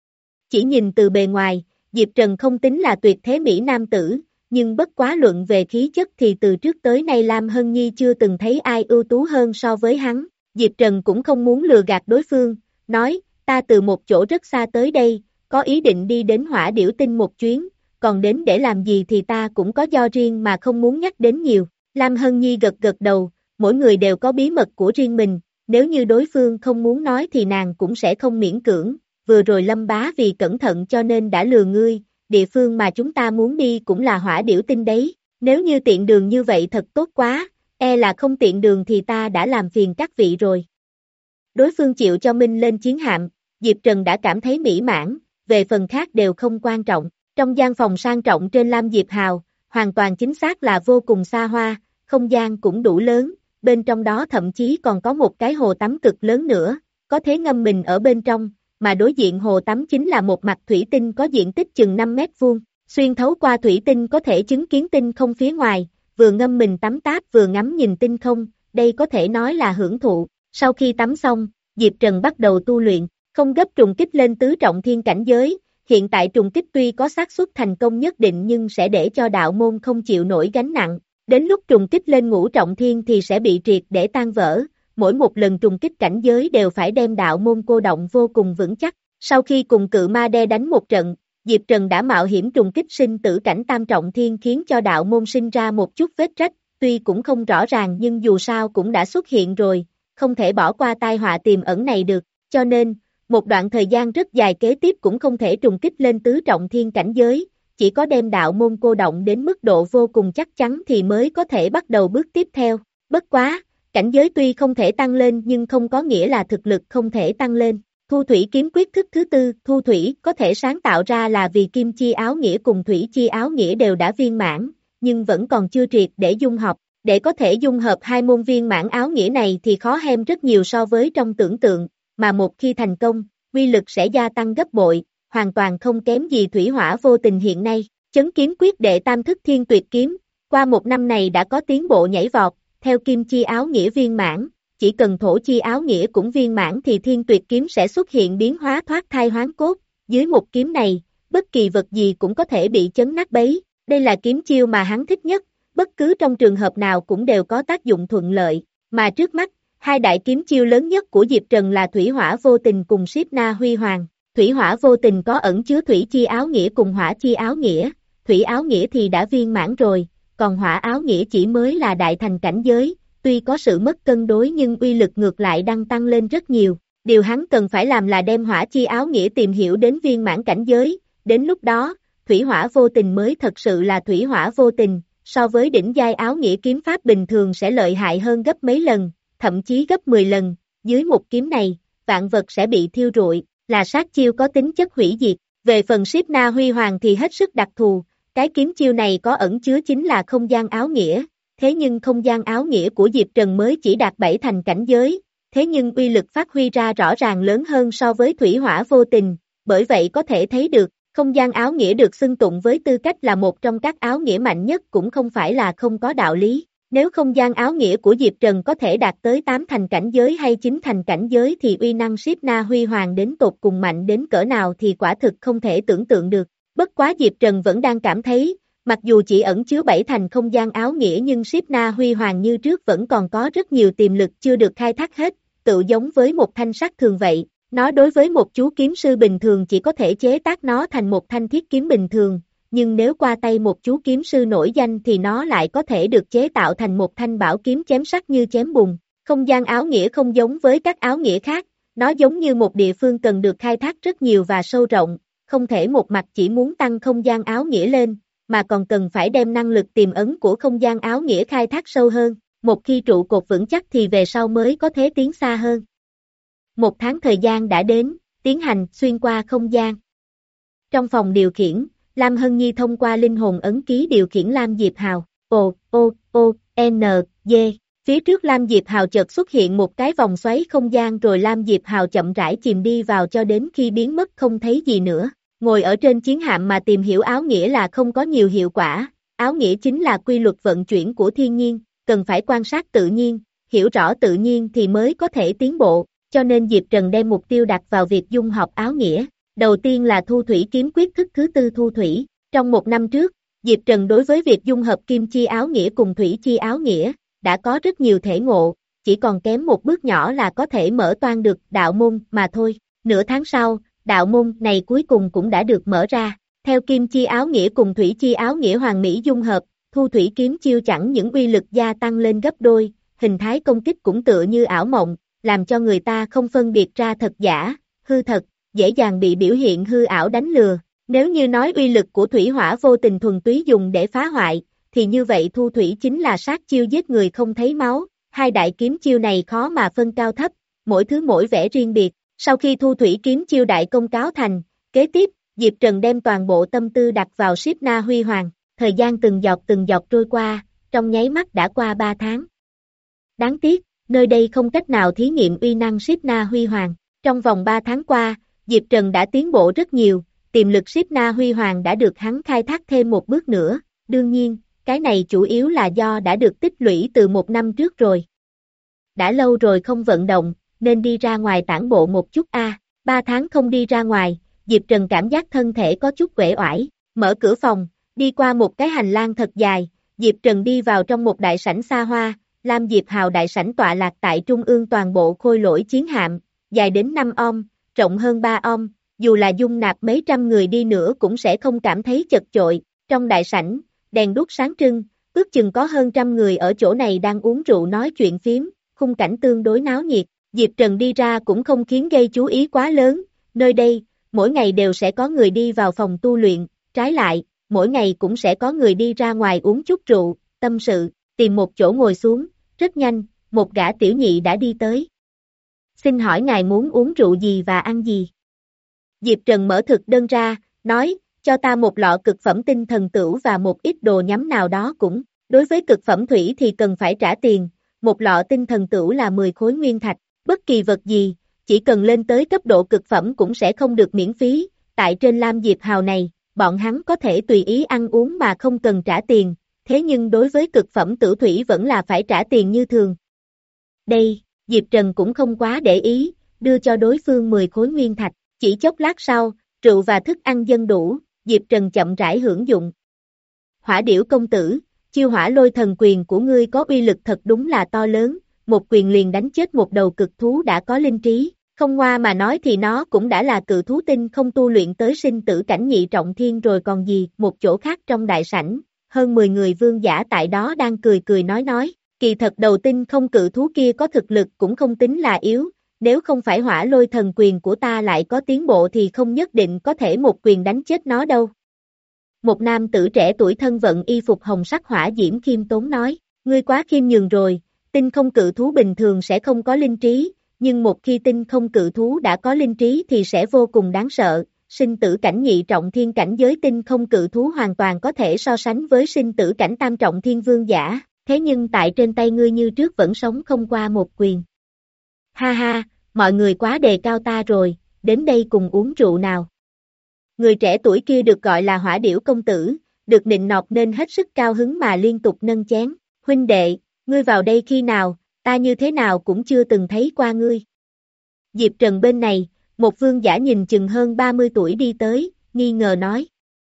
Chỉ nhìn từ bề ngoài, Diệp Trần không tính là tuyệt thế mỹ nam tử, nhưng bất quá luận về khí chất thì từ trước tới nay Lam Hân Nhi chưa từng thấy ai ưu tú hơn so với hắn. Diệp Trần cũng không muốn lừa gạt đối phương, nói, ta từ một chỗ rất xa tới đây, có ý định đi đến Hỏa Điểu Tinh một chuyến, còn đến để làm gì thì ta cũng có do riêng mà không muốn nhắc đến nhiều. Lam Hân Nhi gật gật đầu, mỗi người đều có bí mật của riêng mình. Nếu như đối phương không muốn nói thì nàng cũng sẽ không miễn cưỡng, vừa rồi Lâm Bá vì cẩn thận cho nên đã lừa ngươi, địa phương mà chúng ta muốn đi cũng là Hỏa Điểu Tinh đấy, nếu như tiện đường như vậy thật tốt quá, e là không tiện đường thì ta đã làm phiền các vị rồi. Đối phương chịu cho Minh lên chiến hạm, Diệp Trần đã cảm thấy mỹ mãn, về phần khác đều không quan trọng, trong gian phòng sang trọng trên Lam Diệp Hào, hoàn toàn chính xác là vô cùng xa hoa, không gian cũng đủ lớn. Bên trong đó thậm chí còn có một cái hồ tắm cực lớn nữa, có thể ngâm mình ở bên trong, mà đối diện hồ tắm chính là một mặt thủy tinh có diện tích chừng năm mét vuông, xuyên thấu qua thủy tinh có thể chứng kiến tinh không phía ngoài, vừa ngâm mình tắm táp vừa ngắm nhìn tinh không, đây có thể nói là hưởng thụ. Sau khi tắm xong, Diệp Trần bắt đầu tu luyện, không gấp trùng kích lên tứ trọng thiên cảnh giới, hiện tại trùng kích tuy có xác suất thành công nhất định nhưng sẽ để cho đạo môn không chịu nổi gánh nặng. Đến lúc trùng kích lên ngũ trọng thiên thì sẽ bị triệt để tan vỡ, mỗi một lần trùng kích cảnh giới đều phải đem đạo môn cô động vô cùng vững chắc. Sau khi cùng cự ma đe đánh một trận, Diệp Trần đã mạo hiểm trùng kích sinh tử cảnh tam trọng thiên khiến cho đạo môn sinh ra một chút vết rách, tuy cũng không rõ ràng nhưng dù sao cũng đã xuất hiện rồi, không thể bỏ qua tai họa tiềm ẩn này được, cho nên, một đoạn thời gian rất dài kế tiếp cũng không thể trùng kích lên tứ trọng thiên cảnh giới. Chỉ có đem đạo môn cô động đến mức độ vô cùng chắc chắn thì mới có thể bắt đầu bước tiếp theo. Bất quá, cảnh giới tuy không thể tăng lên nhưng không có nghĩa là thực lực không thể tăng lên. Thu thủy kiếm quyết thức thứ tư, thu thủy có thể sáng tạo ra là vì kim chi áo nghĩa cùng thủy chi áo nghĩa đều đã viên mãn, nhưng vẫn còn chưa triệt để dung hợp. Để có thể dung hợp hai môn viên mãn áo nghĩa này thì khó hem rất nhiều so với trong tưởng tượng, mà một khi thành công, uy lực sẽ gia tăng gấp bội, hoàn toàn không kém gì thủy hỏa vô tình hiện nay. Chấn kiếm quyết đệ tam thức thiên tuyệt kiếm, qua một năm này đã có tiến bộ nhảy vọt, theo kim chi áo nghĩa viên mãn, chỉ cần thổ chi áo nghĩa cũng viên mãn thì thiên tuyệt kiếm sẽ xuất hiện biến hóa thoát thai hoán cốt, dưới một kiếm này, bất kỳ vật gì cũng có thể bị chấn nát bấy, đây là kiếm chiêu mà hắn thích nhất, bất cứ trong trường hợp nào cũng đều có tác dụng thuận lợi, mà trước mắt, hai đại kiếm chiêu lớn nhất của Diệp Trần là thủy hỏa vô tình cùng Síp Na Huy Hoàng. Thủy hỏa vô tình có ẩn chứa thủy chi áo nghĩa cùng hỏa chi áo nghĩa, thủy áo nghĩa thì đã viên mãn rồi, còn hỏa áo nghĩa chỉ mới là đại thành cảnh giới, tuy có sự mất cân đối nhưng uy lực ngược lại đang tăng lên rất nhiều. Điều hắn cần phải làm là đem hỏa chi áo nghĩa tìm hiểu đến viên mãn cảnh giới, đến lúc đó, thủy hỏa vô tình mới thật sự là thủy hỏa vô tình, so với đỉnh giai áo nghĩa kiếm pháp bình thường sẽ lợi hại hơn gấp mấy lần, thậm chí gấp mười lần, dưới một kiếm này, vạn vật sẽ bị thiêu rụi, là sát chiêu có tính chất hủy diệt. Về phần Síp Na Huy Hoàng thì hết sức đặc thù, cái kiếm chiêu này có ẩn chứa chính là không gian áo nghĩa, thế nhưng không gian áo nghĩa của Diệp Trần mới chỉ đạt bảy thành cảnh giới, thế nhưng uy lực phát huy ra rõ ràng lớn hơn so với thủy hỏa vô tình, bởi vậy có thể thấy được, không gian áo nghĩa được xưng tụng với tư cách là một trong các áo nghĩa mạnh nhất cũng không phải là không có đạo lý. Nếu không gian áo nghĩa của Diệp Trần có thể đạt tới tám thành cảnh giới hay chín thành cảnh giới thì uy năng Síp Na Huy Hoàng đến tột cùng mạnh đến cỡ nào thì quả thực không thể tưởng tượng được. Bất quá Diệp Trần vẫn đang cảm thấy, mặc dù chỉ ẩn chứa bảy thành không gian áo nghĩa nhưng Síp Na Huy Hoàng như trước vẫn còn có rất nhiều tiềm lực chưa được khai thác hết, tự giống với một thanh sắt thường vậy. Nó đối với một chú kiếm sư bình thường chỉ có thể chế tác nó thành một thanh thiết kiếm bình thường, nhưng nếu qua tay một chú kiếm sư nổi danh thì nó lại có thể được chế tạo thành một thanh bảo kiếm chém sắt như chém bùn. Không gian áo nghĩa không giống với các áo nghĩa khác, nó giống như một địa phương cần được khai thác rất nhiều và sâu rộng, không thể một mặt chỉ muốn tăng không gian áo nghĩa lên, mà còn cần phải đem năng lực tiềm ẩn của không gian áo nghĩa khai thác sâu hơn, một khi trụ cột vững chắc thì về sau mới có thể tiến xa hơn. Một tháng thời gian đã đến, tiến hành xuyên qua không gian. Trong phòng điều khiển, Lam Hân Nhi thông qua linh hồn ấn ký điều khiển Lam Diệp Hào, O, O, O, N, G. Phía trước Lam Diệp Hào chợt xuất hiện một cái vòng xoáy không gian rồi Lam Diệp Hào chậm rãi chìm đi vào cho đến khi biến mất không thấy gì nữa. Ngồi ở trên chiến hạm mà tìm hiểu áo nghĩa là không có nhiều hiệu quả, áo nghĩa chính là quy luật vận chuyển của thiên nhiên, cần phải quan sát tự nhiên, hiểu rõ tự nhiên thì mới có thể tiến bộ, cho nên Diệp Trần đem mục tiêu đặt vào việc dung hợp áo nghĩa. Đầu tiên là thu thủy kiếm quyết thức thứ tư thu thủy. Trong một năm trước, Diệp Trần đối với việc dung hợp kim chi áo nghĩa cùng thủy chi áo nghĩa, đã có rất nhiều thể ngộ, chỉ còn kém một bước nhỏ là có thể mở toan được đạo môn mà thôi. Nửa tháng sau, đạo môn này cuối cùng cũng đã được mở ra. Theo kim chi áo nghĩa cùng thủy chi áo nghĩa hoàn mỹ dung hợp, thu thủy kiếm chiêu chẳng những uy lực gia tăng lên gấp đôi, hình thái công kích cũng tựa như ảo mộng, làm cho người ta không phân biệt ra thật giả, hư thật, dễ dàng bị biểu hiện hư ảo đánh lừa. Nếu như nói uy lực của thủy hỏa vô tình thuần túy dùng để phá hoại, thì như vậy thu thủy chính là sát chiêu giết người không thấy máu. Hai đại kiếm chiêu này khó mà phân cao thấp, mỗi thứ mỗi vẻ riêng biệt. Sau khi thu thủy kiếm chiêu đại công cáo thành, kế tiếp, Diệp Trần đem toàn bộ tâm tư đặt vào Síp Na Huy Hoàng. Thời gian từng giọt từng giọt trôi qua, trong nháy mắt đã qua ba tháng. Đáng tiếc, nơi đây không cách nào thí nghiệm uy năng Síp Na Huy Hoàng. Trong vòng ba tháng qua, Diệp Trần đã tiến bộ rất nhiều, tiềm lực Síp Na Huy Hoàng đã được hắn khai thác thêm một bước nữa, đương nhiên, cái này chủ yếu là do đã được tích lũy từ một năm trước rồi. Đã lâu rồi không vận động, nên đi ra ngoài tản bộ một chút a. À. Ba tháng không đi ra ngoài, Diệp Trần cảm giác thân thể có chút uể oải, mở cửa phòng, đi qua một cái hành lang thật dài, Diệp Trần đi vào trong một đại sảnh xa hoa, Lam Diệp Hào đại sảnh tọa lạc tại trung ương toàn bộ khôi lỗi chiến hạm, dài đến năm om, rộng hơn ba om, dù là dung nạp mấy trăm người đi nữa cũng sẽ không cảm thấy chật chội. Trong đại sảnh, đèn đuốc sáng trưng, ước chừng có hơn trăm người ở chỗ này đang uống rượu nói chuyện phiếm, khung cảnh tương đối náo nhiệt. Diệp Trần đi ra cũng không khiến gây chú ý quá lớn, nơi đây, mỗi ngày đều sẽ có người đi vào phòng tu luyện, trái lại, mỗi ngày cũng sẽ có người đi ra ngoài uống chút rượu, tâm sự, tìm một chỗ ngồi xuống, rất nhanh, một gã tiểu nhị đã đi tới. Xin hỏi ngài muốn uống rượu gì và ăn gì? Diệp Trần mở thực đơn ra, nói, cho ta một lọ cực phẩm tinh thần tửu và một ít đồ nhắm nào đó cũng, đối với cực phẩm thủy thì cần phải trả tiền, một lọ tinh thần tửu là mười khối nguyên thạch, bất kỳ vật gì, chỉ chỉ cần lên tới cấp độ cực phẩm cũng sẽ không được miễn phí, tại trên Lam Diệp Hào này, bọn hắn có thể tùy ý ăn uống mà không cần trả tiền, thế nhưng đối với cực phẩm tử thủy vẫn là phải trả tiền như thường. Đây, Diệp Trần cũng không quá để ý, đưa cho đối phương mười khối nguyên thạch, chỉ chốc lát sau, rượu và thức ăn dâng đủ, Diệp Trần chậm rãi hưởng dụng. Hỏa Điểu công tử, chiêu hỏa lôi thần quyền của ngươi có uy lực thật đúng là to lớn, một quyền liền đánh chết một đầu cực thú đã có linh trí, không ngoa mà nói thì nó cũng đã là cự thú tinh không tu luyện tới sinh tử cảnh nhị trọng thiên rồi còn gì. Một chỗ khác trong đại sảnh, hơn mười người vương giả tại đó đang cười cười nói nói, kỳ thật đầu tinh không cự thú kia có thực lực cũng không tính là yếu, nếu không phải hỏa lôi thần quyền của ta lại có tiến bộ thì không nhất định có thể một quyền đánh chết nó đâu. Một nam tử trẻ tuổi thân vận y phục hồng sắc hỏa diễm khiêm tốn nói, ngươi quá khiêm nhường rồi, tinh không cự thú bình thường sẽ không có linh trí, nhưng một khi tinh không cự thú đã có linh trí thì sẽ vô cùng đáng sợ, sinh tử cảnh nhị trọng thiên cảnh giới tinh không cự thú hoàn toàn có thể so sánh với sinh tử cảnh tam trọng thiên vương giả, thế nhưng tại trên tay ngươi như trước vẫn sống không qua một quyền. Ha ha, mọi người quá đề cao ta rồi, đến đây cùng uống rượu nào. Người trẻ tuổi kia được gọi là Hỏa Điểu công tử, được nịnh nọt nên hết sức cao hứng mà liên tục nâng chén, huynh đệ, ngươi vào đây khi nào, ta như thế nào cũng chưa từng thấy qua ngươi. Diệp Trần bên này, một vương giả nhìn chừng hơn ba mươi tuổi đi tới, nghi ngờ nói.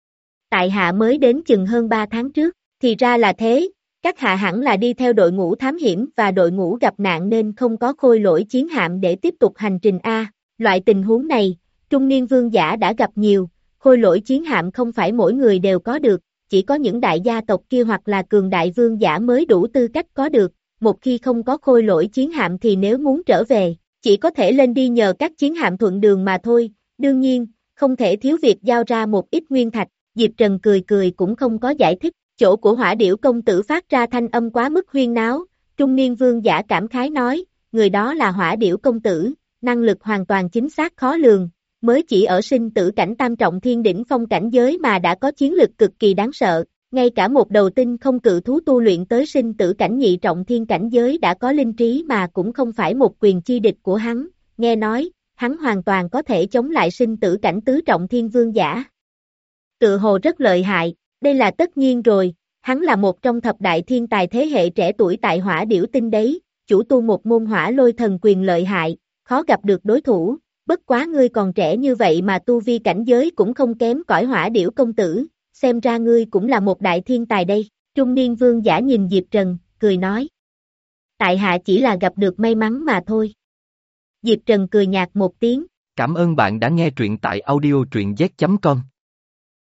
Tại hạ mới đến chừng hơn ba tháng trước, thì ra là thế, các hạ hẳn là đi theo đội ngũ thám hiểm và đội ngũ gặp nạn nên không có khôi lỗi chiến hạm để tiếp tục hành trình A. Loại tình huống này, trung niên vương giả đã gặp nhiều, khôi lỗi chiến hạm không phải mỗi người đều có được, chỉ có những đại gia tộc kia hoặc là cường đại vương giả mới đủ tư cách có được, một khi không có khôi lỗi chiến hạm thì nếu muốn trở về, chỉ có thể lên đi nhờ các chiến hạm thuận đường mà thôi, đương nhiên, không thể thiếu việc giao ra một ít nguyên thạch, Diệp Trần cười cười cũng không có giải thích, chỗ của Hỏa Điểu công tử phát ra thanh âm quá mức huyên náo, trung niên vương giả cảm khái nói, người đó là Hỏa Điểu công tử, năng lực hoàn toàn chính xác khó lường, mới chỉ ở sinh tử cảnh tam trọng thiên đỉnh phong cảnh giới mà đã có chiến lực cực kỳ đáng sợ, ngay cả một đầu tinh không cự thú tu luyện tới sinh tử cảnh nhị trọng thiên cảnh giới đã có linh trí mà cũng không phải một quyền chi địch của hắn, nghe nói, hắn hoàn toàn có thể chống lại sinh tử cảnh tứ trọng thiên vương giả. Tự hồ rất lợi hại, đây là tất nhiên rồi, hắn là một trong thập đại thiên tài thế hệ trẻ tuổi tại Hỏa Điểu tinh đấy, chủ tu một môn hỏa lôi thần quyền lợi hại, khó gặp được đối thủ, bất quá ngươi còn trẻ như vậy mà tu vi cảnh giới cũng không kém cỏi Hỏa Điểu công tử, xem ra ngươi cũng là một đại thiên tài đây, trung niên vương giả nhìn Diệp Trần, cười nói. Tại hạ chỉ là gặp được may mắn mà thôi. Diệp Trần cười nhạt một tiếng. Cảm ơn bạn đã nghe truyện tại audio truyện z chấm com.